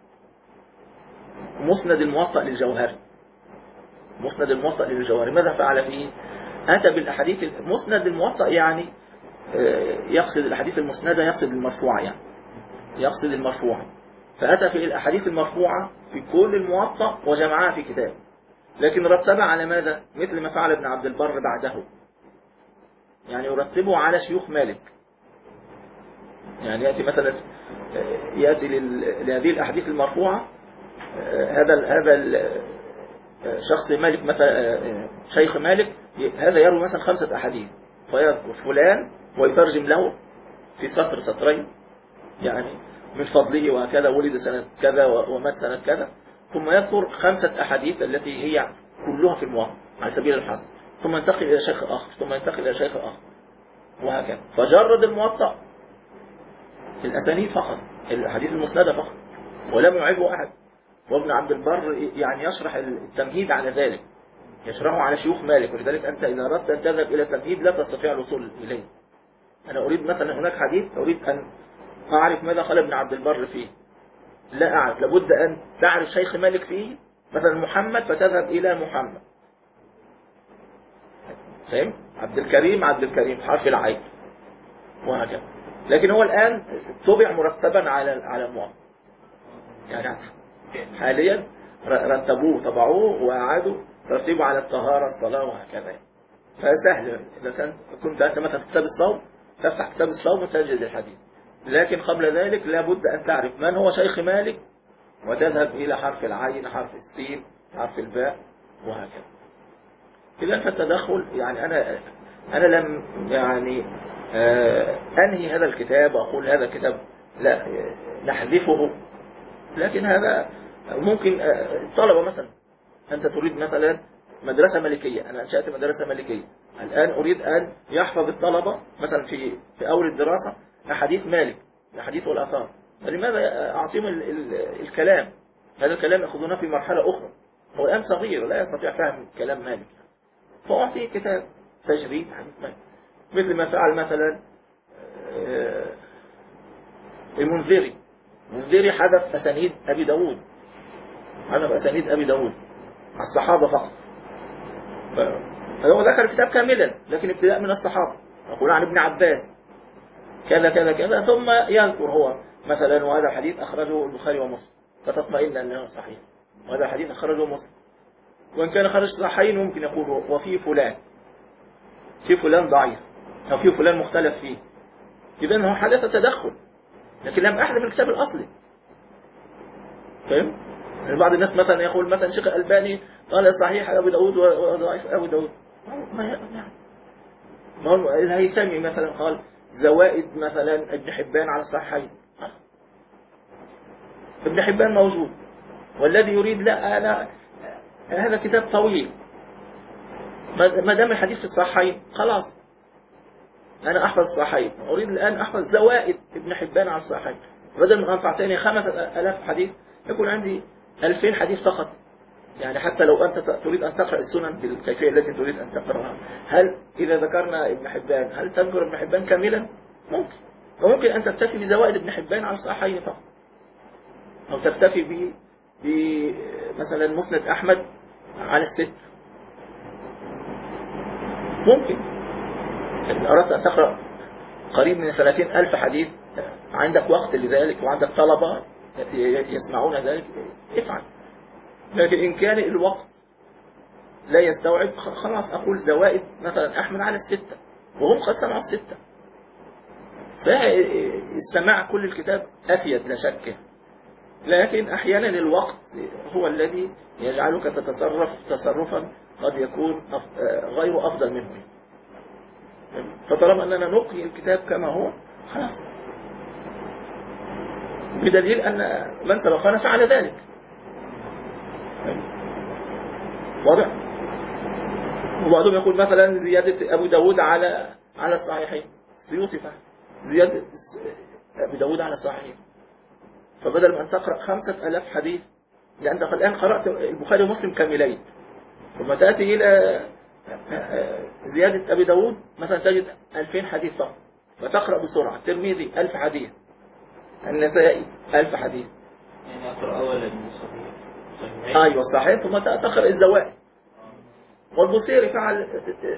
مسند الموطأ للجوهري، مسند الموطأ للجوهري ماذا فعل فيه؟ أتى بالأحاديث مسند الموطأ، يعني يقصد الأحاديث المسندة، يقصد المرفوعة، يعني يقصد المرفوعة، فأتى في الأحاديث المرفوعة في كل الموطأ وجمعها في كتاب، لكن رتبها على ماذا؟ مثل ما فعل ابن عبد البر بعده، يعني يرتبه على شيوخ مالك، يعني يأتي مثلا يأتي لهذه الأحاديث المرفوعة هذا هذا شخص مالك مثلا شيخ مالك هذا يروي مثلا خمسة أحاديث فيذكر فلان ويترجم له في سطر سطرين يعني من فضله وهكذا ولد سنة كذا ومات سنة كذا، ثم يذكر خمسة أحاديث التي هي كلها في الموطأ على سبيل الحصر، ثم ينتقل إلى شيخ آخر ثم ينتقل إلى شيخ آخر وهكذا. فجرد الموطأ الأسانيد فقط، الأحاديث المسندة فقط، ولم يعيبه أحد. وابن عبد البر يعني يشرح التمهيد على ذلك، يشرحه على شيوخ مالك، ولذلك أنت إذا أردت أن تذهب إلى التمهيد لا تستطيع الوصول إليه. أنا أريد مثلا هناك حديث أريد أن أعرف ماذا قال ابن عبد البر فيه، لا أعرف، لابد أن تعرف شيخ مالك فيه مثلا محمد فتذهب إلى محمد، فهم؟ عبد الكريم عبد الكريم حرف العين وهكذا. لكن هو الآن طبع مرتبا على على الموطأ، يعني حاليا رتبوه طبعوه وأعادوا ترتيبه على الطهارة الصلاة وهكذا. فسهل إذا كان كنت أنت مثلا في كتاب الصوم تفتح كتاب الصوم وتجد الحديث، لكن قبل ذلك لابد أن تعرف من هو شيخ مالك وتذهب إلى حرف العين حرف السين حرف الباء وهكذا. إذا فالتدخل يعني أنا أنا لم يعني آه أنهي هذا الكتاب وأقول هذا الكتاب لا نحذفه، لكن هذا ممكن الطلبة مثلا أنت تريد مثلا مدرسة ملكية، أنا أنشأت مدرسة ملكية الآن أريد أن يحفظ الطلبة مثلا في في أول الدراسة أحاديث مالك الأحاديث والآثار، فلماذا أعطيهم ال ال الكلام؟ هذا الكلام يأخذونه في مرحلة أخرى، هو الآن صغير لا يستطيع فهم كلام مالك، فأعطيه كتاب تجريد حديث مالك، مثل ما فعل مثلا المنذري. المنذري حذف أسانيد أبي داود، حذف أسانيد أبي داود على الصحابة فقط، فهو ذكر الكتاب كاملا لكن ابتداء من الصحابة، يقول عن ابن عباس كذا كذا كذا، ثم يذكر هو مثلا وهذا الحديث أخرجه البخاري ومسلم فتطمئن أنه صحيح، وهذا الحديث أخرجه مسلم، وإن كان خرج صحيح ممكن يقول وفي فلان في فلان ضعيف أو في فلان مختلف فيه، إذن هو حدث تدخل لكن لم أحذف الكتاب الأصلي. فهم؟ يعني بعض الناس مثلا يقول مثلا شيخ الألباني قال صحيح أبو داود وضعيف أبو داود، ما يعني ما هو الهيثمي مثلا قال زوائد مثلا ابن حبان على الصحيحين، ابن حبان موجود، والذي يريد لا أنا هذا كتاب طويل ما دام الحديث في الصحيحين خلاص أنا أحفظ الصحيحين، أريد الآن أحفظ زوائد ابن حبان على الصحيحين، بدل من أن تعطيني خمسة آلاف حديث يكون عندي ألفين حديث فقط. يعني حتى لو أنت تريد أن تقرأ السنن بالكيفية التي تريد أن تقرأها، هل إذا ذكرنا ابن حبان هل تذكر ابن حبان كاملا؟ ممكن، وممكن أن تكتفي بزوائد ابن حبان على الصحيحين فقط، أو تكتفي ب مثلا مسند أحمد على الست، ممكن. إذا أردت أن تقرأ قريب من ثلاثين ألف حديث عندك وقت لذلك وعندك طلبة يسمعون ذلك افعل، لكن إن كان الوقت لا يستوعب خلاص أقول زوائد مثلا أحمد على الستة وهم قد سمعوا الستة، فالسماع كل الكتاب أفيد لا شك، لكن أحيانا الوقت هو الذي يجعلك تتصرف تصرفا قد يكون غير أفضل منه، فطالما أننا نقي الكتاب كما هو خلاص، بدليل أن من سبقنا فعل ذلك. واضح؟ وبعضهم يقول مثلا زيادة أبو داود على على الصحيحين، السيوطي فعل زيادة أبو داود على الصحيحين، فبدل ما أن تقرأ خمسة ألاف حديث لأنك الآن قرأت البخاري ومسلم كاملين، ثم تأتي إلى زيادة أبي داود مثلا تجد ألفين حديث فقط فتقرأ بسرعة، الترمذي ألف حديث، النسائي ألف حديث، يعني أقرأ أولا الصحيح أيوة صحيح، ثم تقرأ الزوائد. والبصيري فعل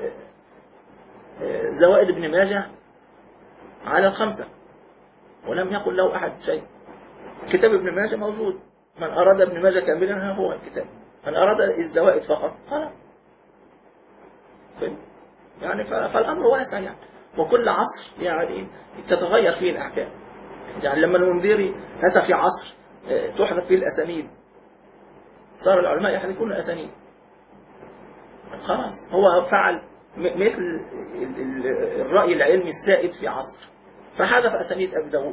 زوائد ابن ماجه على الخمسة ولم يقل له أحد شيء. كتاب ابن ماجه موجود، من أراد ابن ماجه كاملا هو الكتاب، من أراد الزوائد فقط خلاص. يعني فالأمر واسع يعني، وكل عصر يعني تتغير فيه الأحكام. يعني لما المنذري أتى في عصر تحذف فيه الأسانيد صار العلماء يحذفون الأسانيد، خلاص هو فعل مثل الرأي العلمي السائد في عصر فحذف أسانيد أبي داود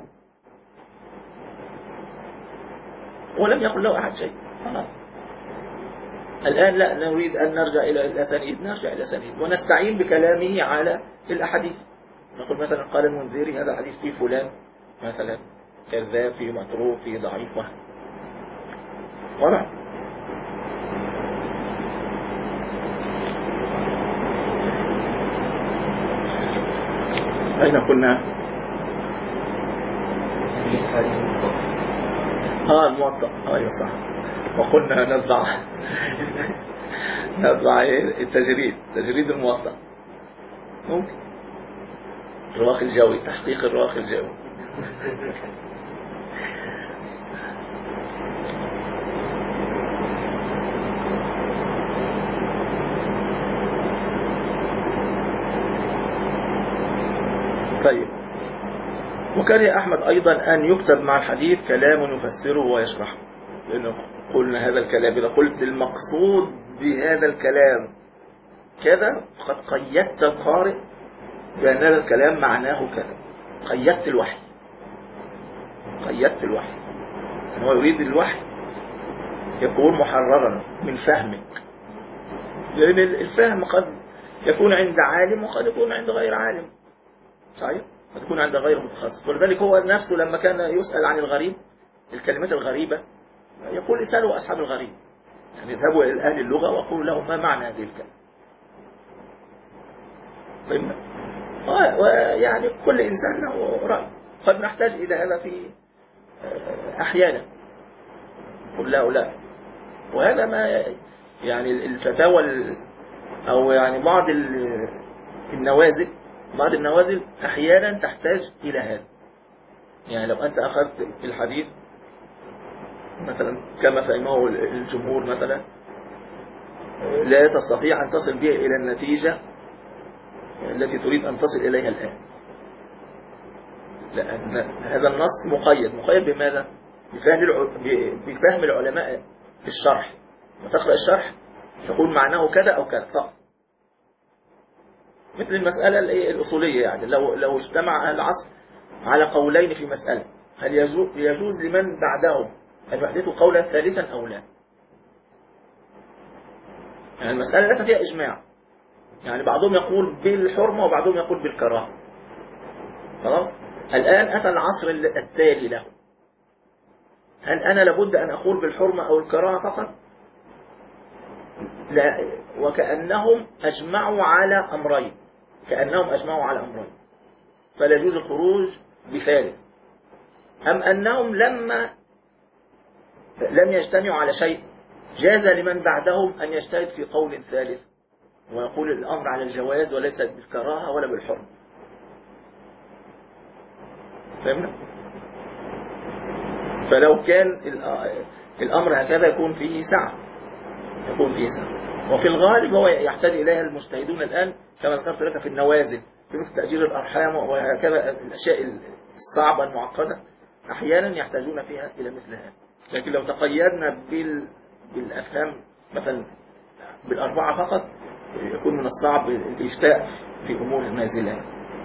ولم يقل له أحد شيء، خلاص. الآن لا نريد أن نرجع إلى الأسانيد، نرجع إلى الأسانيد ونستعين بكلامه على الأحاديث. نقول مثلا قال المنذري هذا حديث فيه فلان مثلا كذاب، فيه متروك، فيه ضعيف، وهم واضح. أين كنا؟ اه الموطأ، ايوه صح. وقلنا نطبع نطبع التجريد، تجريد الموطأ ممكن. الرواق الجوي، تحقيق الرواق الجوي. طيب. وكره أحمد أيضا أن يكتب مع الحديث كلام يفسره ويشرحه، لأنه قلنا هذا الكلام إذا قلت المقصود بهذا الكلام كذا قد قيدت القارئ بأن هذا الكلام معناه كذا، قيدت الوحي، قيدت الوحي. هو يريد الوحي يكون محررا من فهمك، لأن الفهم قد يكون عند عالم وقد يكون عند غير عالم، صحيح؟ قد يكون عند غير متخصص. ولذلك هو نفسه لما كان يسأل عن الغريب، الكلمات الغريبة، يقول اسألوا أصحاب الغريب، يعني اذهبوا إلى أهل اللغة وقولوا لهم ما معنى هذه الكلمة. فهمنا؟ ويعني كل إنسان له رأي، قد نحتاج إلى هذا في أحيانا قل هؤلاء. وهذا ما يعني الفتاوى أو يعني بعض النوازل بعض النوازل أحيانا تحتاج إلى هذا. يعني لو أنت أخذت الحديث مثلا كما فهمه الجمهور مثلا لا تستطيع أن تصل به إلى النتيجة التي تريد أن تصل إليها الآن، لأن هذا النص مقيد. مقيد بماذا؟ بفهم العلماء في الشرح. وتقرأ الشرح تقول معناه كذا أو كذا فقط، مثل المسألة الأصولية. يعني لو لو اجتمع أهل العصر على قولين في مسألة، هل يجوز لمن بعدهم أن يحدثوا قولا ثالثا أو لا؟ يعني المسألة ليس فيها إجماع، يعني بعضهم يقول بالحرمة وبعضهم يقول بالكراهة. خلاص. الآن أتى العصر التالي له، هل أنا لابد أن أقول بالحرمة أو الكراهة فقط؟ لا، وكأنهم أجمعوا على أمرين، كأنهم أجمعوا على أمرين، فلا يجوز الخروج بثالث. أم أنهم لما لم يجتمعوا على شيء جاز لمن بعدهم أن يجتهد في قول ثالث ويقول الأمر على الجواز وليس بالكراهة ولا بالحرمة. فهمنا؟ فلو كان الأمر هكذا يكون فيه سعة، يكون فيه سعة. وفي الغالب هو يحتاج إليها المجتهدون الآن كما ذكرت لك في النوازل، في مثل تأجير الأرحام وهكذا الأشياء الصعبة المعقدة أحيانا يحتاجون فيها إلى مثل هذا. لكن لو تقيدنا بال... بالأفهام مثلا بالأربعة فقط يكون من الصعب الإفتاء في أمور نازلة.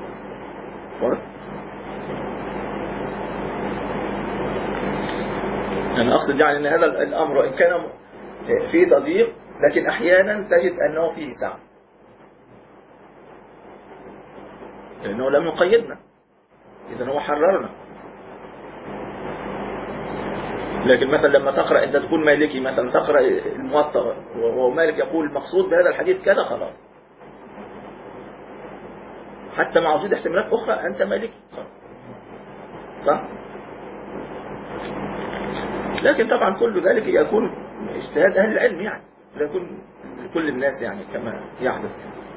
أنا أقصد يعني أن هذا الأمر إن كان فيه تضييق لكن أحيانا تجد أنه فيه سعة، لأنه لم يقيدنا، إذن هو حررنا. لكن مثلا لما تقرأ أنت تكون مالكي مثلا تقرأ الموطأ وهو مالك يقول المقصود بهذا الحديث كذا، خلاص حتى مع وجود احتمالات أخرى أنت مالكي، صح؟ لكن طبعا كل ذلك يكون اجتهاد أهل العلم، يعني لا يكون لكل الناس يعني كما يحدث.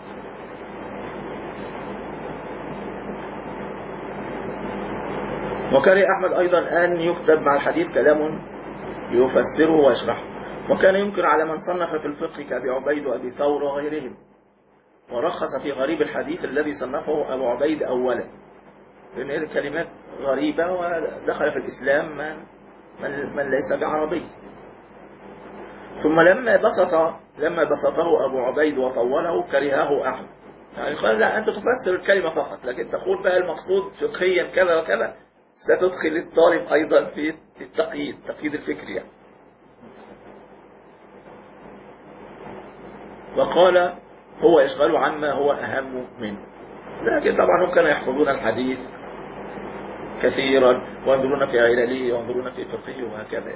وكره أحمد أيضا أن يكتب مع الحديث كلام يفسره ويشرحه، وكان ينكر على من صنف في الفقه كأبي عبيد وأبي ثور وغيرهم، ورخص في غريب الحديث الذي صنفه أبو عبيد أولا، لأن هذه كلمات غريبة ودخل في الإسلام من, من, من ليس بعربي. ثم لما بسط لما بسطه أبو عبيد وطوله كرهه أحمد، يعني قال لا أنت تفسر الكلمة فقط، لكن تقول بقى المقصود فقهيا كذا وكذا، ستدخل الطالب أيضا في التقييد التقييد الفكري يعني. وقال هو يشغل عما هو أهم منه، لكن طبعا هم كانوا يحفظون الحديث كثيرا وينظرون في علله وينظرون في فقهه وهكذا،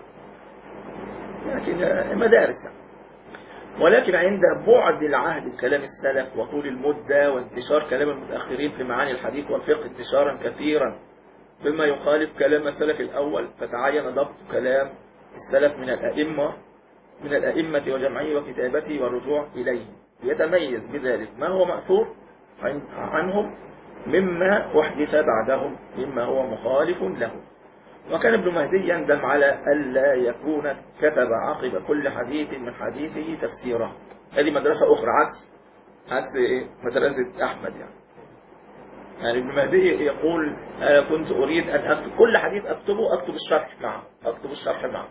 لكن مدارس. ولكن عند بعد العهد بكلام السلف وطول المدة وانتشار كلام المتأخرين في معاني الحديث والفقه انتشارا كثيرا بما يخالف كلام السلف الأول، فتعين ضبط كلام السلف من الأئمة من الأئمة وجمعه وكتابته والرجوع إليه، يتميز بذلك ما هو مأثور عنهم مما أحدث بعدهم مما هو مخالف له. وكان ابن مهدي يندم على ألا يكون كتب عقب كل حديث من حديثه تفسيره. هذه مدرسة أخرى عكس عكس مدرسة أحمد يعني. يعني ابن مهدي يقول أنا كنت أريد أن أكتب كل حديث أكتبه أكتب الشرح معه أكتب الشرح معه.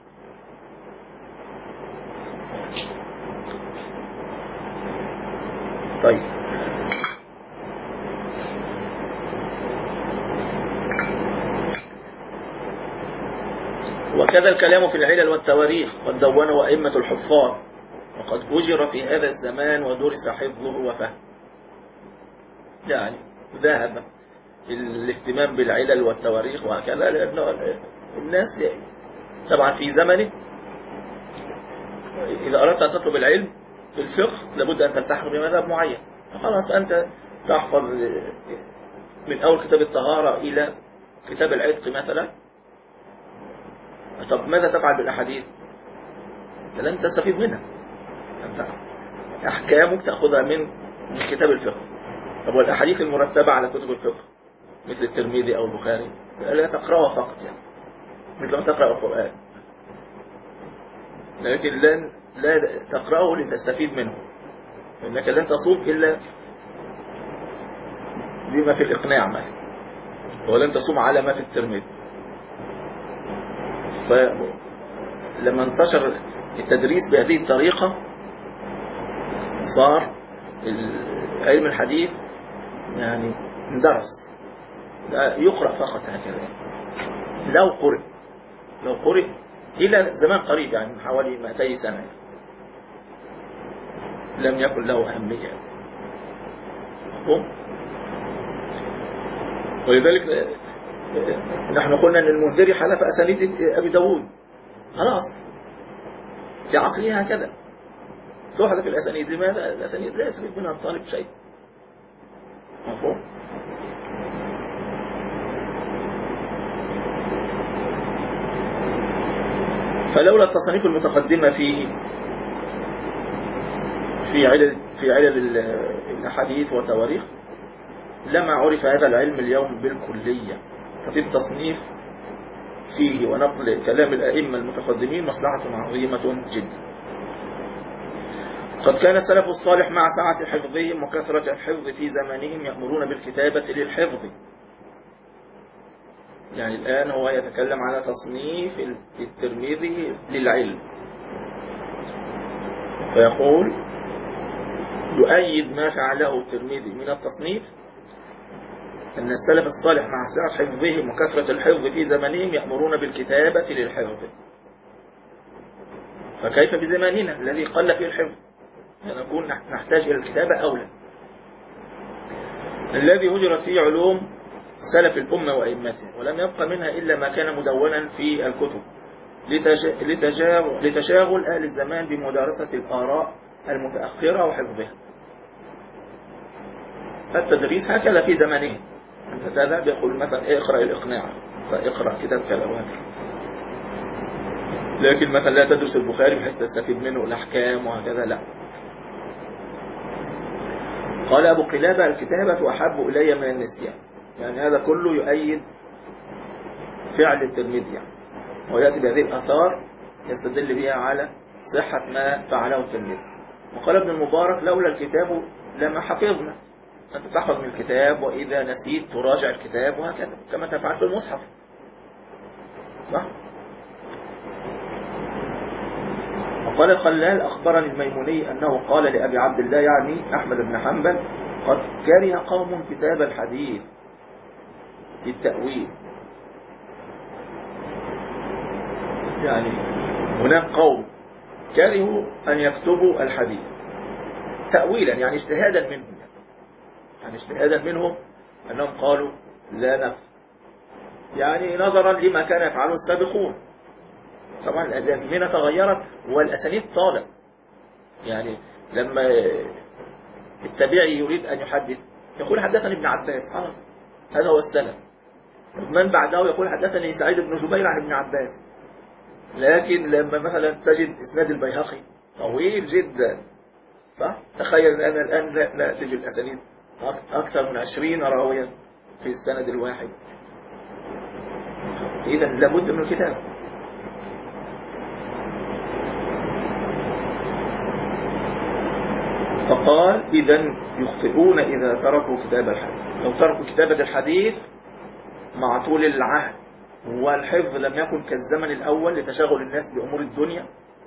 طيب وكذا الكلام في العلل والتواريخ قد دونه أئمة الحفاظ، وقد أجر في هذا الزمان ودرس حفظه وفهم. يعني ذهب الاهتمام بالعلل والتواريخ وهكذا، لأن الناس طبعا في زمنه إذا أردت أن تطلب العلم في الفقه لابد أن تلتحق بمذهب معين، خلاص أنت تحفظ من أول كتاب الطهارة إلى كتاب العتق مثلا. طب ماذا تفعل بالأحاديث؟ لن تستفيد منها، أنت أحكامك تأخذها من من كتاب الفقه. طب والأحاديث المرتبة على كتب الفقه مثل الترمذي أو البخاري لا تقرأها فقط يعني مثل ما تقرأ القرآن، لكن لن لا تقرأه لتستفيد منه، لأنك لن تصوم إلا بما في الإقناع مثلا، ولن تصوم على ما في الترمذي. فلما انتشر التدريس بهذه الطريقة صار علم الحديث يعني اندرس، يقرأ فقط هكذا. لو قرئ لو قرئ إلى زمان قريب يعني من حوالي مئتي سنة لم يكن له أهمية. ولذلك نحن قلنا أن المنذري حلف أسانيد أبي داود، خلاص في عصرها هكذا تحذف الأسانيد. لماذا؟ الأسانيد لا يستفيد منها الطالب شيء. مفهوم؟ فلولا التصانيف المتقدمة فيه في علل في علل الأحاديث والتواريخ لما عرف هذا العلم اليوم بالكلية. ففي التصنيف فيه ونقل كلام الأئمة المتقدمين مصلحة عظيمة جدا. قد كان السلف الصالح مع سعة حفظهم وكثرة الحفظ في زمانهم يأمرون بالكتابة للحفظ. يعني الآن هو يتكلم على تصنيف الترمذي للعلم، فيقول يؤيد ما فعله الترمذي من التصنيف أن السلف الصالح مع سعة حفظهم وكثرة الحفظ في زمانهم يأمرون بالكتابة للحفظ. فكيف بزماننا الذي قل فيه الحفظ؟ نكون نحتاج إلى الكتابة أولا. الذي وجرت فيه علوم سلف الأمة وأئمتها ولم يبقى منها إلا ما كان مدونا في الكتب لتشاغل أهل الزمان بمدارسة الآراء المتأخرة وحفظها. التدريس هكذا في زمانه، أنت تذهب يقول مثلا اقرأ الإقناع فاقرأ كتاب كذا وهكذا، لكن مثلا لا تدرس البخاري بحيث تستفيد منه الأحكام وهكذا، لا. قال أبو قلابة الكتابة أحب إلي من النسيان. يعني هذا كله يؤيد فعل الترمذي يعني. ويأتي بهذه الآثار يستدل بها على صحة ما فعله الترمذي. وقال ابن المبارك لولا الكتاب لما حفظنا. أنت تحفظ من الكتاب، وإذا نسيت تراجع الكتاب، وهكذا كما تفعل في المصحف، صح؟ وقال الخلال أخبرني الميموني أنه قال لأبي عبد الله يعني أحمد بن حنبل قد كره قوم كتاب الحديث بالتأويل. يعني هناك قوم كرهوا أن يكتبوا الحديث تأويلا، يعني اجتهادا منهم، يعني اجتهادا منهم أنهم قالوا لا نفس، يعني نظرا لما كان يفعله السابقون. طبعا الأزمنة تغيرت والأسانيد طالت، يعني لما التابعي يريد أن يحدث يقول حدثني ابن عباس، خلاص هذا هو السند. من بعده يقول حدثني سعيد بن جبير عن ابن عباس. لكن لما مثلا تجد إسناد البيهقي طويل جدا، صح؟ تخيل أن الآن نأتي بالأسانيد أكثر من عشرين راويا في السند الواحد. إذا لابد من الكتاب. فقال إذن يخطئون إذا تركوا كتاب الحديث. لو تركوا كتابة الحديث مع طول العهد والحفظ لم يكن كالزمن الأول لتشاغل الناس بأمور الدنيا،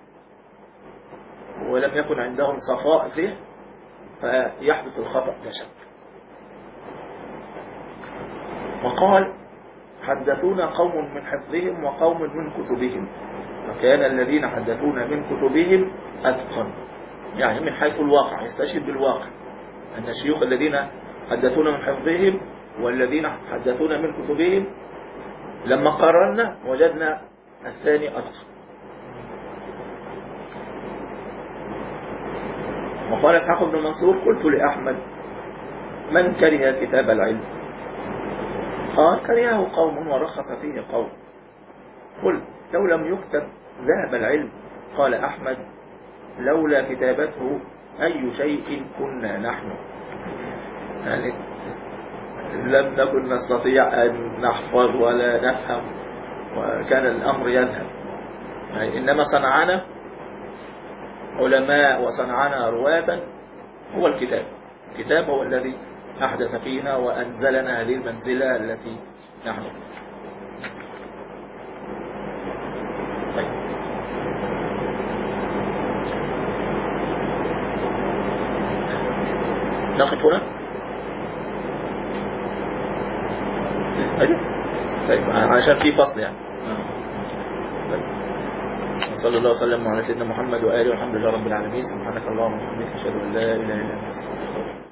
ولم يكن عندهم صفاء فيه، فيحدث الخطأ لا شك. وقال حدثونا قوم من حفظهم وقوم من كتبهم، وكان الذين حدثونا من كتبهم أتقن، يعني من حيث الواقع، يستشهد بالواقع أن الشيوخ الذين حدثونا من حفظهم والذين حدثونا من كتبهم لما قارنا وجدنا الثاني أتقن. وقال إسحاق بن منصور قلت لأحمد من كره كتاب العلم؟ قال كرهه قوم ورخص فيه قوم. قل لو لم يكتب ذهب العلم. قال أحمد لولا كتابته أي شيء كنا نحن، يعني لم نكن نستطيع أن نحفظ ولا نفهم، وكان الأمر يذهب. يعني إنما صنعنا علماء وصنعنا رواة هو الكتاب. الكتاب هو الذي أحدث فينا وأنزلنا هذه المنزلة التي نحن. طيب. نقف هنا. طيب عشان في فصل يعني. طيب. صلى الله وسلم على سيدنا محمد وآله والحمد لله رب العالمين. سبحانك اللهم وبحمدك أشهد أن لا إله إلا أنت.